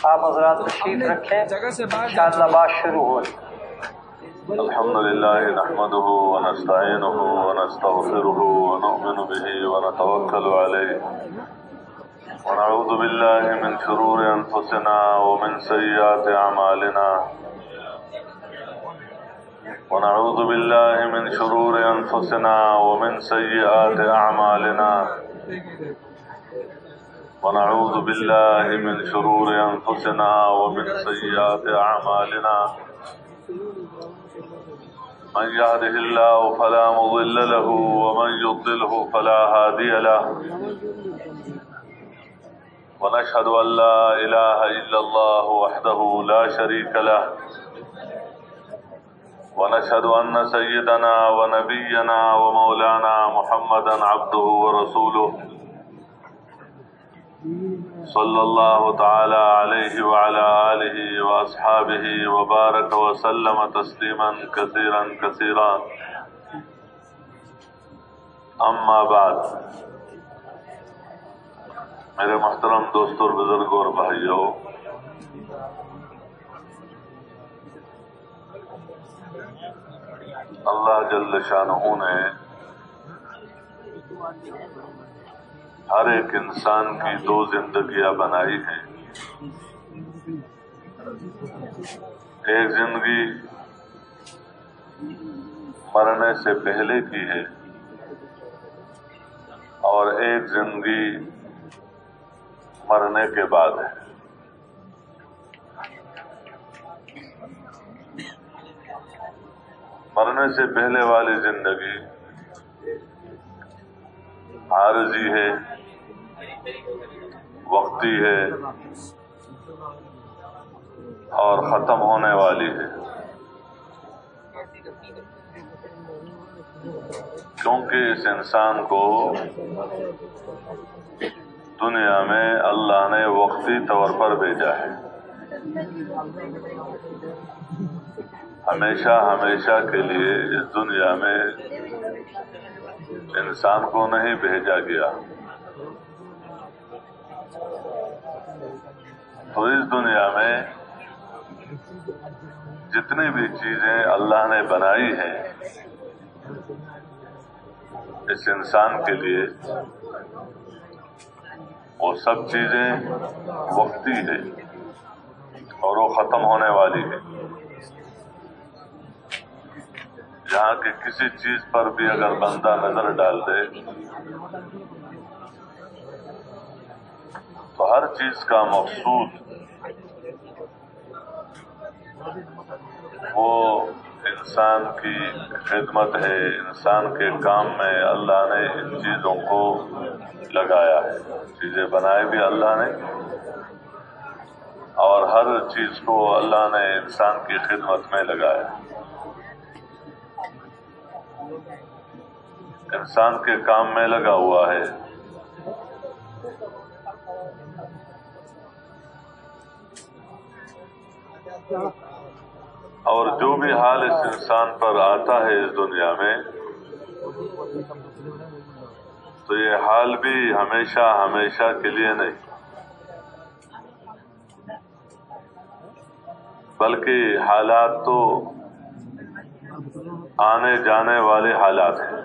آپ حضرات تشریف رکھیں، انشاءاللہ بات شروع ہو. الحمد لله نحمده ونستعينه ونستغفره ونؤمن به ونتوكل عليه ونعوذ بالله من شرور أنفسنا ومن سيئات أعمالنا ونعوذ بالله من شرور أنفسنا ومن سيئات أعمالنا ونعوذ بالله من شرور أنفسنا ومن سيئات أعمالنا من يهده الله فلا مضل له ومن يضلله فلا هادي له ونشهد أن لا إله إلا الله وحده لا شريك له ونشهد أن سيدنا ونبينا ومولانا محمدا عبده ورسوله صلى الله تعالى عليه وعلى آله وأصحابه وبارك وسلم تسليما كثيرا كثيرا. أما بعد، میرے محترم دوستوں اور بزرگوں اور بھائیوں، اللہ جل شانہ نے ہر ایک انسان کی دو زندگیاں بنائی ہیں. ایک زندگی مرنے سے پہلے کی ہے اور ایک زندگی مرنے کے بعد ہے. مرنے سے پہلے والی زندگی عارضی ہے، وقتی ہے اور ختم ہونے والی ہے، کیونکہ اس انسان کو دنیا میں اللہ نے وقتی طور پر بھیجا ہے. ہمیشہ ہمیشہ کے لیے اس دنیا میں انسان کو نہیں بھیجا گیا. تو اس دنیا میں جتنی بھی چیزیں اللہ نے بنائی ہیں اس انسان کے لیے، وہ سب چیزیں وقتی ہے اور وہ ختم ہونے والی ہے. جہاں کہ کسی چیز پر بھی اگر بندہ نظر ڈال دے تو ہر چیز کا مقصود وہ انسان کی خدمت ہے. انسان کے کام میں اللہ نے ان چیزوں کو لگایا ہے. چیزیں بنائے بھی اللہ نے اور ہر چیز کو اللہ نے انسان کی خدمت میں لگایا. انسان کے کام میں لگا ہوا ہے. اور جو بھی حال اس انسان پر آتا ہے اس دنیا میں، تو یہ حال بھی ہمیشہ ہمیشہ کے لیے نہیں، بلکہ حالات تو آنے جانے والے حالات ہیں.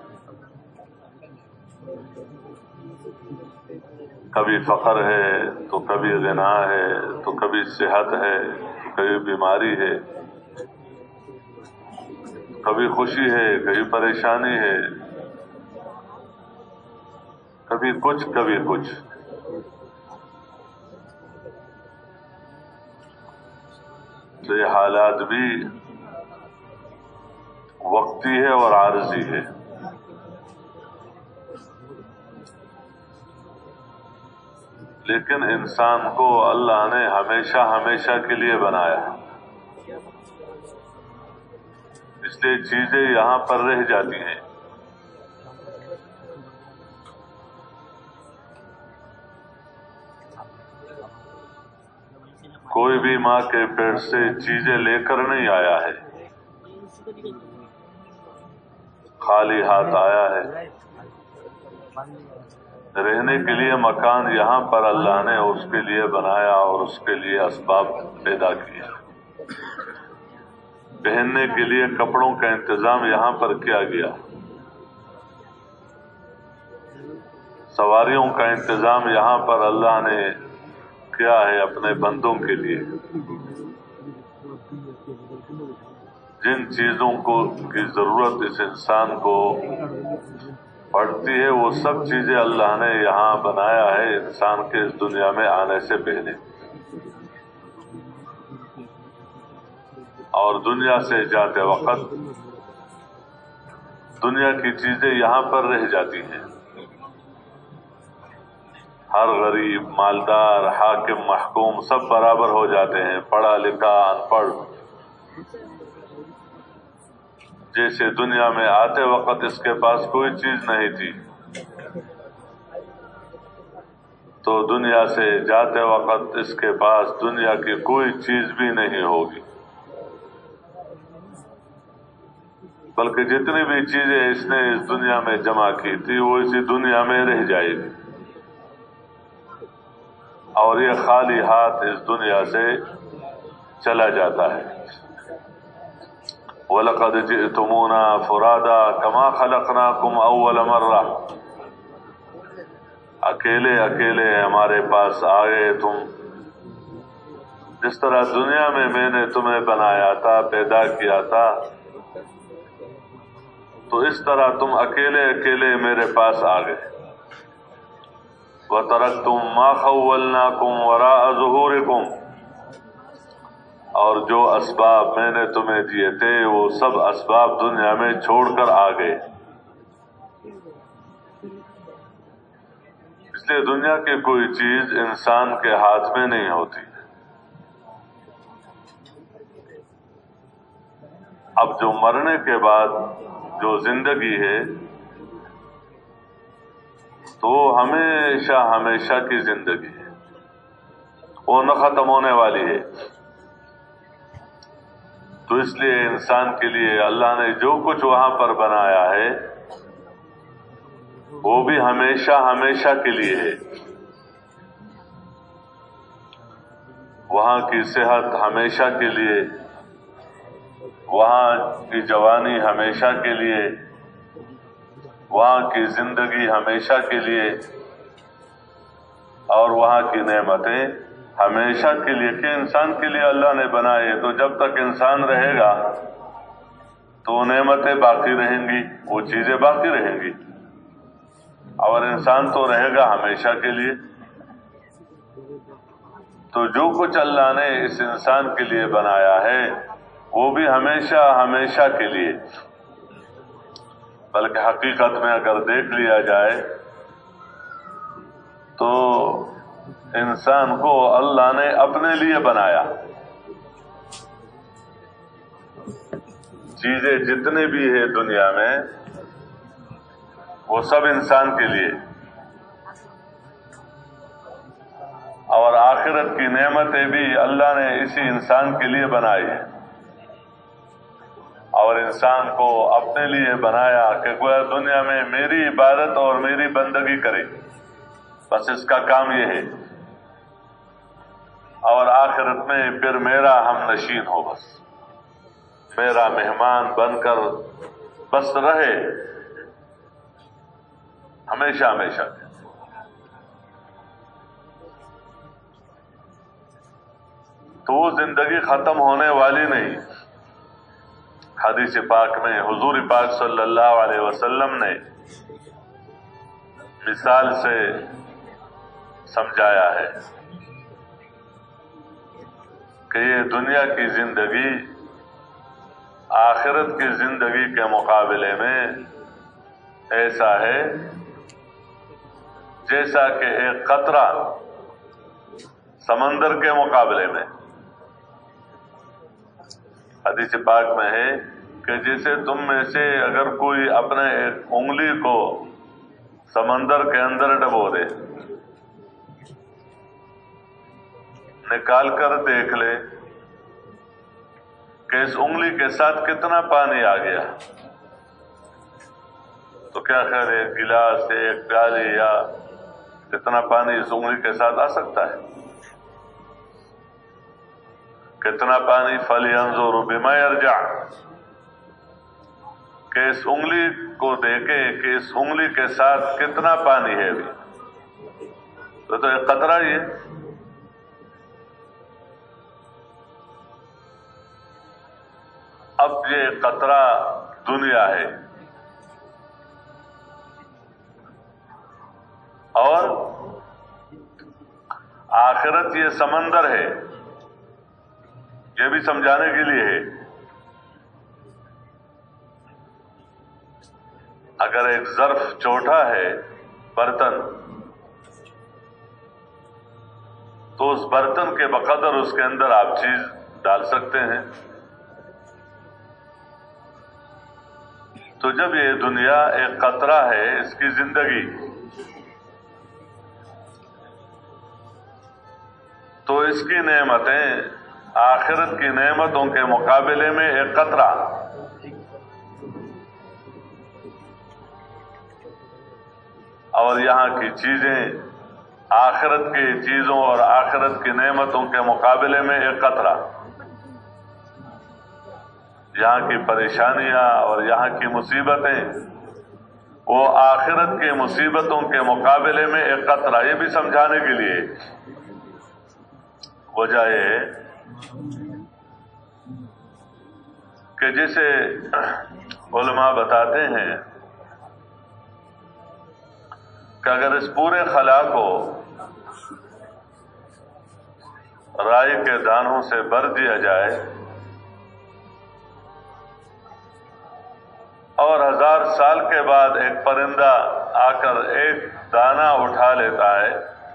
کبھی فقر ہے تو کبھی غنا ہے تو کبھی صحت ہے تو کبھی بیماری ہے، کبھی خوشی ہے کبھی پریشانی ہے، کبھی کچھ کبھی کچھ. تو یہ حالات بھی وقتی ہے اور عارضی ہے. لیکن انسان کو اللہ نے ہمیشہ ہمیشہ کے لیے بنایا، اس لیے چیزیں یہاں پر رہ جاتی ہیں. کوئی بھی ماں کے پیٹ سے چیزیں لے کر نہیں آیا ہے، خالی ہاتھ آیا ہے. رہنے کے لیے مکان یہاں پر اللہ نے اس کے لیے بنایا اور اس کے لیے اسباب پیدا کیا. پہننے کے لیے کپڑوں کا انتظام یہاں پر کیا گیا. سواریوں کا انتظام یہاں پر اللہ نے کیا ہے اپنے بندوں کے لیے. جن چیزوں کی ضرورت اس انسان کو پڑتی ہے وہ سب چیزیں اللہ نے یہاں بنایا ہے انسان کے اس دنیا میں آنے سے پہلے. اور دنیا سے جاتے وقت دنیا کی چیزیں یہاں پر رہ جاتی ہیں. ہر غریب، مالدار، حاکم، محکوم سب برابر ہو جاتے ہیں، پڑھا لکھا، ان پڑھ. جیسے دنیا میں آتے وقت اس کے پاس کوئی چیز نہیں تھی تو دنیا سے جاتے وقت اس کے پاس دنیا کی کوئی چیز بھی نہیں ہوگی، بلکہ جتنی بھی چیزیں اس نے اس دنیا میں جمع کی تھی وہ اسی دنیا میں رہ جائے گی، اور یہ خالی ہاتھ اس دنیا سے چلا جاتا ہے. وَلَقَدْ جِئْتُمُونَا فُرَادَىٰ كَمَا خَلَقْنَاكُمْ أَوَّلَ مَرَّةٍ. اکیلے اکیلے ہمارے پاس آئے تم، جس طرح دنیا میں نے تمہیں بنایا تھا، پیدا کیا تھا، تو اس طرح تم اکیلے اکیلے میرے پاس آ گئے. وَتَرَكْتُمْ مَا خَوَّلْنَاكُمْ وَرَاءَ ظُهُورِكُمْ. اور جو اسباب میں نے تمہیں دیے تھے وہ سب اسباب دنیا میں چھوڑ کر آ گئے. اس لیے دنیا کی کوئی چیز انسان کے ہاتھ میں نہیں ہوتی. اب جو مرنے کے بعد جو زندگی ہے تو ہمیشہ ہمیشہ کی زندگی ہے، وہ نہ ختم ہونے والی ہے. تو اس لیے انسان کے لیے اللہ نے جو کچھ وہاں پر بنایا ہے وہ بھی ہمیشہ ہمیشہ کے لیے ہے. وہاں کی صحت ہمیشہ کے لیے، وہاں کی جوانی ہمیشہ کے لیے، وہاں کی زندگی ہمیشہ کے لیے، اور وہاں کی نعمتیں ہمیشہ کے لیے کہ انسان کے لیے اللہ نے بنائے. تو جب تک انسان رہے گا تو نعمتیں باقی رہیں گی، وہ چیزیں باقی رہیں گی، اور انسان تو رہے گا ہمیشہ کے لیے. تو جو کچھ اللہ نے اس انسان کے لیے بنایا ہے وہ بھی ہمیشہ ہمیشہ کے لیے. بلکہ حقیقت میں اگر دیکھ لیا جائے تو انسان کو اللہ نے اپنے لیے بنایا. چیزیں جتنے بھی ہیں دنیا میں وہ سب انسان کے لیے، اور آخرت کی نعمتیں بھی اللہ نے اسی انسان کے لیے بنائی ہیں. اور انسان کو اپنے لیے بنایا کہ گویا دنیا میں میری عبادت اور میری بندگی کرے، بس اس کا کام یہ ہے، اور آخرت میں پھر میرا ہم نشین ہو، بس میرا مہمان بن کر بس رہے ہمیشہ ہمیشہ. تو وہ زندگی ختم ہونے والی نہیں. حدیث پاک میں حضور پاک صلی اللہ علیہ وسلم نے مثال سے سمجھایا ہے کہ یہ دنیا کی زندگی آخرت کی زندگی کے مقابلے میں ایسا ہے جیسا کہ ایک قطرہ سمندر کے مقابلے میں. حدیث پاک میں ہے کہ جیسے تم میں سے اگر کوئی اپنے ایک انگلی کو سمندر کے اندر ڈبو دے، نکال کر دیکھ لے کہ اس انگلی کے ساتھ کتنا پانی آ گیا، تو کیا خیر ایک گلاس، ایک پیالی یا کتنا پانی اس انگلی کے ساتھ آ سکتا ہے؟ کتنا پانی فَلْيَنْظُرْ بِمَا يَرْجَعُ، کہ اس انگلی کو دیکھیں کہ اس انگلی کے ساتھ کتنا پانی ہے ابھی، تو ایک قطرہ ہی ہے۔ اب یہ قطرہ دنیا ہے، اور آخرت یہ سمندر ہے، یہ بھی سمجھانے کے لیے ہے۔ اگر ایک ظرف چھوٹا ہے، برتن، تو اس برتن کے بقدر اس کے اندر آپ چیز ڈال سکتے ہیں۔ تو جب یہ دنیا ایک قطرہ ہے، اس کی زندگی، تو اس کی نعمتیں آخرت کی نعمتوں کے مقابلے میں ایک قطرہ، اور یہاں کی چیزیں آخرت کی چیزوں اور آخرت کی نعمتوں کے مقابلے میں ایک قطرہ، یہاں کی پریشانیاں اور یہاں کی مصیبتیں وہ آخرت کی مصیبتوں کے مقابلے میں ایک قطرہ، یہ بھی سمجھانے کے لیے۔ وجہ یہ ہے کہ جسے علماء بتاتے ہیں کہ اگر اس پورے خلا کو رائی کے دانوں سے بھر دیا جائے اور 1000 سال کے بعد ایک پرندہ آ کر ایک دانہ اٹھا لیتا ہے،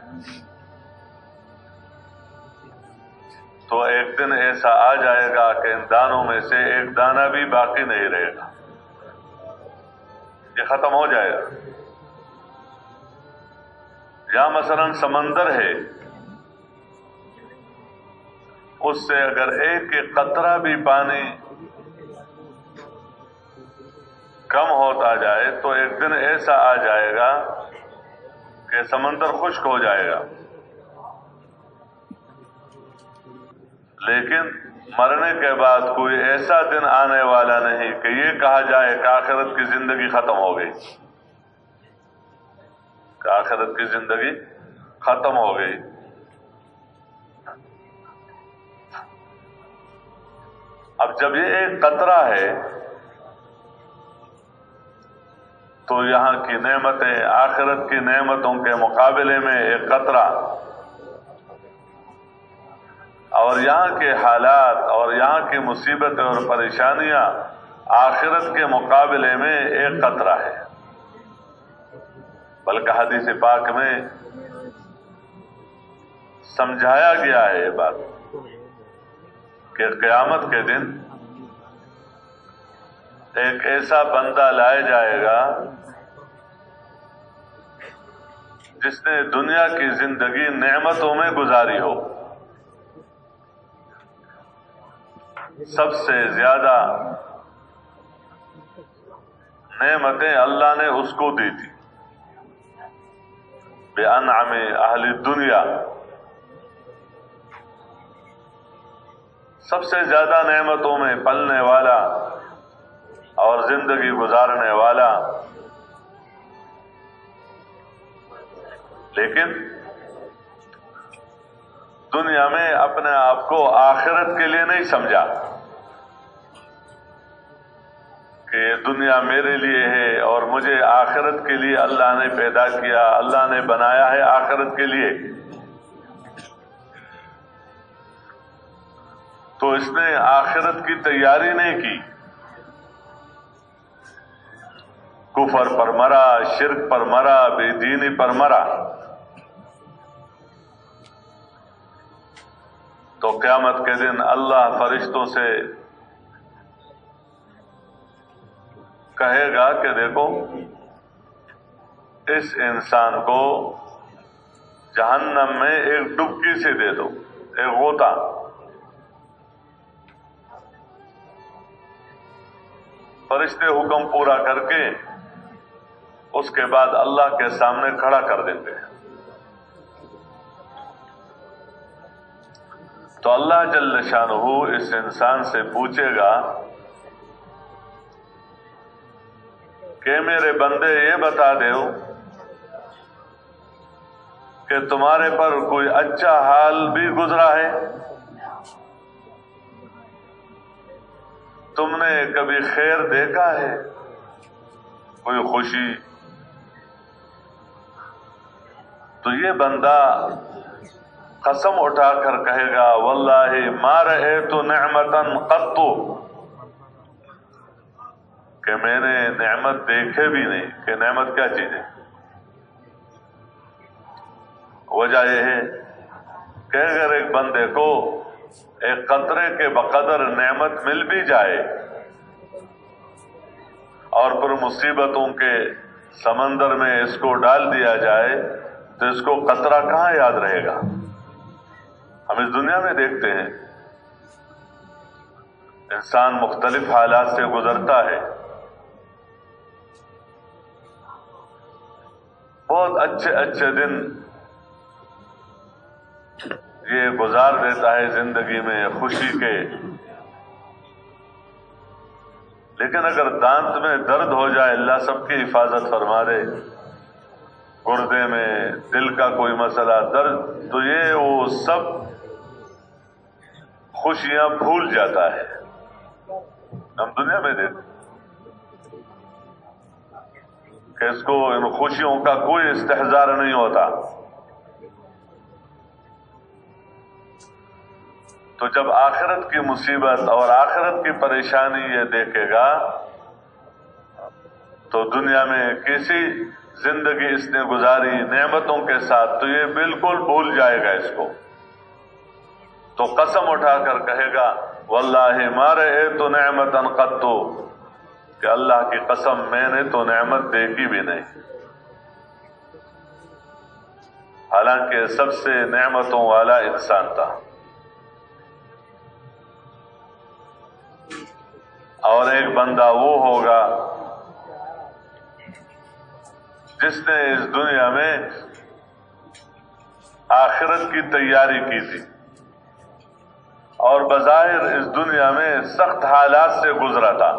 تو ایک دن ایسا آ جائے گا کہ ان دانوں میں سے ایک دانہ بھی باقی نہیں رہے گا، یہ ختم ہو جائے گا۔ یا مثلا سمندر ہے، اس سے اگر ایک ایک قطرہ بھی پانی کم ہوتا جائے تو ایک دن ایسا آ جائے گا کہ سمندر خشک ہو جائے گا۔ لیکن مرنے کے بعد کوئی ایسا دن آنے والا نہیں کہ یہ کہا جائے کہ آخرت کی زندگی ختم ہو گئی، کہ آخرت کی زندگی ختم ہو گئی۔ اب جب یہ ایک قطرہ ہے تو یہاں کی نعمتیں آخرت کی نعمتوں کے مقابلے میں ایک قطرہ، اور یہاں کے حالات اور یہاں کی مصیبتیں اور پریشانیاں آخرت کے مقابلے میں ایک قطرہ ہے۔ بلکہ حدیث پاک میں سمجھایا گیا ہے یہ بات کہ قیامت کے دن ایک ایسا بندہ لایا جائے گا جس نے دنیا کی زندگی نعمتوں میں گزاری ہو، سب سے زیادہ نعمتیں اللہ نے اس کو دی تھی، بِأَنْعَمِ اہل الدنیا، سب سے زیادہ نعمتوں میں پلنے والا اور زندگی گزارنے والا، لیکن دنیا میں اپنے آپ کو آخرت کے لیے نہیں سمجھا کہ یہ دنیا میرے لیے ہے اور مجھے آخرت کے لیے اللہ نے پیدا کیا، اللہ نے بنایا ہے آخرت کے لیے۔ تو اس نے آخرت کی تیاری نہیں کی، کفر پر مرا، شرک پر مرا، بے دینی پر مرا۔ تو قیامت کے دن اللہ فرشتوں سے کہے گا کہ دیکھو اس انسان کو جہنم میں ایک ڈبکی سے دے دو، ایک غوطہ۔ فرشتے حکم پورا کر کے اس کے بعد اللہ کے سامنے کھڑا کر دیتے ہیں۔ تو اللہ جل شانہ اس انسان سے پوچھے گا کہ میرے بندے یہ بتا دو کہ تمہارے پر کوئی اچھا حال بھی گزرا ہے؟ تم نے کبھی خیر دیکھا ہے، کوئی خوشی؟ تو یہ بندہ قسم اٹھا کر کہے گا واللہ ما رأیت نعمتا قط، کہ میں نے نعمت دیکھے بھی نہیں کہ نعمت کیا چیز ہے۔ وجہ یہ ہے کہ اگر ایک بندے کو ایک قطرے کے بقدر نعمت مل بھی جائے اور پھر مصیبتوں کے سمندر میں اس کو ڈال دیا جائے تو اس کو قطرہ کہاں یاد رہے گا؟ ہم اس دنیا میں دیکھتے ہیں انسان مختلف حالات سے گزرتا ہے، بہت اچھے اچھے دن یہ گزار دیتا ہے زندگی میں خوشی کے، لیکن اگر دانت میں درد ہو جائے، اللہ سب کی حفاظت فرما دے، گردے میں دل کا کوئی مسئلہ درد، تو یہ وہ سب خوشیاں بھول جاتا ہے۔ ہم دنیا میں دیکھتے کہ اس کو ان خوشیوں کا کوئی استحضار نہیں ہوتا، تو جب آخرت کی مصیبت اور آخرت کی پریشانی یہ دیکھے گا تو دنیا میں کیسی زندگی اس نے گزاری نعمتوں کے ساتھ، تو یہ بالکل بھول جائے گا اس کو، تو قسم اٹھا کر کہے گا واللہ ما رأیت نعمتا قط، کہ اللہ کی قسم میں نے تو نعمت دیکھی بھی نہیں، حالانکہ سب سے نعمتوں والا انسان تھا۔ اور ایک بندہ وہ ہوگا جس نے اس دنیا میں آخرت کی تیاری کی تھی اور بظاہر اس دنیا میں سخت حالات سے گزرا تھا،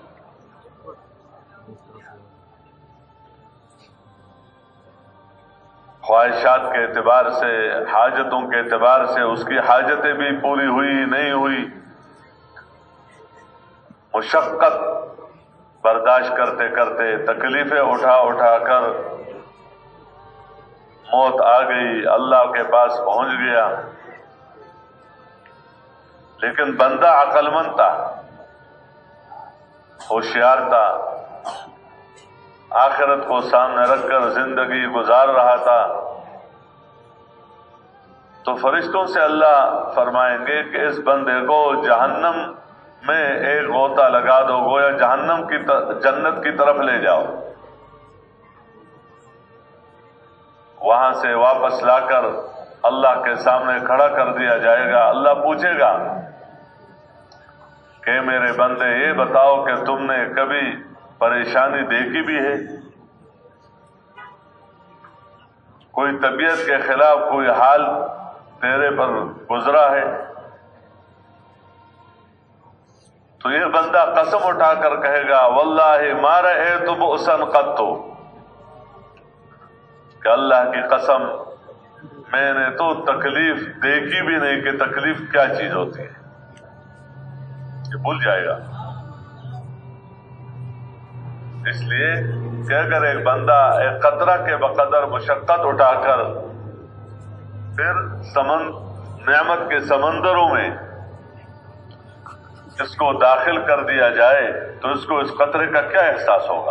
خواہشات کے اعتبار سے، حاجتوں کے اعتبار سے اس کی حاجتیں بھی پوری ہوئی نہیں ہوئی، مشقت برداشت کرتے کرتے، تکلیفیں اٹھا اٹھا کر موت آ گئی، اللہ کے پاس پہنچ گیا، لیکن بندہ عقل مند تھا، ہوشیار تھا، آخرت کو سامنے رکھ کر زندگی گزار رہا تھا، تو فرشتوں سے اللہ فرمائیں گے کہ اس بندے کو جہنم میں ایک غوطہ لگا دو، گویا جہنم کی جنت کی طرف لے جاؤ، وہاں سے واپس لا کر اللہ کے سامنے کھڑا کر دیا جائے گا۔ اللہ پوچھے گا کہ میرے بندے یہ بتاؤ کہ تم نے کبھی پریشانی دیکھی بھی ہے؟ کوئی طبیعت کے خلاف کوئی حال تیرے پر گزرا ہے؟ تو یہ بندہ قسم اٹھا کر کہے گا واللہ ما رأیت بؤسا قط، کہ اللہ کی قسم میں نے تو تکلیف دیکھی بھی نہیں کہ تکلیف کیا چیز ہوتی ہے، یہ بھول جائے گا۔ اس لیے کہ اگر ایک بندہ ایک قطرہ کے بقدر مشقت اٹھا کر پھر نعمت کے سمندروں میں اس کو داخل کر دیا جائے تو اس کو اس قطرے کا کیا احساس ہوگا؟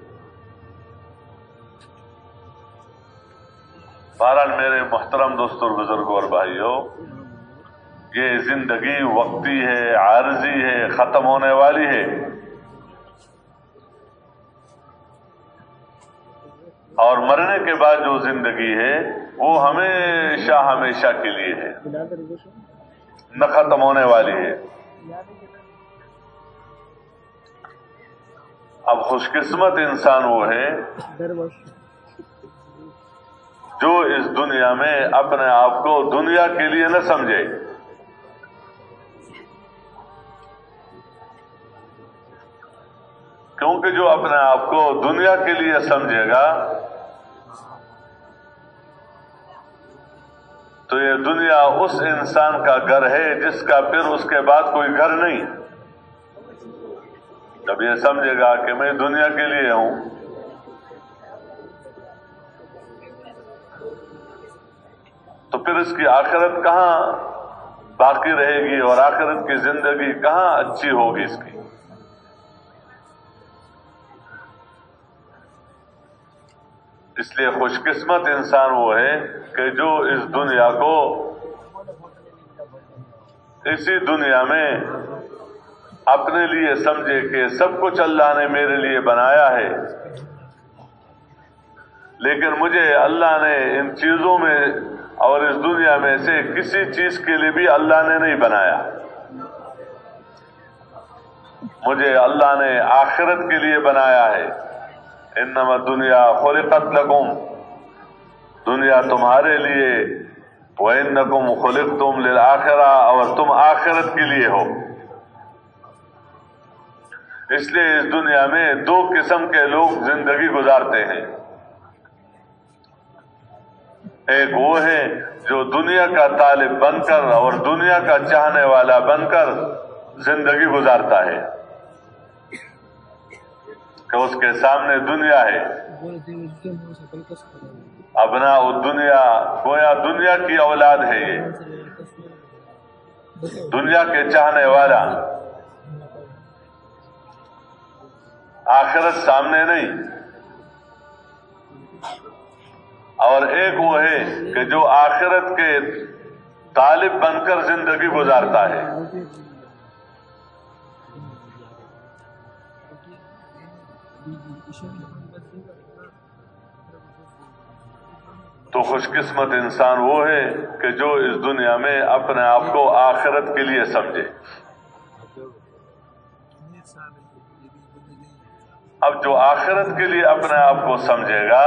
بہرحال میرے محترم دوستوں، بزرگوں اور بھائیوں، یہ زندگی وقتی ہے، عارضی ہے، ختم ہونے والی ہے، اور مرنے کے بعد جو زندگی ہے وہ ہمیشہ ہمیشہ کے لیے ہے، نہ ختم ہونے والی ہے۔ اب خوش قسمت انسان وہ ہے جو اس دنیا میں اپنے آپ کو دنیا کے لیے نہ سمجھے، کیونکہ جو اپنے آپ کو دنیا کے لیے سمجھے گا تو یہ دنیا اس انسان کا گھر ہے جس کا پھر اس کے بعد کوئی گھر نہیں. جب یہ سمجھے گا کہ میں دنیا کے لیے ہوں تو پھر اس کی آخرت کہاں باقی رہے گی اور آخرت کی زندگی کہاں اچھی ہوگی اس کی. اس لیے خوش قسمت انسان وہ ہے کہ جو اس دنیا کو اسی دنیا میں اپنے لیے سمجھے کہ سب کچھ اللہ نے میرے لیے بنایا ہے، لیکن مجھے اللہ نے ان چیزوں میں اور اس دنیا میں سے کسی چیز کے لیے بھی اللہ نے نہیں بنایا. مجھے اللہ نے آخرت کے لیے بنایا ہے. انما دنیا خلقت لکم، دنیا تمہارے لیے، وانکم خلقتم للآخرہ، اور تم آخرت کے لیے ہو. اس لیے اس دنیا میں دو قسم کے لوگ زندگی گزارتے ہیں. ایک وہ ہے جو دنیا کا طالب بن کر اور دنیا کا چاہنے والا بن کر زندگی گزارتا ہے کہ اس کے سامنے دنیا ہے. ابناء الدنیا، گویا دنیا کی اولاد ہے، یہ دنیا کے چاہنے والا، آخرت سامنے نہیں. اور ایک وہ ہے کہ جو آخرت کے طالب بن کر زندگی گزارتا ہے. تو خوش قسمت انسان وہ ہے کہ جو اس دنیا میں اپنے آپ کو آخرت کے لیے سمجھے. اب جو آخرت کے لیے اپنے آپ کو سمجھے گا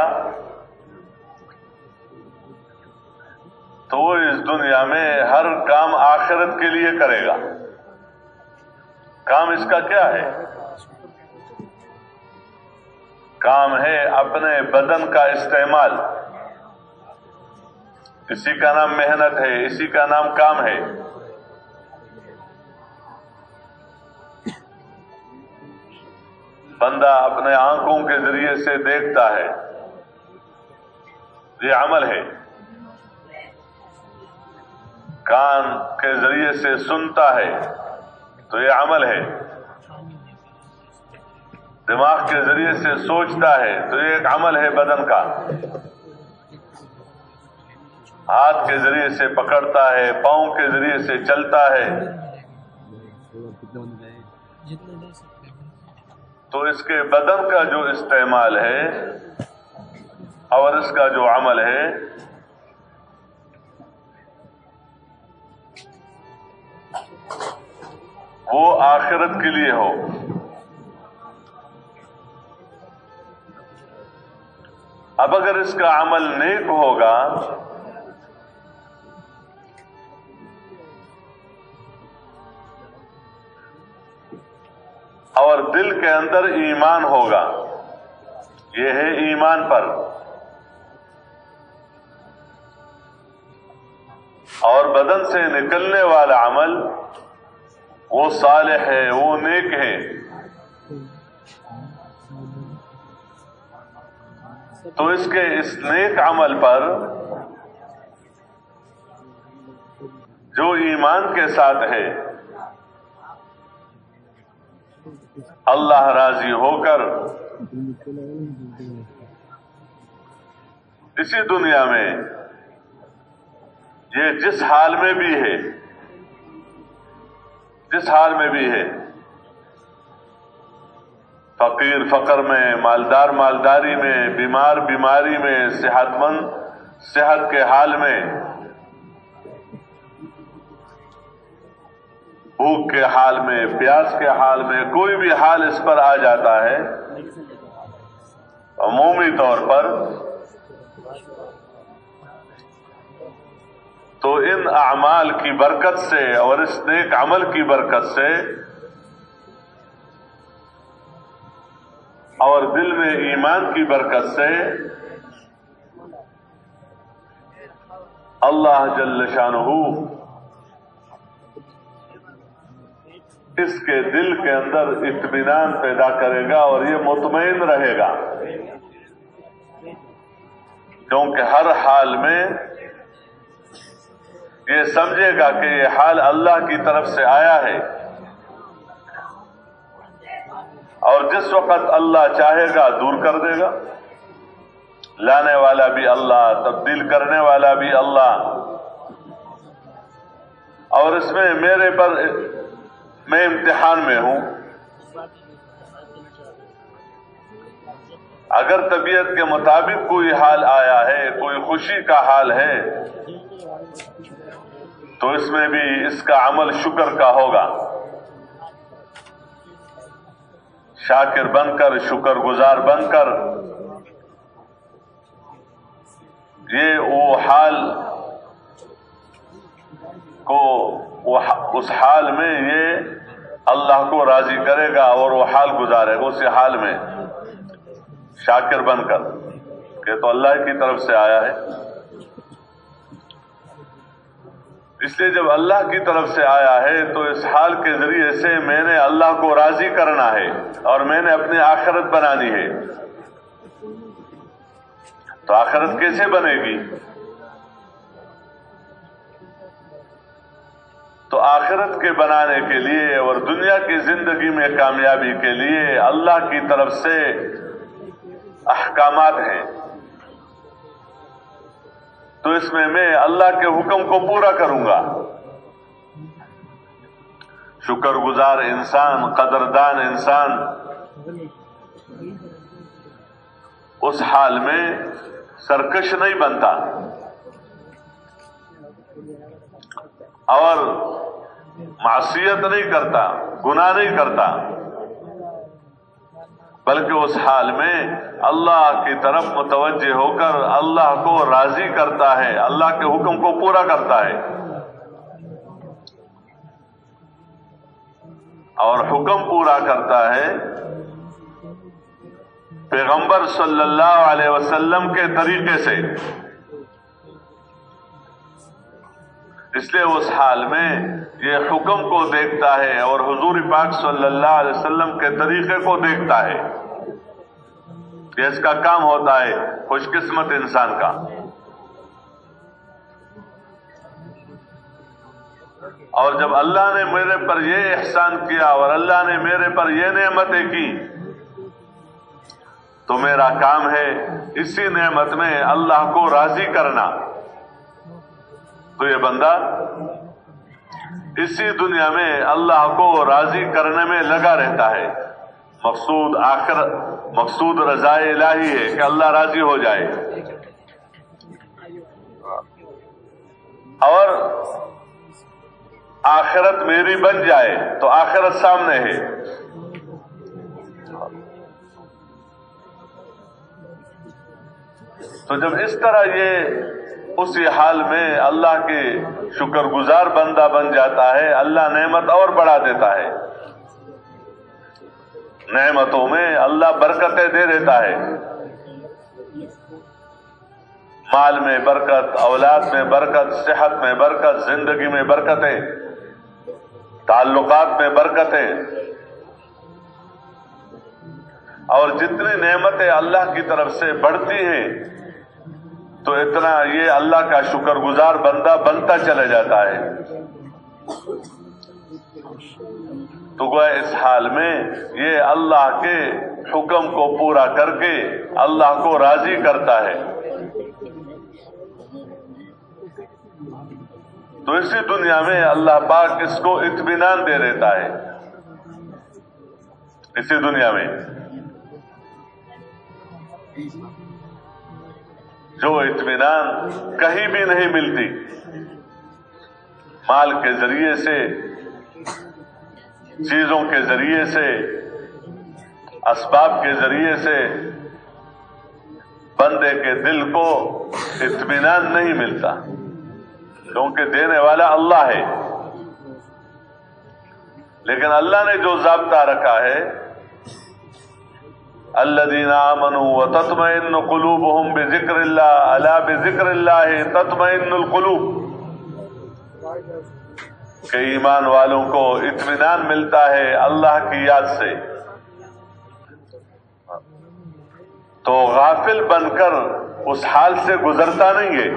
تو وہ اس دنیا میں ہر کام آخرت کے لیے کرے گا. کام اس کا کیا ہے؟ کام ہے اپنے بدن کا استعمال. اسی کا نام محنت ہے، اسی کا نام کام ہے. بندہ اپنے آنکھوں کے ذریعے سے دیکھتا ہے، یہ عمل ہے. کان کے ذریعے سے سنتا ہے تو یہ عمل ہے. دماغ کے ذریعے سے سوچتا ہے تو یہ ایک عمل ہے بدن کا. ہاتھ کے ذریعے سے پکڑتا ہے، پاؤں کے ذریعے سے چلتا ہے. تو اس کے بدن کا جو استعمال ہے اور اس کا جو عمل ہے وہ آخرت کے لیے ہو. اب اگر اس کا عمل نیک ہوگا اور دل کے اندر ایمان ہوگا، یہ ہے ایمان پر، اور بدن سے نکلنے والا عمل وہ صالح ہے، وہ نیک ہے، تو اس کے اس نیک عمل پر جو ایمان کے ساتھ ہے اللہ راضی ہو کر اسی دنیا میں یہ جس حال میں بھی ہے، جس حال میں بھی ہے، فقیر فقر میں، مالدار مالداری میں، بیمار بیماری میں، صحت مند صحت کے حال میں، بھوک کے حال میں، پیاس کے حال میں، کوئی بھی حال اس پر آ جاتا ہے عمومی طور پر، تو ان اعمال کی برکت سے اور اس نیک عمل کی برکت سے اور دل میں ایمان کی برکت سے اللہ جل شانہ اس کے دل کے اندر اطمینان پیدا کرے گا اور یہ مطمئن رہے گا، کیونکہ ہر حال میں یہ سمجھے گا کہ یہ حال اللہ کی طرف سے آیا ہے، اور جس وقت اللہ چاہے گا دور کر دے گا، لانے والا بھی اللہ، تبدیل کرنے والا بھی اللہ، اور اس میں میرے پر میں امتحان میں ہوں۔ اگر طبیعت کے مطابق کوئی حال آیا ہے، کوئی خوشی کا حال ہے، تو اس میں بھی اس کا عمل شکر کا ہوگا، شاکر بن کر، شکر گزار بن کر یہ وہ حال کو اس حال میں یہ اللہ کو راضی کرے گا اور وہ حال گزارے گا اسی حال میں شاکر بن کر کہ تو اللہ کی طرف سے آیا ہے۔ اس لیے جب اللہ کی طرف سے آیا ہے تو اس حال کے ذریعے سے میں نے اللہ کو راضی کرنا ہے اور میں نے اپنی آخرت بنانی ہے۔ تو آخرت کیسے بنے گی؟ تو آخرت کے بنانے کے لیے اور دنیا کی زندگی میں کامیابی کے لیے اللہ کی طرف سے احکامات ہیں، تو اس میں اللہ کے حکم کو پورا کروں گا۔ شکر گزار انسان، قدردان انسان اس حال میں سرکش نہیں بنتا اور معصیت نہیں کرتا، گناہ نہیں کرتا، بلکہ اس حال میں اللہ کی طرف متوجہ ہو کر اللہ کو راضی کرتا ہے، اللہ کے حکم کو پورا کرتا ہے، اور حکم پورا کرتا ہے پیغمبر صلی اللہ علیہ وسلم کے طریقے سے۔ اس لیے اس حال میں یہ حکم کو دیکھتا ہے اور حضور پاک صلی اللہ علیہ وسلم کے طریقے کو دیکھتا ہے، یہ اس کا کام ہوتا ہے خوش قسمت انسان کا۔ اور جب اللہ نے میرے پر یہ احسان کیا اور اللہ نے میرے پر یہ نعمتیں کی، تو میرا کام ہے اسی نعمت میں اللہ کو راضی کرنا۔ تو یہ بندہ اسی دنیا میں اللہ کو راضی کرنے میں لگا رہتا ہے۔ مقصود رضا الہی ہے کہ اللہ راضی ہو جائے، اور آخرت میری بن جائے، تو آخرت سامنے ہے۔ تو جب اس طرح یہ اسی حال میں اللہ کے شکر گزار بندہ بن جاتا ہے، اللہ نعمت اور بڑھا دیتا ہے، نعمتوں میں اللہ برکتیں دے دیتا ہے، مال میں برکت، اولاد میں برکت، صحت میں برکت، زندگی میں برکتیں، تعلقات میں برکتیں، اور جتنی نعمتیں اللہ کی طرف سے بڑھتی ہیں تو اتنا یہ اللہ کا شکر گزار بندہ بنتا چلے جاتا ہے۔ تو گویا اس حال میں یہ اللہ کے حکم کو پورا کر کے اللہ کو راضی کرتا ہے۔ تو اسی دنیا میں اللہ پاک اس کو اطمینان دے دیتا ہے، اسی دنیا میں جو اطمینان کہیں بھی نہیں ملتی، مال کے ذریعے سے، چیزوں کے ذریعے سے، اسباب کے ذریعے سے بندے کے دل کو اطمینان نہیں ملتا، کیونکہ دینے والا اللہ ہے۔ لیکن اللہ نے جو ضابطہ رکھا ہے الذین آمنوا وتطمئن قلوبهم بذکر اللہ الا بذکر اللہ تطمئن القلوب، کہ ایمان والوں کو اطمینان ملتا ہے اللہ کی یاد سے. تو غافل بن کر اس حال سے گزرتا نہیں ہے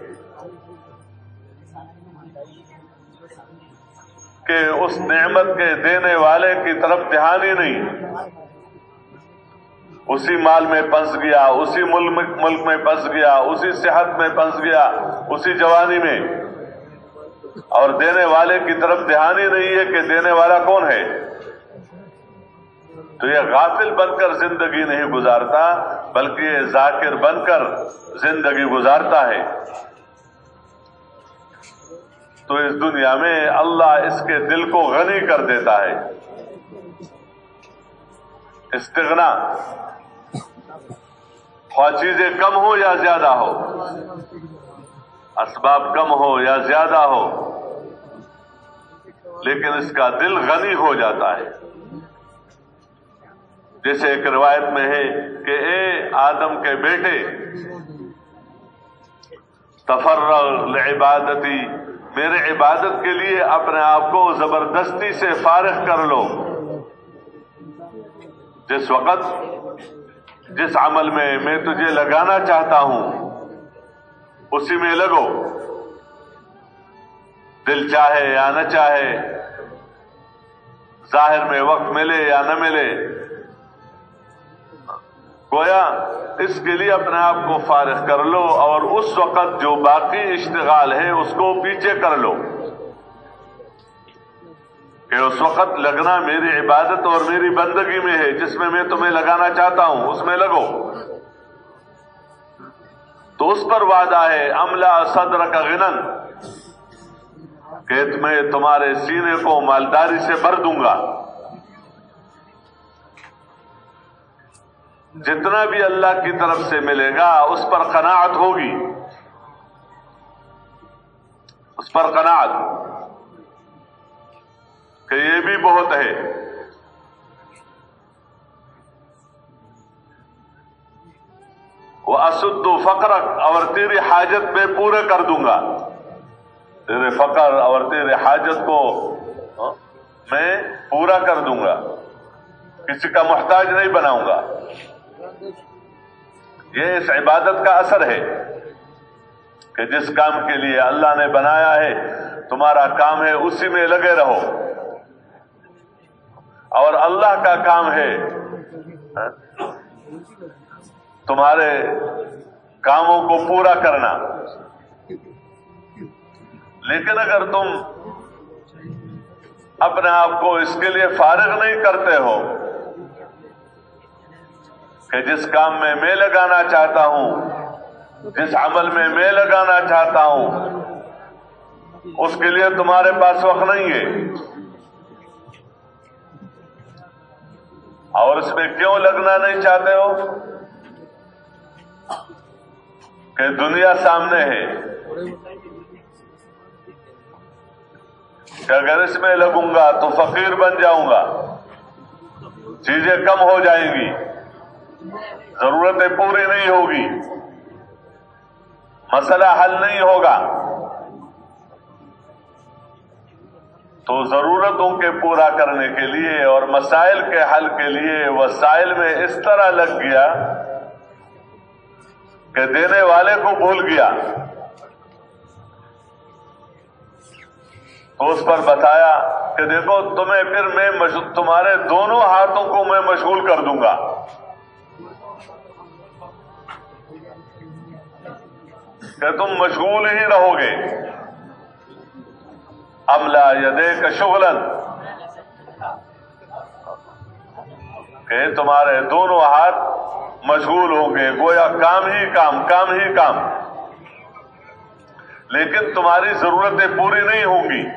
کہ اس نعمت کے دینے والے کی طرف دھیان ہی نہیں، اسی مال میں پھنس گیا، اسی ملک میں پھنس گیا، اسی صحت میں پھنس گیا، اسی جوانی میں، اور دینے والے کی طرف دھیان ہی نہیں ہے کہ دینے والا کون ہے. تو یہ غافل بن کر زندگی نہیں گزارتا بلکہ یہ ذاکر بن کر زندگی گزارتا ہے. تو اس دنیا میں اللہ اس کے دل کو غنی کر دیتا ہے. استغنا، خواہ چیزیں کم ہو یا زیادہ ہو، اسباب کم ہو یا زیادہ ہو، لیکن اس کا دل غنی ہو جاتا ہے. جیسے ایک روایت میں ہے کہ اے آدم کے بیٹے، تفرغ لعبادتی، میرے عبادت کے لیے اپنے آپ کو زبردستی سے فارغ کر لو. جس وقت جس عمل میں تجھے لگانا چاہتا ہوں اسی میں لگو، دل چاہے یا نہ چاہے، ظاہر میں وقت ملے یا نہ ملے، گویا اس کے لیے اپنے آپ کو فارغ کر لو، اور اس وقت جو باقی اشتغال ہے اس کو پیچھے کر لو، کہ اس وقت لگنا میری عبادت اور میری بندگی میں ہے، جس میں تمہیں لگانا چاہتا ہوں اس میں لگو. تو اس پر وعدہ ہے املا صدرک غنن، کہ میں تمہارے سینے کو مالداری سے بھر دوں گا. جتنا بھی اللہ کی طرف سے ملے گا اس پر قناعت ہوگی، اس پر قناعت کہ یہ بھی بہت ہے. وَأَسُدُّ فَقْرَكَ، اور تیری حاجت میں پورے کر دوں گا. تیرے فقر اور تیرے حاجت کو میں پورا کر دوں گا، کسی کا محتاج نہیں بناؤں گا. یہ اس عبادت کا اثر ہے کہ جس کام کے لیے اللہ نے بنایا ہے تمہارا کام ہے اسی میں لگے رہو، اور اللہ کا کام ہے تمہارے کاموں کو پورا کرنا. لیکن اگر تم اپنے آپ کو اس کے لیے فارغ نہیں کرتے ہو کہ جس کام میں لگانا چاہتا ہوں، جس عمل میں لگانا چاہتا ہوں، اس کے لیے تمہارے پاس وقت نہیں ہے، اور اس میں کیوں لگنا نہیں چاہتے ہو کہ دنیا سامنے ہے، کہ اگر اس میں لگوں گا تو فقیر بن جاؤں گا، چیزیں کم ہو جائیں گی، ضرورتیں پوری نہیں ہوگی، مسئلہ حل نہیں ہوگا. تو ضرورتوں کے پورا کرنے کے لیے اور مسائل کے حل کے لیے وسائل میں اس طرح لگ گیا کہ دینے والے کو بھول گیا. تو اس پر بتایا کہ دیکھو تمہیں پھر میں تمہارے دونوں ہاتھوں کو میں مشغول کر دوں گا. کہ تم مشغول ہی رہو گے. املا یدیک شغلن، کہ تمہارے دونوں ہاتھ مشغول ہوں گے، گویا کام ہی کام، کام ہی کام، لیکن تمہاری ضرورتیں پوری نہیں ہوں گی.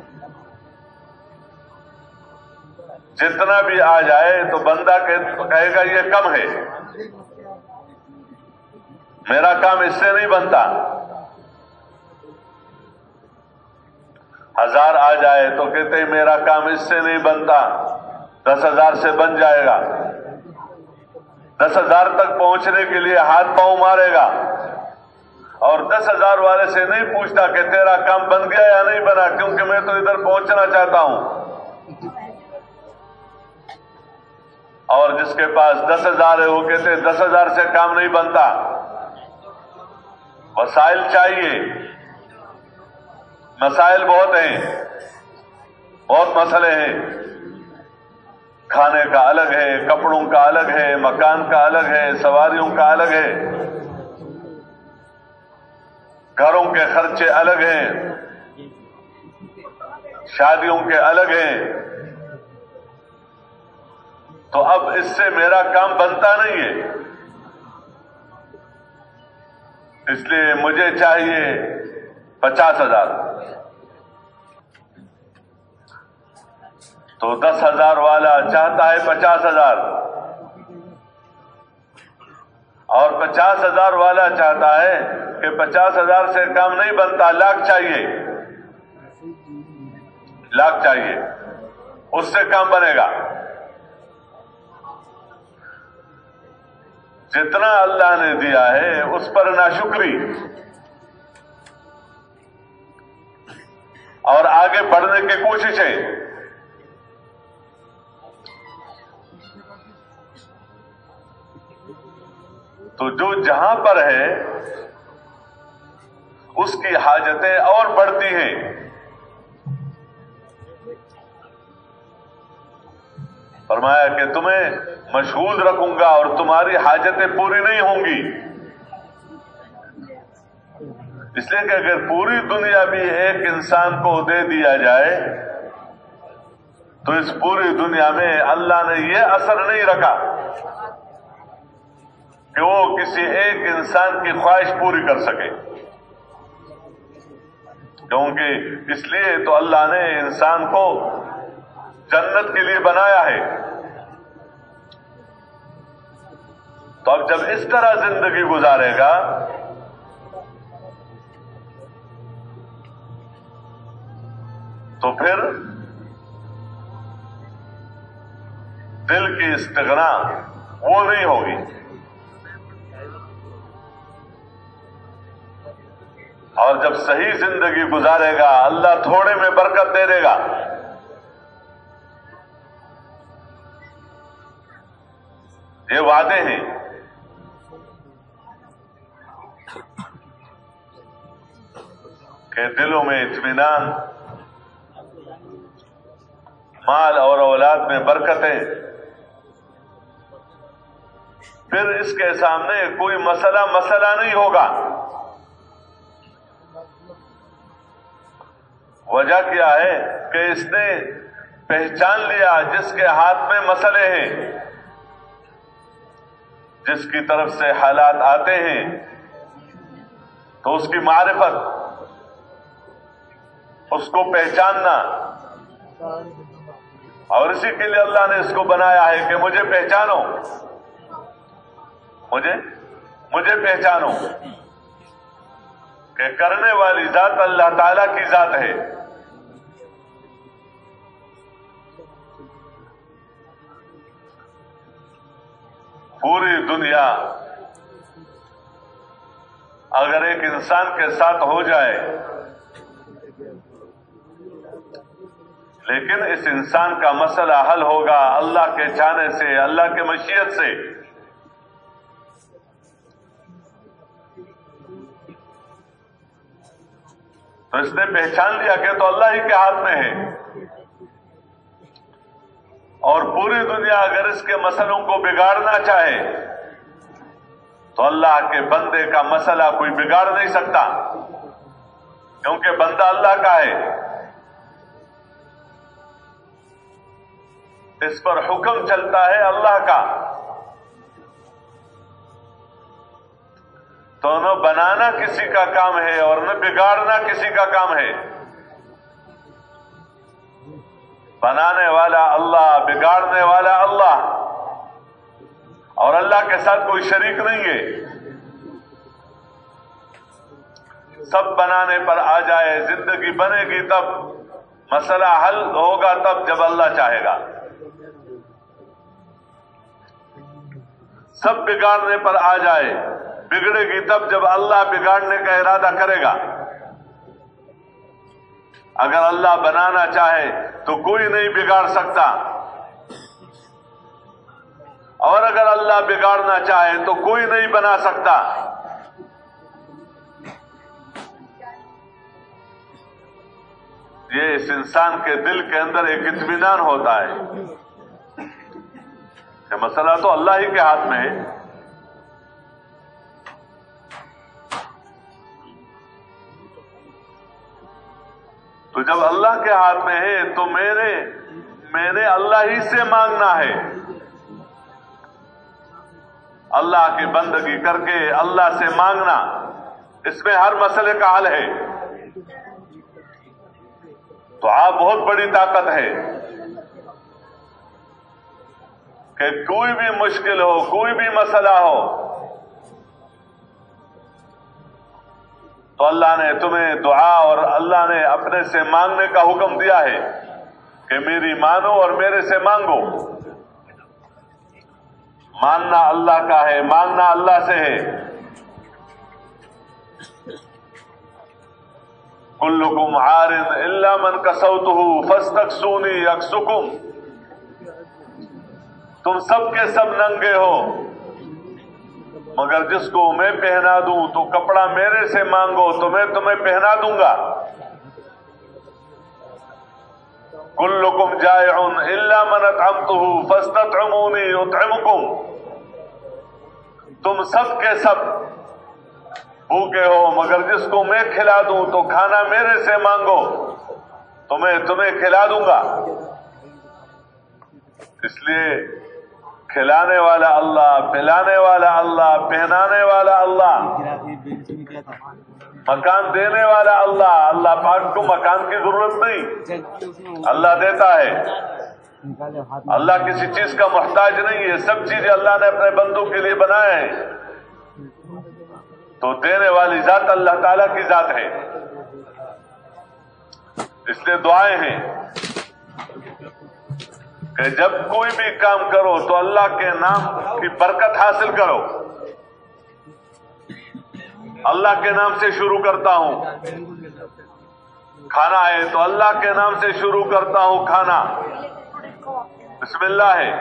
جتنا بھی آ جائے تو بندہ کہے گا یہ کم ہے، میرا کام اس سے نہیں بنتا. 1000 آ جائے تو کہتے ہیں میرا کام اس سے نہیں بنتا، 10,000 سے بن جائے گا. 10,000 تک پہنچنے کے لیے ہاتھ پاؤں مارے گا اور 10,000 والے سے نہیں پوچھتا کہ تیرا کام بن گیا یا نہیں بنا، کیونکہ میں تو ادھر پہنچنا چاہتا ہوں۔ اور جس کے پاس 10,000 ہے وہ کہتے 10,000 سے کام نہیں بنتا، وسائل چاہیے، مسائل بہت ہیں، بہت مسئلے ہیں، کھانے کا الگ ہے، کپڑوں کا الگ ہے، مکان کا الگ ہے، سواریوں کا الگ ہے، گھروں کے خرچے الگ ہیں، شادیوں کے الگ ہیں، تو اب اس سے میرا کام بنتا نہیں ہے، اس لیے مجھے چاہیے 50,000۔ تو 10,000 والا چاہتا ہے 50,000 اور 50,000 والا چاہتا ہے کہ 50,000 سے کام نہیں بنتا، لاکھ چاہیے، لاکھ چاہیے، اس سے کام بنے گا۔ جتنا اللہ نے دیا ہے اس پر ناشکری اور آگے بڑھنے کی کوششیں، تو جو جہاں پر ہے اس کی حاجتیں اور بڑھتی ہیں۔ فرمایا کہ تمہیں مشغول رکھوں گا اور تمہاری حاجتیں پوری نہیں ہوں گی، اس لیے کہ اگر پوری دنیا بھی ایک انسان کو دے دیا جائے تو اس پوری دنیا میں اللہ نے یہ اثر نہیں رکھا کہ وہ کسی ایک انسان کی خواہش پوری کر سکے، کیونکہ اس لیے تو اللہ نے انسان کو جنت کے لیے بنایا ہے۔ تو اب جب اس طرح زندگی گزارے گا تو پھر دل کی استغنا وہ نہیں ہوگی، اور جب صحیح زندگی گزارے گا اللہ تھوڑے میں برکت دے دے گا۔ یہ وعدے ہیں، کہ دلوں میں اطمینان، مال اور اولاد میں برکتیں، پھر اس کے سامنے کوئی مسئلہ نہیں ہوگا۔ وجہ کیا ہے کہ اس نے پہچان لیا جس کے ہاتھ میں مسئلے ہیں، جس کی طرف سے حالات آتے ہیں، تو اس کی معرفت، اس کو پہچاننا، اور اسی کے لیے اللہ نے اس کو بنایا ہے کہ مجھے پہچانو، مجھے پہچانو، کہ کرنے والی ذات اللہ تعالی کی ذات ہے۔ پوری دنیا اگر ایک انسان کے ساتھ ہو جائے، لیکن اس انسان کا مسئلہ حل ہوگا اللہ کے چاہنے سے، اللہ کے مشیت سے۔ تو اس نے پہچان لیا کہ تو اللہ ہی کے ہاتھ میں ہے، اور پوری دنیا اگر اس کے مسئلوں کو بگاڑنا چاہے تو اللہ کے بندے کا مسئلہ کوئی بگاڑ نہیں سکتا، کیونکہ بندہ اللہ کا ہے، اس پر حکم چلتا ہے اللہ کا۔ تو نہ بنانا کسی کا کام ہے اور نہ بگاڑنا کسی کا کام ہے۔ بنانے والا اللہ، بگاڑنے والا اللہ، اور اللہ کے ساتھ کوئی شریک نہیں ہے۔ سب بنانے پر آ جائے، زندگی بنے گی تب، مسئلہ حل ہوگا تب جب اللہ چاہے گا۔ سب بگاڑنے پر آ جائے، بگڑے گی تب جب اللہ بگاڑنے کا ارادہ کرے گا۔ اگر اللہ بنانا چاہے تو کوئی نہیں بگاڑ سکتا، اور اگر اللہ بگاڑنا چاہے تو کوئی نہیں بنا سکتا۔ یہ اس انسان کے دل کے اندر ایک اطمینان ہوتا ہے کہ مسئلہ تو اللہ ہی کے ہاتھ میں ہے۔ تو جب اللہ کے ہاتھ میں ہے تو میں نے اللہ ہی سے مانگنا ہے، اللہ کی بندگی کر کے اللہ سے مانگنا، اس میں ہر مسئلے کا حل ہے۔ دعا بہت بڑی طاقت ہے کہ کوئی بھی مشکل ہو، کوئی بھی مسئلہ ہو، تو اللہ نے تمہیں دعا اور اللہ نے اپنے سے مانگنے کا حکم دیا ہے کہ میری مانو اور میرے سے مانگو۔ ماننا اللہ کا ہے، مانگنا اللہ سے ہے۔ کلکم عار الا من کسوتہ فاستکسونی اکسکم، تم سب کے سب ننگے ہو مگر جس کو میں پہنا دوں، تو کپڑا میرے سے مانگو تو میں تمہیں پہنا دوں گا۔ کلکم جائع الا من اطعمتہ فاستطعمونی اطعمکم، تم سب کے سب بھوکے ہو مگر جس کو میں کھلا دوں تو کھانا میرے سے مانگو تو میں تمہیں کھلا دوں گا۔ اس لیے کھلانے والا اللہ، پلانے والا اللہ، پہنانے والا اللہ، مکان دینے والا اللہ، اللہ پاک کو مکان کی ضرورت نہیں، اللہ دیتا ہے۔ اللہ کسی چیز کا محتاج نہیں ہے، سب چیزیں اللہ نے اپنے بندوں کے لیے بنائے ہیں۔ تو دینے والی ذات اللہ تعالیٰ کی ذات ہے، اس لیے دعائیں ہیں کہ جب کوئی بھی کام کرو تو اللہ کے نام کی برکت حاصل کرو۔ اللہ کے نام سے شروع کرتا ہوں، کھانا ہے تو اللہ کے نام سے شروع کرتا ہوں کھانا، بسم اللہ ہے۔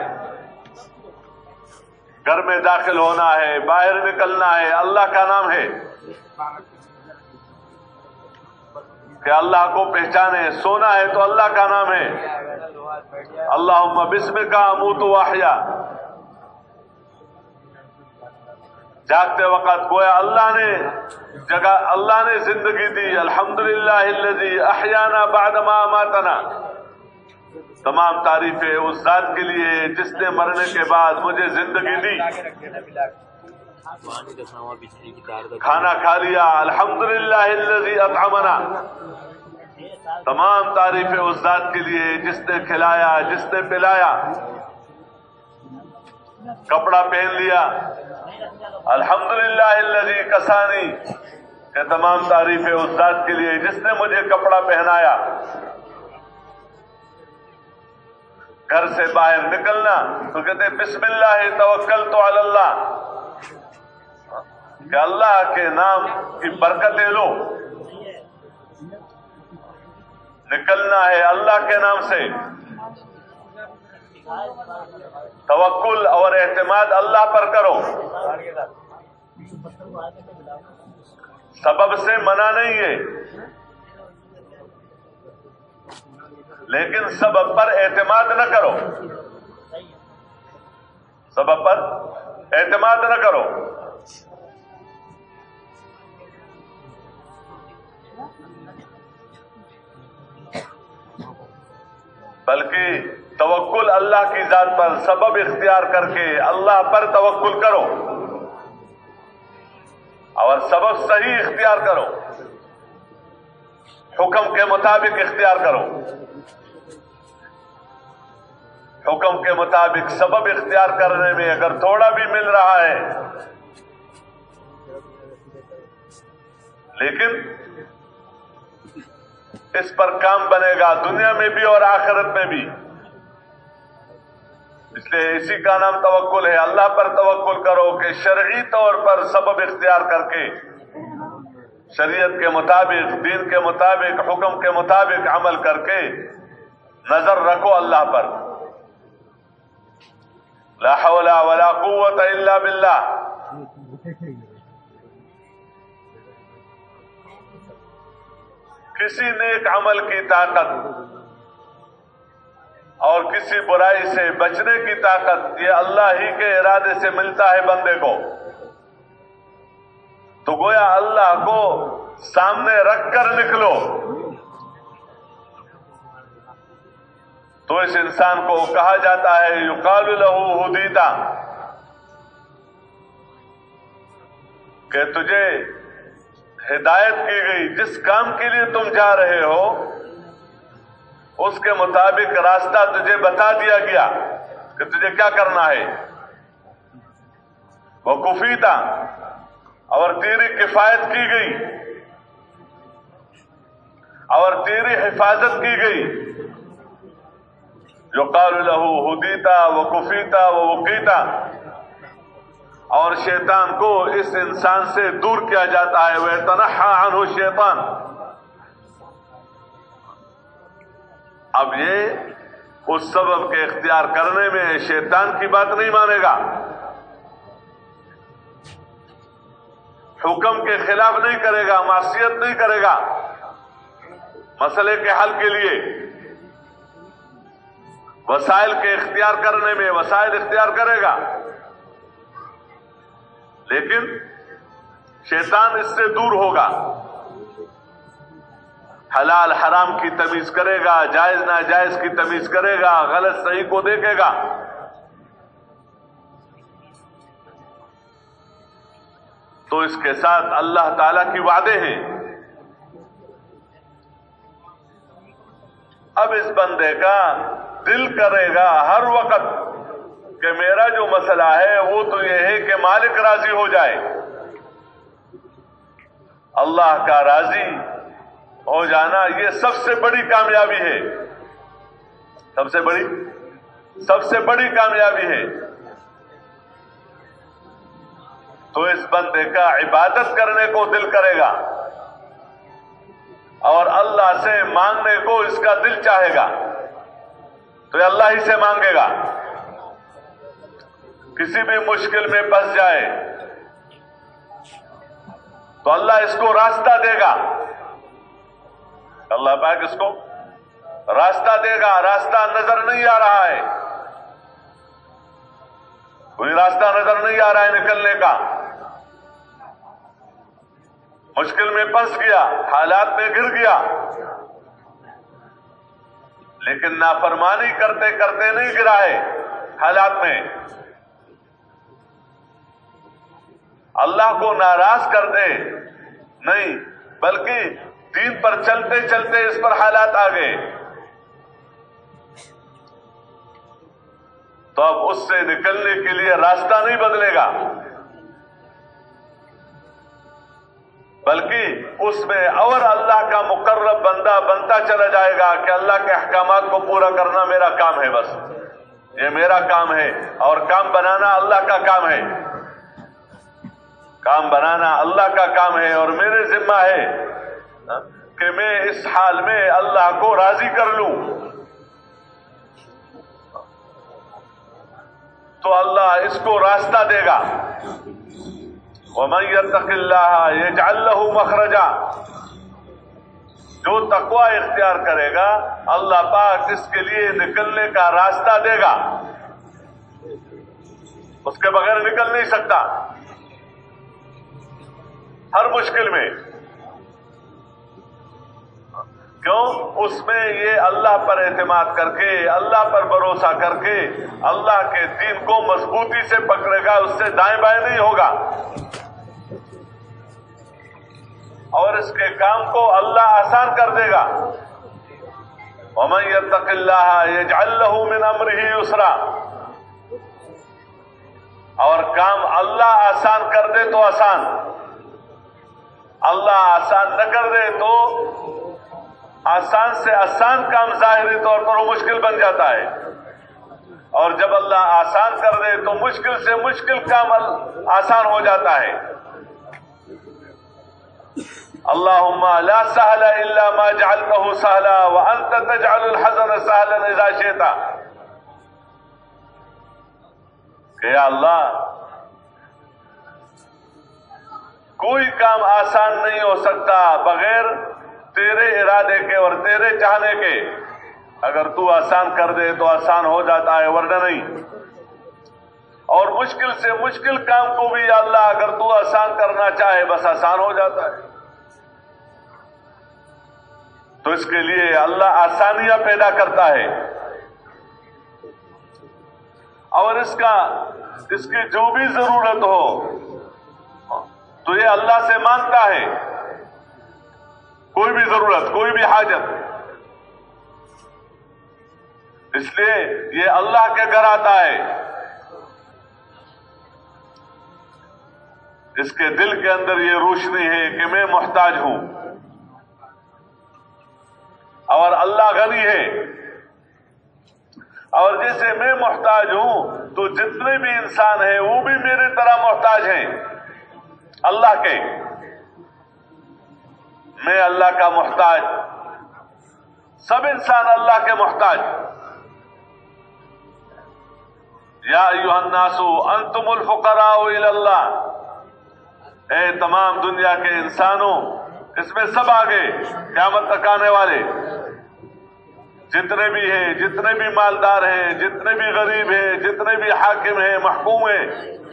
گھر میں داخل ہونا ہے، باہر نکلنا ہے، اللہ کا نام ہے کہ اللہ کو پہچانے۔ سونا ہے تو اللہ کا نام ہے، اللہم بسمک اموت واحیا۔ جاگتے وقت گویا اللہ نے زندگی دی، الحمدللہ الذی احیانا بعد ما اماتنا۔ تمام تعریفیں اس ذات کے لیے جس نے مرنے کے بعد مجھے زندگی دی۔ کھانا کھا لیا، الحمدللہ الذی اطعمنا۔ تمام تعریفیں اس ذات کے لیے جس نے کھلایا، جس نے پلایا۔ کپڑا پہن لیا، الحمدللہ الذی کسانی، کہ تمام تعریفیں اس ذات کے لیے جس نے مجھے کپڑا پہنایا۔ گھر سے باہر نکلنا تو کہتے بسم اللہ توکلت علی اللہ، کہ اللہ کے نام کی برکتیں لو۔ نکلنا ہے اللہ کے نام سے، توکل اور اعتماد اللہ پر کرو۔ سبب سے منع نہیں ہے، لیکن سبب پر اعتماد نہ کرو، سبب پر اعتماد نہ کرو۔ بلکہ توکل اللہ کی ذات پر، سبب اختیار کر کے اللہ پر توکل کرو اور سبب صحیح اختیار کرو، حکم کے مطابق اختیار کرو۔ حکم کے مطابق سبب اختیار کرنے میں اگر تھوڑا بھی مل رہا ہے، لیکن اس پر کام بنے گا دنیا میں بھی اور آخرت میں بھی۔ اس لیے اسی کا نام توکل ہے. اللہ پر توکل کرو کہ شرعی طور پر سبب اختیار کر کے شریعت کے مطابق، دین کے مطابق، حکم کے مطابق عمل کر کے نظر رکھو اللہ پر. لا حول ولا قوت الا باللہ. کسی نیک عمل کی طاقت اور کسی برائی سے بچنے کی طاقت یہ اللہ ہی کے ارادے سے ملتا ہے بندے کو. تو گویا اللہ کو سامنے رکھ کر نکلو تو اس انسان کو کہا جاتا ہے یقال لہ ہدیتا، کہ تجھے ہدایت کی گئی، جس کام کے لیے تم جا رہے ہو اس کے مطابق راستہ تجھے بتا دیا گیا کہ تجھے کیا کرنا ہے. وہ کفیتا، اور تیری کفایت کی گئی اور تیری حفاظت کی گئی. یقال لہ ہدیتا و کفیتا و وقیتا، اور شیطان کو اس انسان سے دور کیا جاتا ہے. وَيَتَنَحَّى عَنْهُ الشَّيْطَانُ. اب یہ اس سبب کے اختیار کرنے میں شیطان کی بات نہیں مانے گا، حکم کے خلاف نہیں کرے گا، معصیت نہیں کرے گا. مسئلے کے حل کے لیے وسائل کے اختیار کرنے میں وسائل اختیار کرے گا، لیکن شیطان اس سے دور ہوگا. حلال حرام کی تمیز کرے گا، جائز ناجائز کی تمیز کرے گا، غلط صحیح کو دیکھے گا. تو اس کے ساتھ اللہ تعالی کی وعدے ہیں. اب اس بندے کا دل کرے گا ہر وقت کہ میرا جو مسئلہ ہے وہ تو یہ ہے کہ مالک راضی ہو جائے. اللہ کا راضی ہو جانا یہ سب سے بڑی کامیابی ہے، سب سے بڑی کامیابی ہے. تو اس بندے کا عبادت کرنے کو دل کرے گا اور اللہ سے مانگنے کو اس کا دل چاہے گا تو یہ اللہ ہی سے مانگے گا. کسی بھی مشکل میں پھنس جائے تو اللہ اس کو راستہ دے گا. اللہ پاک اس کو راستہ دے گا. راستہ نظر نہیں آ رہا ہے، کوئی راستہ نظر نہیں آ رہا ہے نکلنے کا، مشکل میں پھنس گیا، حالات میں گر گیا، لیکن نافرمانی کرتے کرتے نہیں گرا ہے. حالات میں اللہ کو ناراض کر دے نہیں، بلکہ دین پر چلتے چلتے اس پر حالات آ گئے تو اب اس سے نکلنے کے لیے راستہ نہیں بدلے گا، بلکہ اس میں اور اللہ کا مقرب بندہ بنتا چلا جائے گا کہ اللہ کے احکامات کو پورا کرنا میرا کام ہے، بس یہ میرا کام ہے. اور کام بنانا اللہ کا کام ہے، کام بنانا اللہ کا کام ہے، اور میرے ذمہ ہے کہ میں اس حال میں اللہ کو راضی کر لوں. تو اللہ اس کو راستہ دے گا. وَمَن يَتَّقِ اللَّهَ يَجْعَل لَّهُ مَخْرَجًا. جو تقوی اختیار کرے گا اللہ پاک اس کے لیے نکلنے کا راستہ دے گا، اس کے بغیر نکل نہیں سکتا ہر مشکل میں. کیوں؟ اس میں یہ اللہ پر اعتماد کر کے، اللہ پر بھروسہ کر کے اللہ کے دین کو مضبوطی سے پکڑے گا، اس سے دائیں بائیں نہیں ہوگا، اور اس کے کام کو اللہ آسان کر دے گا. وَمَن يَتَّقِ اللَّهَ يَجْعَل لَّهُ مِنْ أَمْرِهِ يُسْرًا. اور کام اللہ آسان کر دے تو آسان، اللہ آسان نہ کر دے تو آسان سے آسان کام ظاہری طور پر وہ مشکل بن جاتا ہے. اور جب اللہ آسان کر دے تو مشکل سے مشکل کام آسان ہو جاتا ہے. اللہم لا سہل الا ما جعلتہ سہلا وانت تجعل الحزن سہلا اذا شئت. کہ یا اللہ کوئی کام آسان نہیں ہو سکتا بغیر تیرے ارادے کے اور تیرے چاہنے کے. اگر تو آسان کر دے تو آسان ہو جاتا ہے ورنہ نہیں. اور مشکل سے مشکل کام کو بھی یا اللہ اگر تو آسان کرنا چاہے بس آسان ہو جاتا ہے. تو اس کے لیے اللہ آسانیاں پیدا کرتا ہے اور اس کی جو بھی ضرورت ہو تو یہ اللہ سے مانگتا ہے. کوئی بھی ضرورت کوئی بھی حاجت. اس لیے یہ اللہ کے گھر آتا ہے. اس کے دل کے اندر یہ روشنی ہے کہ میں محتاج ہوں اور اللہ غنی ہے. اور جیسے میں محتاج ہوں تو جتنے بھی انسان ہیں وہ بھی میری طرح محتاج ہیں اللہ کے. میں اللہ کا محتاج, سب انسان اللہ کے محتاج. یا ایھا الناس انتم الفقراء الی اللہ. اے تمام دنیا کے انسانوں, اس میں سب آگے قیامت تک آنے والے جتنے بھی ہیں, جتنے بھی مالدار ہیں, جتنے بھی غریب ہیں, جتنے بھی حاکم ہیں, محکوم ہیں,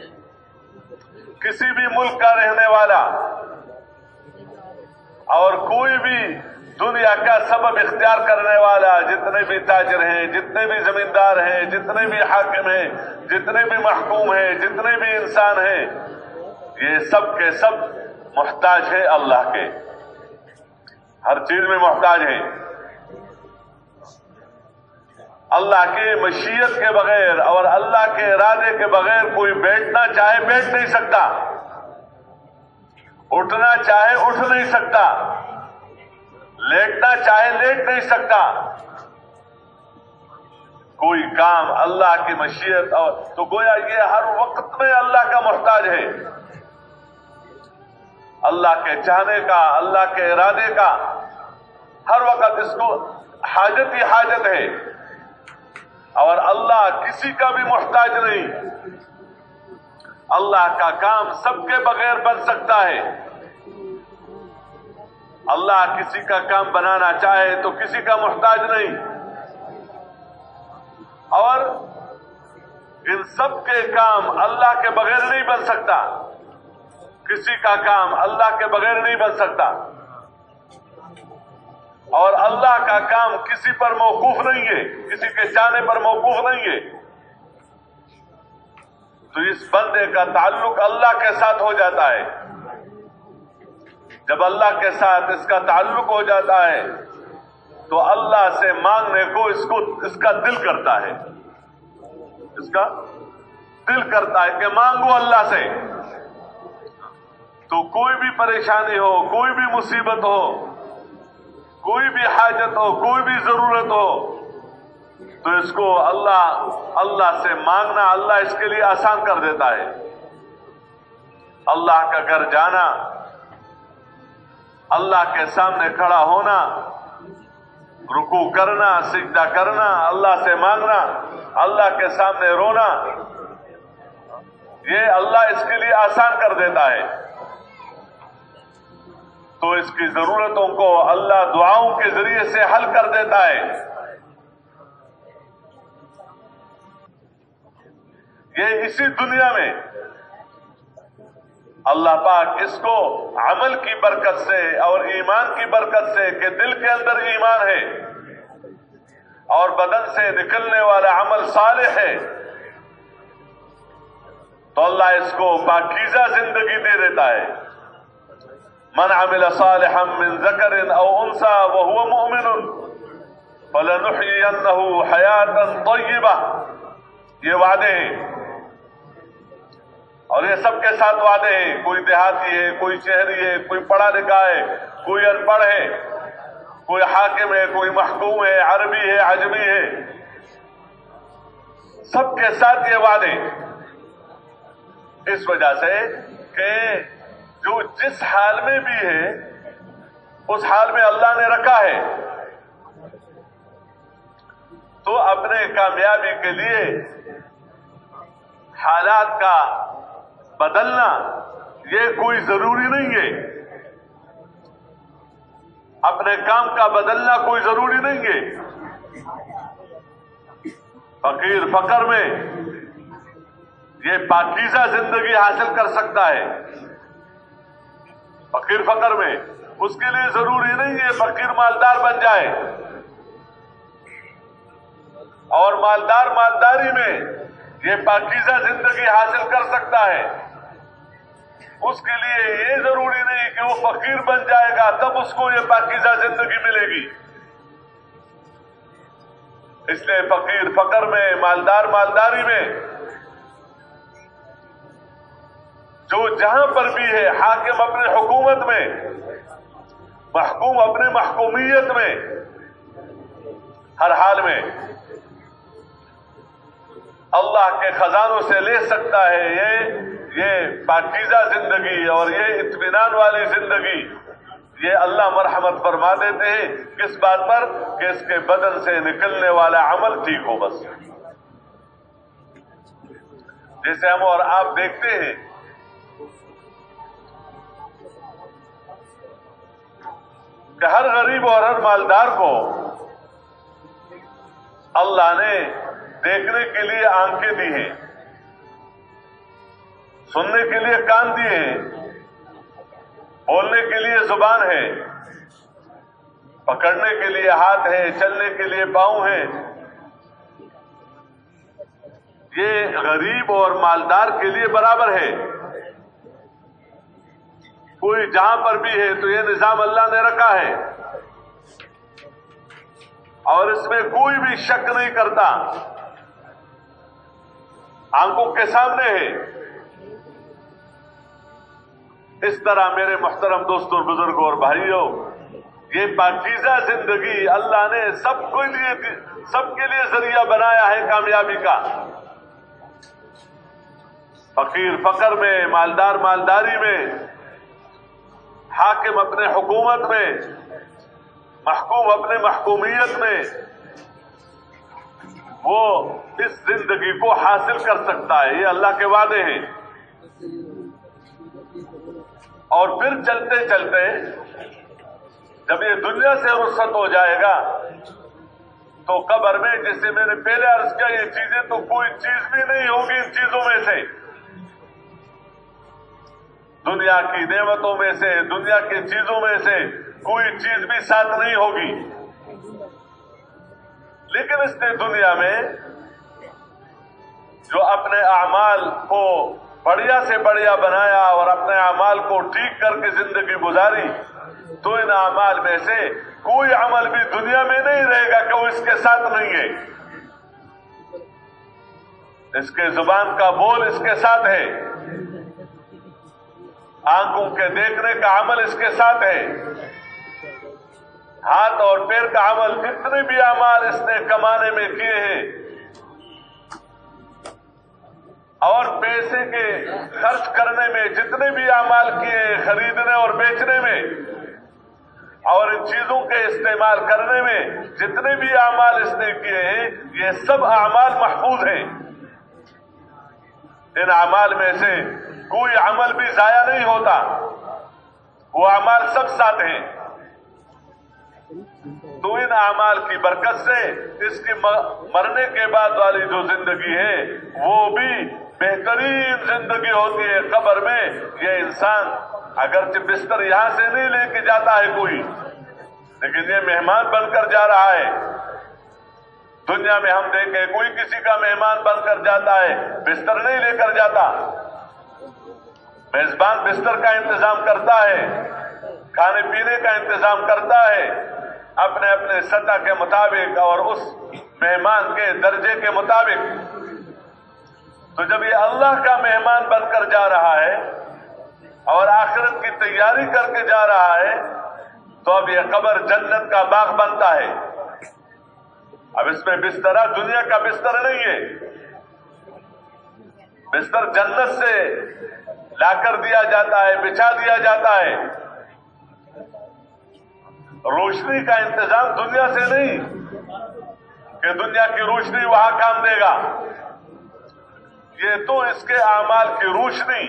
کسی بھی ملک کا رہنے والا اور کوئی بھی دنیا کا سبب اختیار کرنے والا, جتنے بھی تاجر ہیں, جتنے بھی زمیندار ہیں, جتنے بھی حاکم ہیں, جتنے بھی محکوم ہیں, جتنے بھی انسان ہیں, یہ سب کے سب محتاج ہیں اللہ کے. ہر چیز میں محتاج ہیں. اللہ کی مشیت کے بغیر اور اللہ کے ارادے کے بغیر کوئی بیٹھنا چاہے بیٹھ نہیں سکتا, اٹھنا چاہے اٹھ نہیں سکتا, لیٹنا چاہے لیٹ نہیں سکتا. کوئی کام اللہ کی مشیت اور تو گویا یہ ہر وقت میں اللہ کا محتاج ہے. اللہ کے چاہنے کا, اللہ کے ارادے کا ہر وقت اس کو حاجت ہی حاجت ہے. اور اللہ کسی کا بھی محتاج نہیں. اللہ کا کام سب کے بغیر بن سکتا ہے. اللہ کسی کا کام بنانا چاہے تو کسی کا محتاج نہیں. اور ان سب کے کام اللہ کے بغیر نہیں بن سکتا. کسی کا کام اللہ کے بغیر نہیں بن سکتا. اور اللہ کا کام کسی پر موقوف نہیں ہے, کسی کے چاہنے پر موقوف نہیں ہے. تو اس بندے کا تعلق اللہ کے ساتھ ہو جاتا ہے. جب اللہ کے ساتھ اس کا تعلق ہو جاتا ہے تو اللہ سے مانگنے کو اس کا دل کرتا ہے. اس کا دل کرتا ہے کہ مانگو اللہ سے. تو کوئی بھی پریشانی ہو, کوئی بھی مصیبت ہو, کوئی بھی حاجت ہو, کوئی بھی ضرورت ہو, تو اس کو اللہ سے مانگنا اللہ اس کے لیے آسان کر دیتا ہے. اللہ کا گھر جانا, اللہ کے سامنے کھڑا ہونا, رکوع کرنا, سجدہ کرنا, اللہ سے مانگنا, اللہ کے سامنے رونا, یہ اللہ اس کے لیے آسان کر دیتا ہے. تو اس کی ضرورتوں کو اللہ دعاؤں کے ذریعے سے حل کر دیتا ہے. یہ اسی دنیا میں اللہ پاک اس کو عمل کی برکت سے اور ایمان کی برکت سے کہ دل کے اندر ایمان ہے اور بدن سے نکلنے والا عمل صالح ہے, تو اللہ اس کو پاکیزہ زندگی دے دیتا ہے. من عمل صالحا من ذکر او انثى وهو مؤمن فلنحيينه حیاتا طیبہ. یہ وعدے ہیں اور یہ سب کے ساتھ وعدے ہیں. کوئی دیہاتی ہے, کوئی شہری ہے, کوئی پڑھا لکھا ہے, کوئی ان پڑھ ہے, کوئی حاکم ہے, کوئی محکوم ہے, عربی ہے, عجمی ہے, سب کے ساتھ یہ وعدے، اس وجہ سے کہ جو جس حال میں بھی ہے اس حال میں اللہ نے رکھا ہے، تو اپنے کامیابی کے لیے حالات کا بدلنا یہ کوئی ضروری نہیں ہے، اپنے کام کا بدلنا کوئی ضروری نہیں ہے۔ فقیر فقر میں یہ پاکیزہ زندگی حاصل کر سکتا ہے، فقیر فقر میں اس کے لیے ضروری نہیں ہے فقیر مالدار بن جائے، اور مالدار مالداری میں یہ پاکیزہ زندگی حاصل کر سکتا ہے، اس کے لیے یہ ضروری نہیں کہ وہ فقیر بن جائے گا تب اس کو یہ پاکیزہ زندگی ملے گی۔ اس لیے فقیر فقر میں، مالدار مالداری میں، جو جہاں پر بھی ہے، حاکم اپنے حکومت میں، محکوم اپنے محکومیت میں، ہر حال میں اللہ کے خزانوں سے لے سکتا ہے یہ پاکیزہ زندگی اور یہ اطمینان والی زندگی۔ یہ اللہ مرحمت فرما دیتے ہیں کس بات پر؟ کہ اس کے بدن سے نکلنے والا عمل ٹھیک ہو بس۔ جیسے ہم اور آپ دیکھتے ہیں کہ ہر غریب اور ہر مالدار کو اللہ نے دیکھنے کے لیے آنکھیں دی ہیں، سننے کے لیے کان دیے ہیں، بولنے کے لیے زبان ہے، پکڑنے کے لیے ہاتھ ہے، چلنے کے لیے پاؤں ہے۔ یہ غریب اور مالدار کے لیے برابر ہے، کوئی جہاں پر بھی ہے تو یہ نظام اللہ نے رکھا ہے، اور اس میں کوئی بھی شک نہیں کرتا، آنکھوں کے سامنے ہے۔ اس طرح میرے محترم دوستوں، بزرگوں اور بھائیوں، یہ پاکیزہ زندگی اللہ نے سب کے لیے ذریعہ بنایا ہے کامیابی کا۔ فقیر فقر میں، مالدار مالداری میں، حاکم اپنے حکومت میں، محکوم اپنے محکومیت میں، وہ اس زندگی کو حاصل کر سکتا ہے۔ یہ اللہ کے وعدے ہیں۔ اور پھر چلتے چلتے جب یہ دنیا سے رخصت ہو جائے گا تو قبر میں، جسے میں نے پہلے عرض کیا، یہ چیزیں تو کوئی چیز بھی نہیں ہوگی ان چیزوں میں سے، دنیا کی نعمتوں میں سے، دنیا کی چیزوں میں سے کوئی چیز بھی ساتھ نہیں ہوگی۔ لیکن اس نے دنیا میں جو اپنے اعمال کو بڑھیا سے بڑھیا بنایا اور اپنے اعمال کو ٹھیک کر کے زندگی گزاری، تو ان اعمال میں سے کوئی عمل بھی دنیا میں نہیں رہے گا کہ وہ اس کے ساتھ نہیں ہے۔ اس کے زبان کا بول اس کے ساتھ ہے، آنکھوں کے دیکھنے کا عمل اس کے ساتھ ہے، ہاتھ اور پیر کا عمل، جتنے بھی اعمال اس نے کمانے میں کیے ہیں اور پیسے کے خرچ کرنے میں جتنے بھی اعمال کیے ہیں، خریدنے اور بیچنے میں اور ان چیزوں کے استعمال کرنے میں جتنے بھی اعمال اس نے کیے ہیں، یہ سب اعمال محفوظ ہیں۔ ان اعمال میں سے کوئی عمل بھی ضائع نہیں ہوتا، وہ اعمال سب ساتھ ہیں۔ تو ان اعمال کی برکت سے اس کی مرنے کے بعد والی جو زندگی ہے وہ بھی بہترین زندگی ہوتی ہے۔ قبر میں یہ انسان اگرچہ بستر یہاں سے نہیں لے کے جاتا ہے کوئی، لیکن یہ مہمان بن کر جا رہا ہے۔ دنیا میں ہم دیکھیں کوئی کسی کا مہمان بن کر جاتا ہے، بستر نہیں لے کر جاتا، میزبان بستر کا انتظام کرتا ہے، کھانے پینے کا انتظام کرتا ہے، اپنے اپنے سطح کے مطابق اور اس مہمان کے درجے کے مطابق۔ تو جب یہ اللہ کا مہمان بن کر جا رہا ہے اور آخرت کی تیاری کر کے جا رہا ہے، تو اب یہ قبر جنت کا باغ بنتا ہے۔ اب اس میں بستر دنیا کا بستر نہیں ہے، بستر جنت سے لا کر دیا جاتا ہے، بچھا دیا جاتا ہے۔ روشنی کا انتظام دنیا سے نہیں کہ دنیا کی روشنی وہاں کام دے گا، یہ تو اس کے اعمال کی روشنی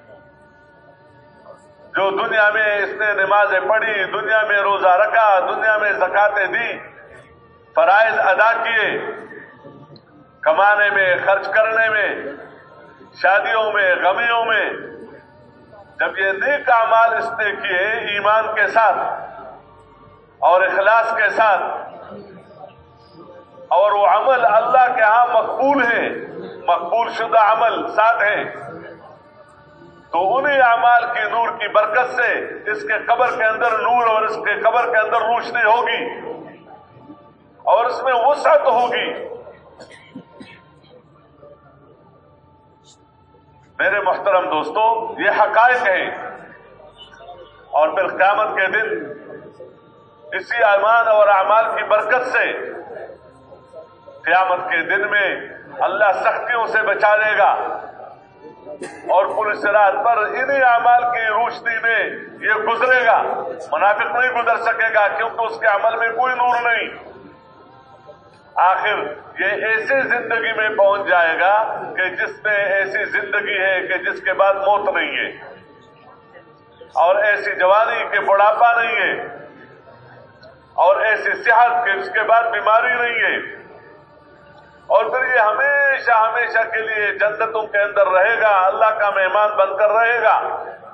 جو دنیا میں اس نے نمازیں پڑھی، دنیا میں روزہ رکھا، دنیا میں زکاتیں دی، فرائض ادا کیے، کمانے میں، خرچ کرنے میں، شادیوں میں، غمیوں میں، جب یہ نیک اعمال اس نے کیے ایمان کے ساتھ اور اخلاص کے ساتھ، اور وہ عمل اللہ کے ہاں مقبول ہے، مقبول شدہ عمل ساتھ ہیں، تو انہی اعمال کی نور کی برکت سے اس کے قبر کے اندر نور اور اس کے قبر کے اندر روشنی ہوگی اور اس میں وسعت ہوگی۔ میرے محترم دوستو، یہ حقائق ہیں، اور پھر قیامت کے دن اسی ایمان اور اعمال کی برکت سے قیامت کے دن میں اللہ سختیوں سے بچا لے گا، اور پل صراط پر انہی اعمال کی روشنی میں یہ گزرے گا۔ منافق نہیں گزر سکے گا کیونکہ اس کے عمل میں کوئی نور نہیں۔ آخر یہ ایسی زندگی میں پہنچ جائے گا کہ جس میں ایسی زندگی ہے کہ جس کے بعد موت نہیں ہے، اور ایسی جوانی کہ بڑھاپا نہیں ہے، اور ایسی صحت کہ اس کے بعد بیماری نہیں ہے، اور پھر یہ ہمیشہ ہمیشہ کے لیے جنتوں کے اندر رہے گا، اللہ کا مہمان بن کر رہے گا۔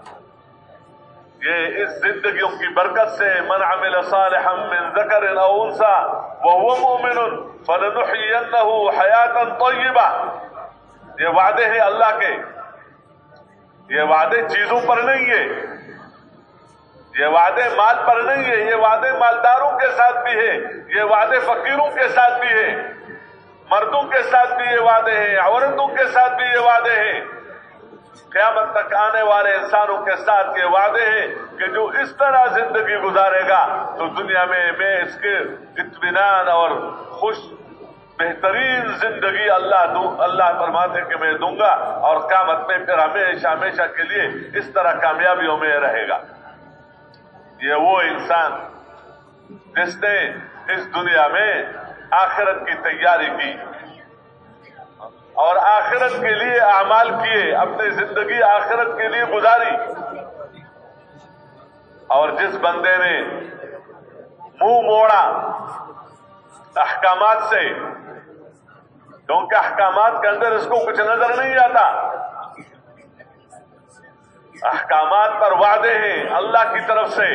یہ اس زندگیوں کی برکت سے من عمل صالحا من ذکر او انثى وهو مؤمن فلنحيينه حیاتا طیبہ، یہ وعدے ہیں اللہ کے، یہ وعدے چیزوں پر نہیں ہے، یہ وعدے مال پر نہیں ہے، یہ وعدے مالداروں کے ساتھ بھی ہے، یہ وعدے فقیروں کے ساتھ بھی ہے، مردوں کے ساتھ بھی یہ وعدے ہیں، عورتوں کے ساتھ بھی یہ وعدے ہیں، قیامت تک آنے والے انسانوں کے ساتھ یہ وعدے ہیں کہ جو اس طرح زندگی گزارے گا تو دنیا میں اس کے اطمینان اور خوش بہترین زندگی اللہ فرماتے کہ میں دوں گا، اور قیامت میں پھر ہمیشہ ہمیشہ کے لیے اس طرح کامیابیوں میں رہے گا۔ یہ وہ انسان جس نے اس دنیا میں آخرت کی تیاری کی اور آخرت کے لیے اعمال کیے، اپنی زندگی آخرت کے لیے گزاری، اور جس بندے نے منہ موڑا احکامات سے، کیونکہ احکامات کے اندر اس کو کچھ نظر نہیں آتا، احکامات پر وعدے ہیں اللہ کی طرف سے،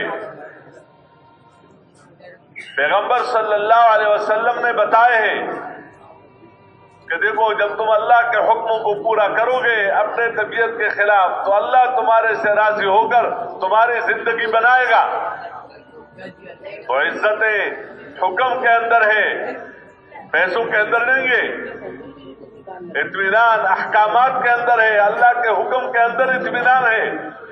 پیغمبر صلی اللہ علیہ وسلم نے بتائے ہیں کہ دیکھو جب تم اللہ کے حکموں کو پورا کرو گے اپنے طبیعت کے خلاف تو اللہ تمہارے سے راضی ہو کر تمہاری زندگی بنائے گا۔ تو عزت حکم کے اندر ہے، پیسوں کے اندر نہیں ہے، اطمینان احکامات کے اندر ہے، اللہ کے حکم کے اندر اطمینان ہے۔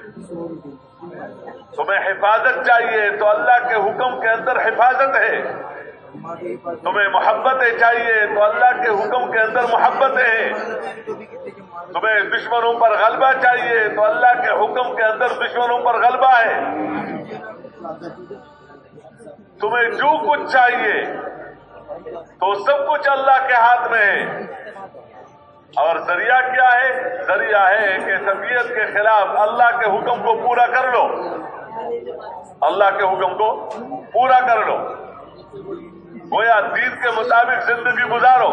تمہیں حفاظت چاہیے تو اللہ کے حکم کے اندر حفاظت ہے، تمہیں محبتیں چاہیے تو اللہ کے حکم کے اندر محبتیں ہیں، تمہیں دشمنوں پر غلبہ چاہیے تو اللہ کے حکم کے اندر دشمنوں پر غلبہ ہے، تمہیں جو کچھ چاہیے تو سب کچھ اللہ کے ہاتھ میں ہے، اور ذریعہ کیا ہے؟ ذریعہ ہے کہ طبیعت کے خلاف اللہ کے حکم کو پورا کر لو، اللہ کے حکم کو پورا کر لو، گویا دین کے مطابق زندگی گزارو،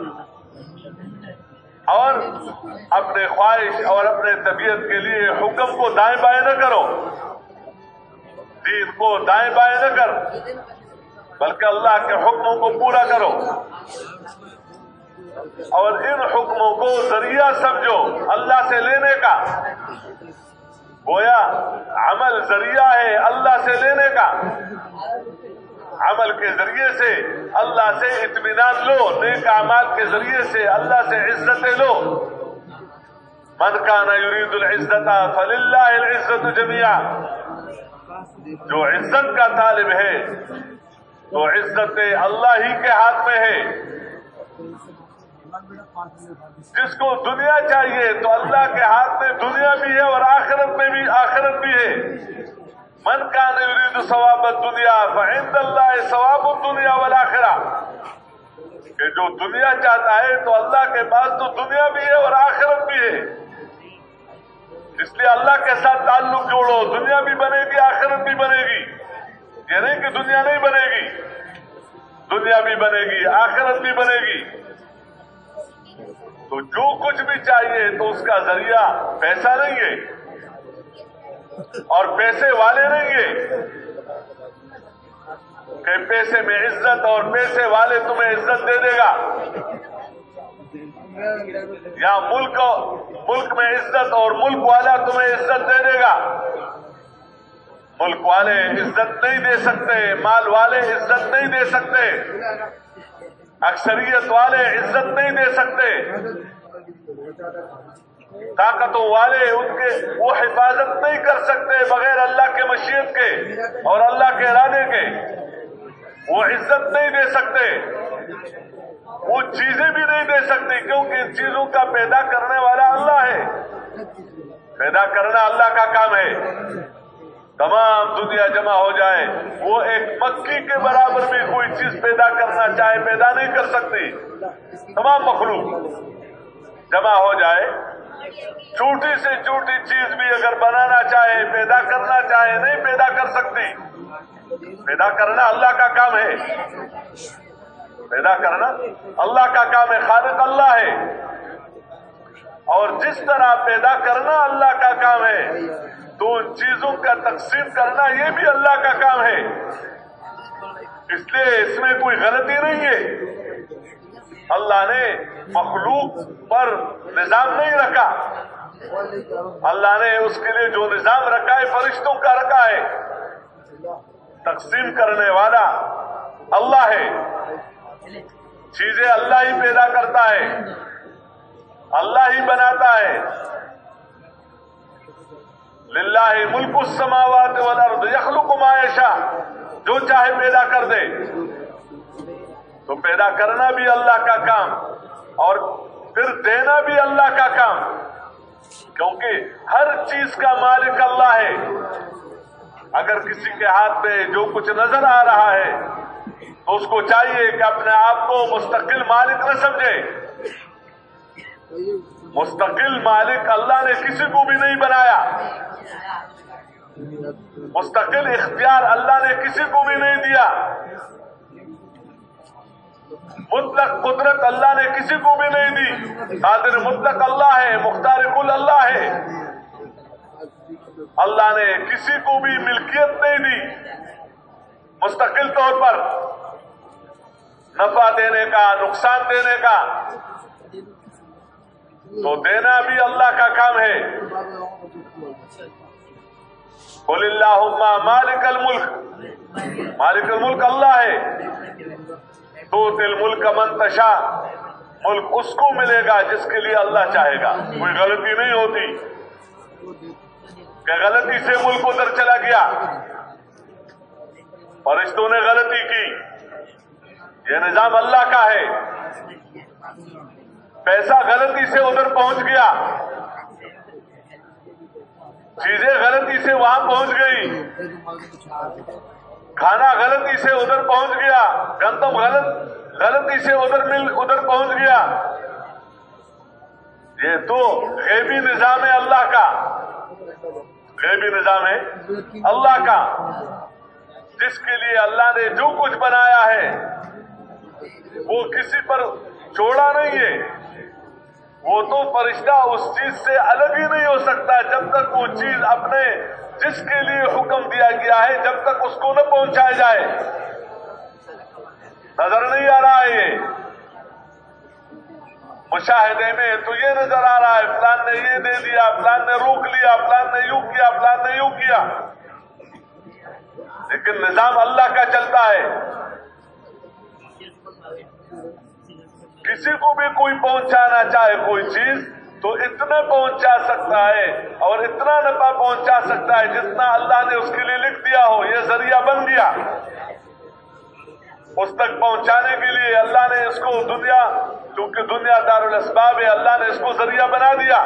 اور اپنے خواہش اور اپنے طبیعت کے لیے حکم کو دائیں بائیں نہ کرو، دین کو دائیں بائیں نہ کر، بلکہ اللہ کے حکموں کو پورا کرو، اور ان حکموں کو ذریعہ سمجھو اللہ سے لینے کا، گویا عمل ذریعہ ہے اللہ سے لینے کا، عمل کے ذریعے سے اللہ سے اطمینان لو، نیک اعمال کے ذریعے سے اللہ سے عزتیں لو۔ من کان یرید العزت فللہ العزت جميعا، جو عزت کا طالب ہے تو عزت اللہ ہی کے ہاتھ میں ہے، جس کو دنیا چاہیے تو اللہ کے ہاتھ میں دنیا بھی ہے اور آخرت میں بھی آخرت بھی ہے. من کان یرید ثواب الدنیا فعند اللہ ثواب الدنیا والآخرہ. کہ جو دنیا چاہتا ہے تو اللہ کے پاس تو دنیا بھی ہے اور آخرت بھی ہے. اس لیے اللہ کے ساتھ تعلق جوڑو, دنیا بھی بنے گی آخرت بھی بنے گی. یہ نہیں کہ دنیا نہیں بنے گی, دنیا بھی بنے گی آخرت بھی بنے گی. تو جو کچھ بھی چاہیے تو اس کا ذریعہ پیسہ نہیں ہے اور پیسے والے نہیں ہے کہ پیسے میں عزت اور پیسے والے تمہیں عزت دے دے گا, یا ملک میں عزت اور ملک والا تمہیں عزت دے دے گا. ملک والے عزت نہیں دے سکتے, مال والے عزت نہیں دے سکتے, اکثریت والے عزت نہیں دے سکتے, طاقتوں والے وہ حفاظت نہیں کر سکتے بغیر اللہ کے مشیت کے اور اللہ کے ارادے کے. وہ عزت نہیں دے سکتے, وہ چیزیں بھی نہیں دے سکتے, کیونکہ ان چیزوں کا پیدا کرنے والا اللہ ہے. پیدا کرنا اللہ کا کام ہے. تمام دنیا جمع ہو جائے, وہ ایک مکھی کے برابر بھی کوئی چیز پیدا کرنا چاہے پیدا نہیں کر سکتی. تمام مخلوق جمع ہو جائے, چھوٹی سے چھوٹی چیز بھی اگر بنانا چاہے پیدا کرنا چاہے نہیں پیدا کر سکتی. پیدا کرنا اللہ کا کام ہے, پیدا کرنا اللہ کا کام ہے. خالق اللہ ہے, اور جس طرح پیدا کرنا اللہ کا کام ہے تو ان چیزوں کا تقسیم کرنا یہ بھی اللہ کا کام ہے. اس لیے اس میں کوئی غلطی نہیں ہے. اللہ نے مخلوق پر نظام نہیں رکھا, اللہ نے اس کے لیے جو نظام رکھا ہے فرشتوں کا رکھا ہے. تقسیم کرنے والا اللہ ہے, چیزیں اللہ ہی پیدا کرتا ہے, اللہ ہی بناتا ہے. للہ ملک السماوات والارض یخلق ما یشاء, جو چاہے پیدا کر دے. تو پیدا کرنا بھی اللہ کا کام اور پھر دینا بھی اللہ کا کام, کیونکہ ہر چیز کا مالک اللہ ہے. اگر کسی کے ہاتھ میں جو کچھ نظر آ رہا ہے تو اس کو چاہیے کہ اپنے آپ کو مستقل مالک نہ سمجھے. مستقل مالک اللہ نے کسی کو بھی نہیں بنایا, مستقل اختیار اللہ نے کسی کو بھی نہیں دیا, مطلق قدرت اللہ نے کسی کو بھی نہیں دی. قادر مطلق اللہ ہے, مختار کل اللہ ہے. اللہ نے کسی کو بھی ملکیت نہیں دی مستقل طور پر نفع دینے کا نقصان دینے کا. تو دینا بھی اللہ کا کام ہے. قل اللہم مالک الملک, مالک الملک اللہ ہے. تؤتی الملک من تشاء, ملک اس کو ملے گا جس کے لیے اللہ چاہے گا. کوئی غلطی نہیں ہوتی کہ غلطی سے ملک ادھر چلا گیا, فرشتوں نے غلطی کی. یہ نظام اللہ کا ہے. پیسہ غلطی سے ادھر پہنچ گیا, چیزیں غلطی سے وہاں پہنچ گئی, کھانا غلطی سے ادھر پہنچ گیا, گندم غلطی سے ادھر پہنچ گیا. یہ تو غیبی نظام ہے اللہ کا, غیبی نظام ہے اللہ کا, جس کے لیے اللہ نے جو کچھ بنایا ہے وہ کسی پر چھوڑا نہیں ہے. وہ تو فرشتہ اس چیز سے الگ ہی نہیں ہو سکتا جب تک وہ چیز اپنے جس کے لیے حکم دیا گیا ہے جب تک اس کو نہ پہنچایا جائے. نظر نہیں آ رہا ہے یہ مشاہدے میں, تو یہ نظر آ رہا ہے فلان نے یہ دے دیا, فلان نے روک لیا, فلان نے یوں کیا, فلان نے یوں کیا. لیکن نظام اللہ کا چلتا ہے. کسی کو بھی کوئی پہنچانا چاہے کوئی چیز تو اتنا پہنچا سکتا ہے اور اتنا نفع پہنچا سکتا ہے جتنا اللہ نے اس کے لیے لکھ دیا ہو. یہ ذریعہ بن گیا, اس تک پہنچانے کے لیے اللہ نے اس کو دنیا، کیونکہ دنیا دارالاسباب ہے، اللہ نے اس کو ذریعہ بنا دیا.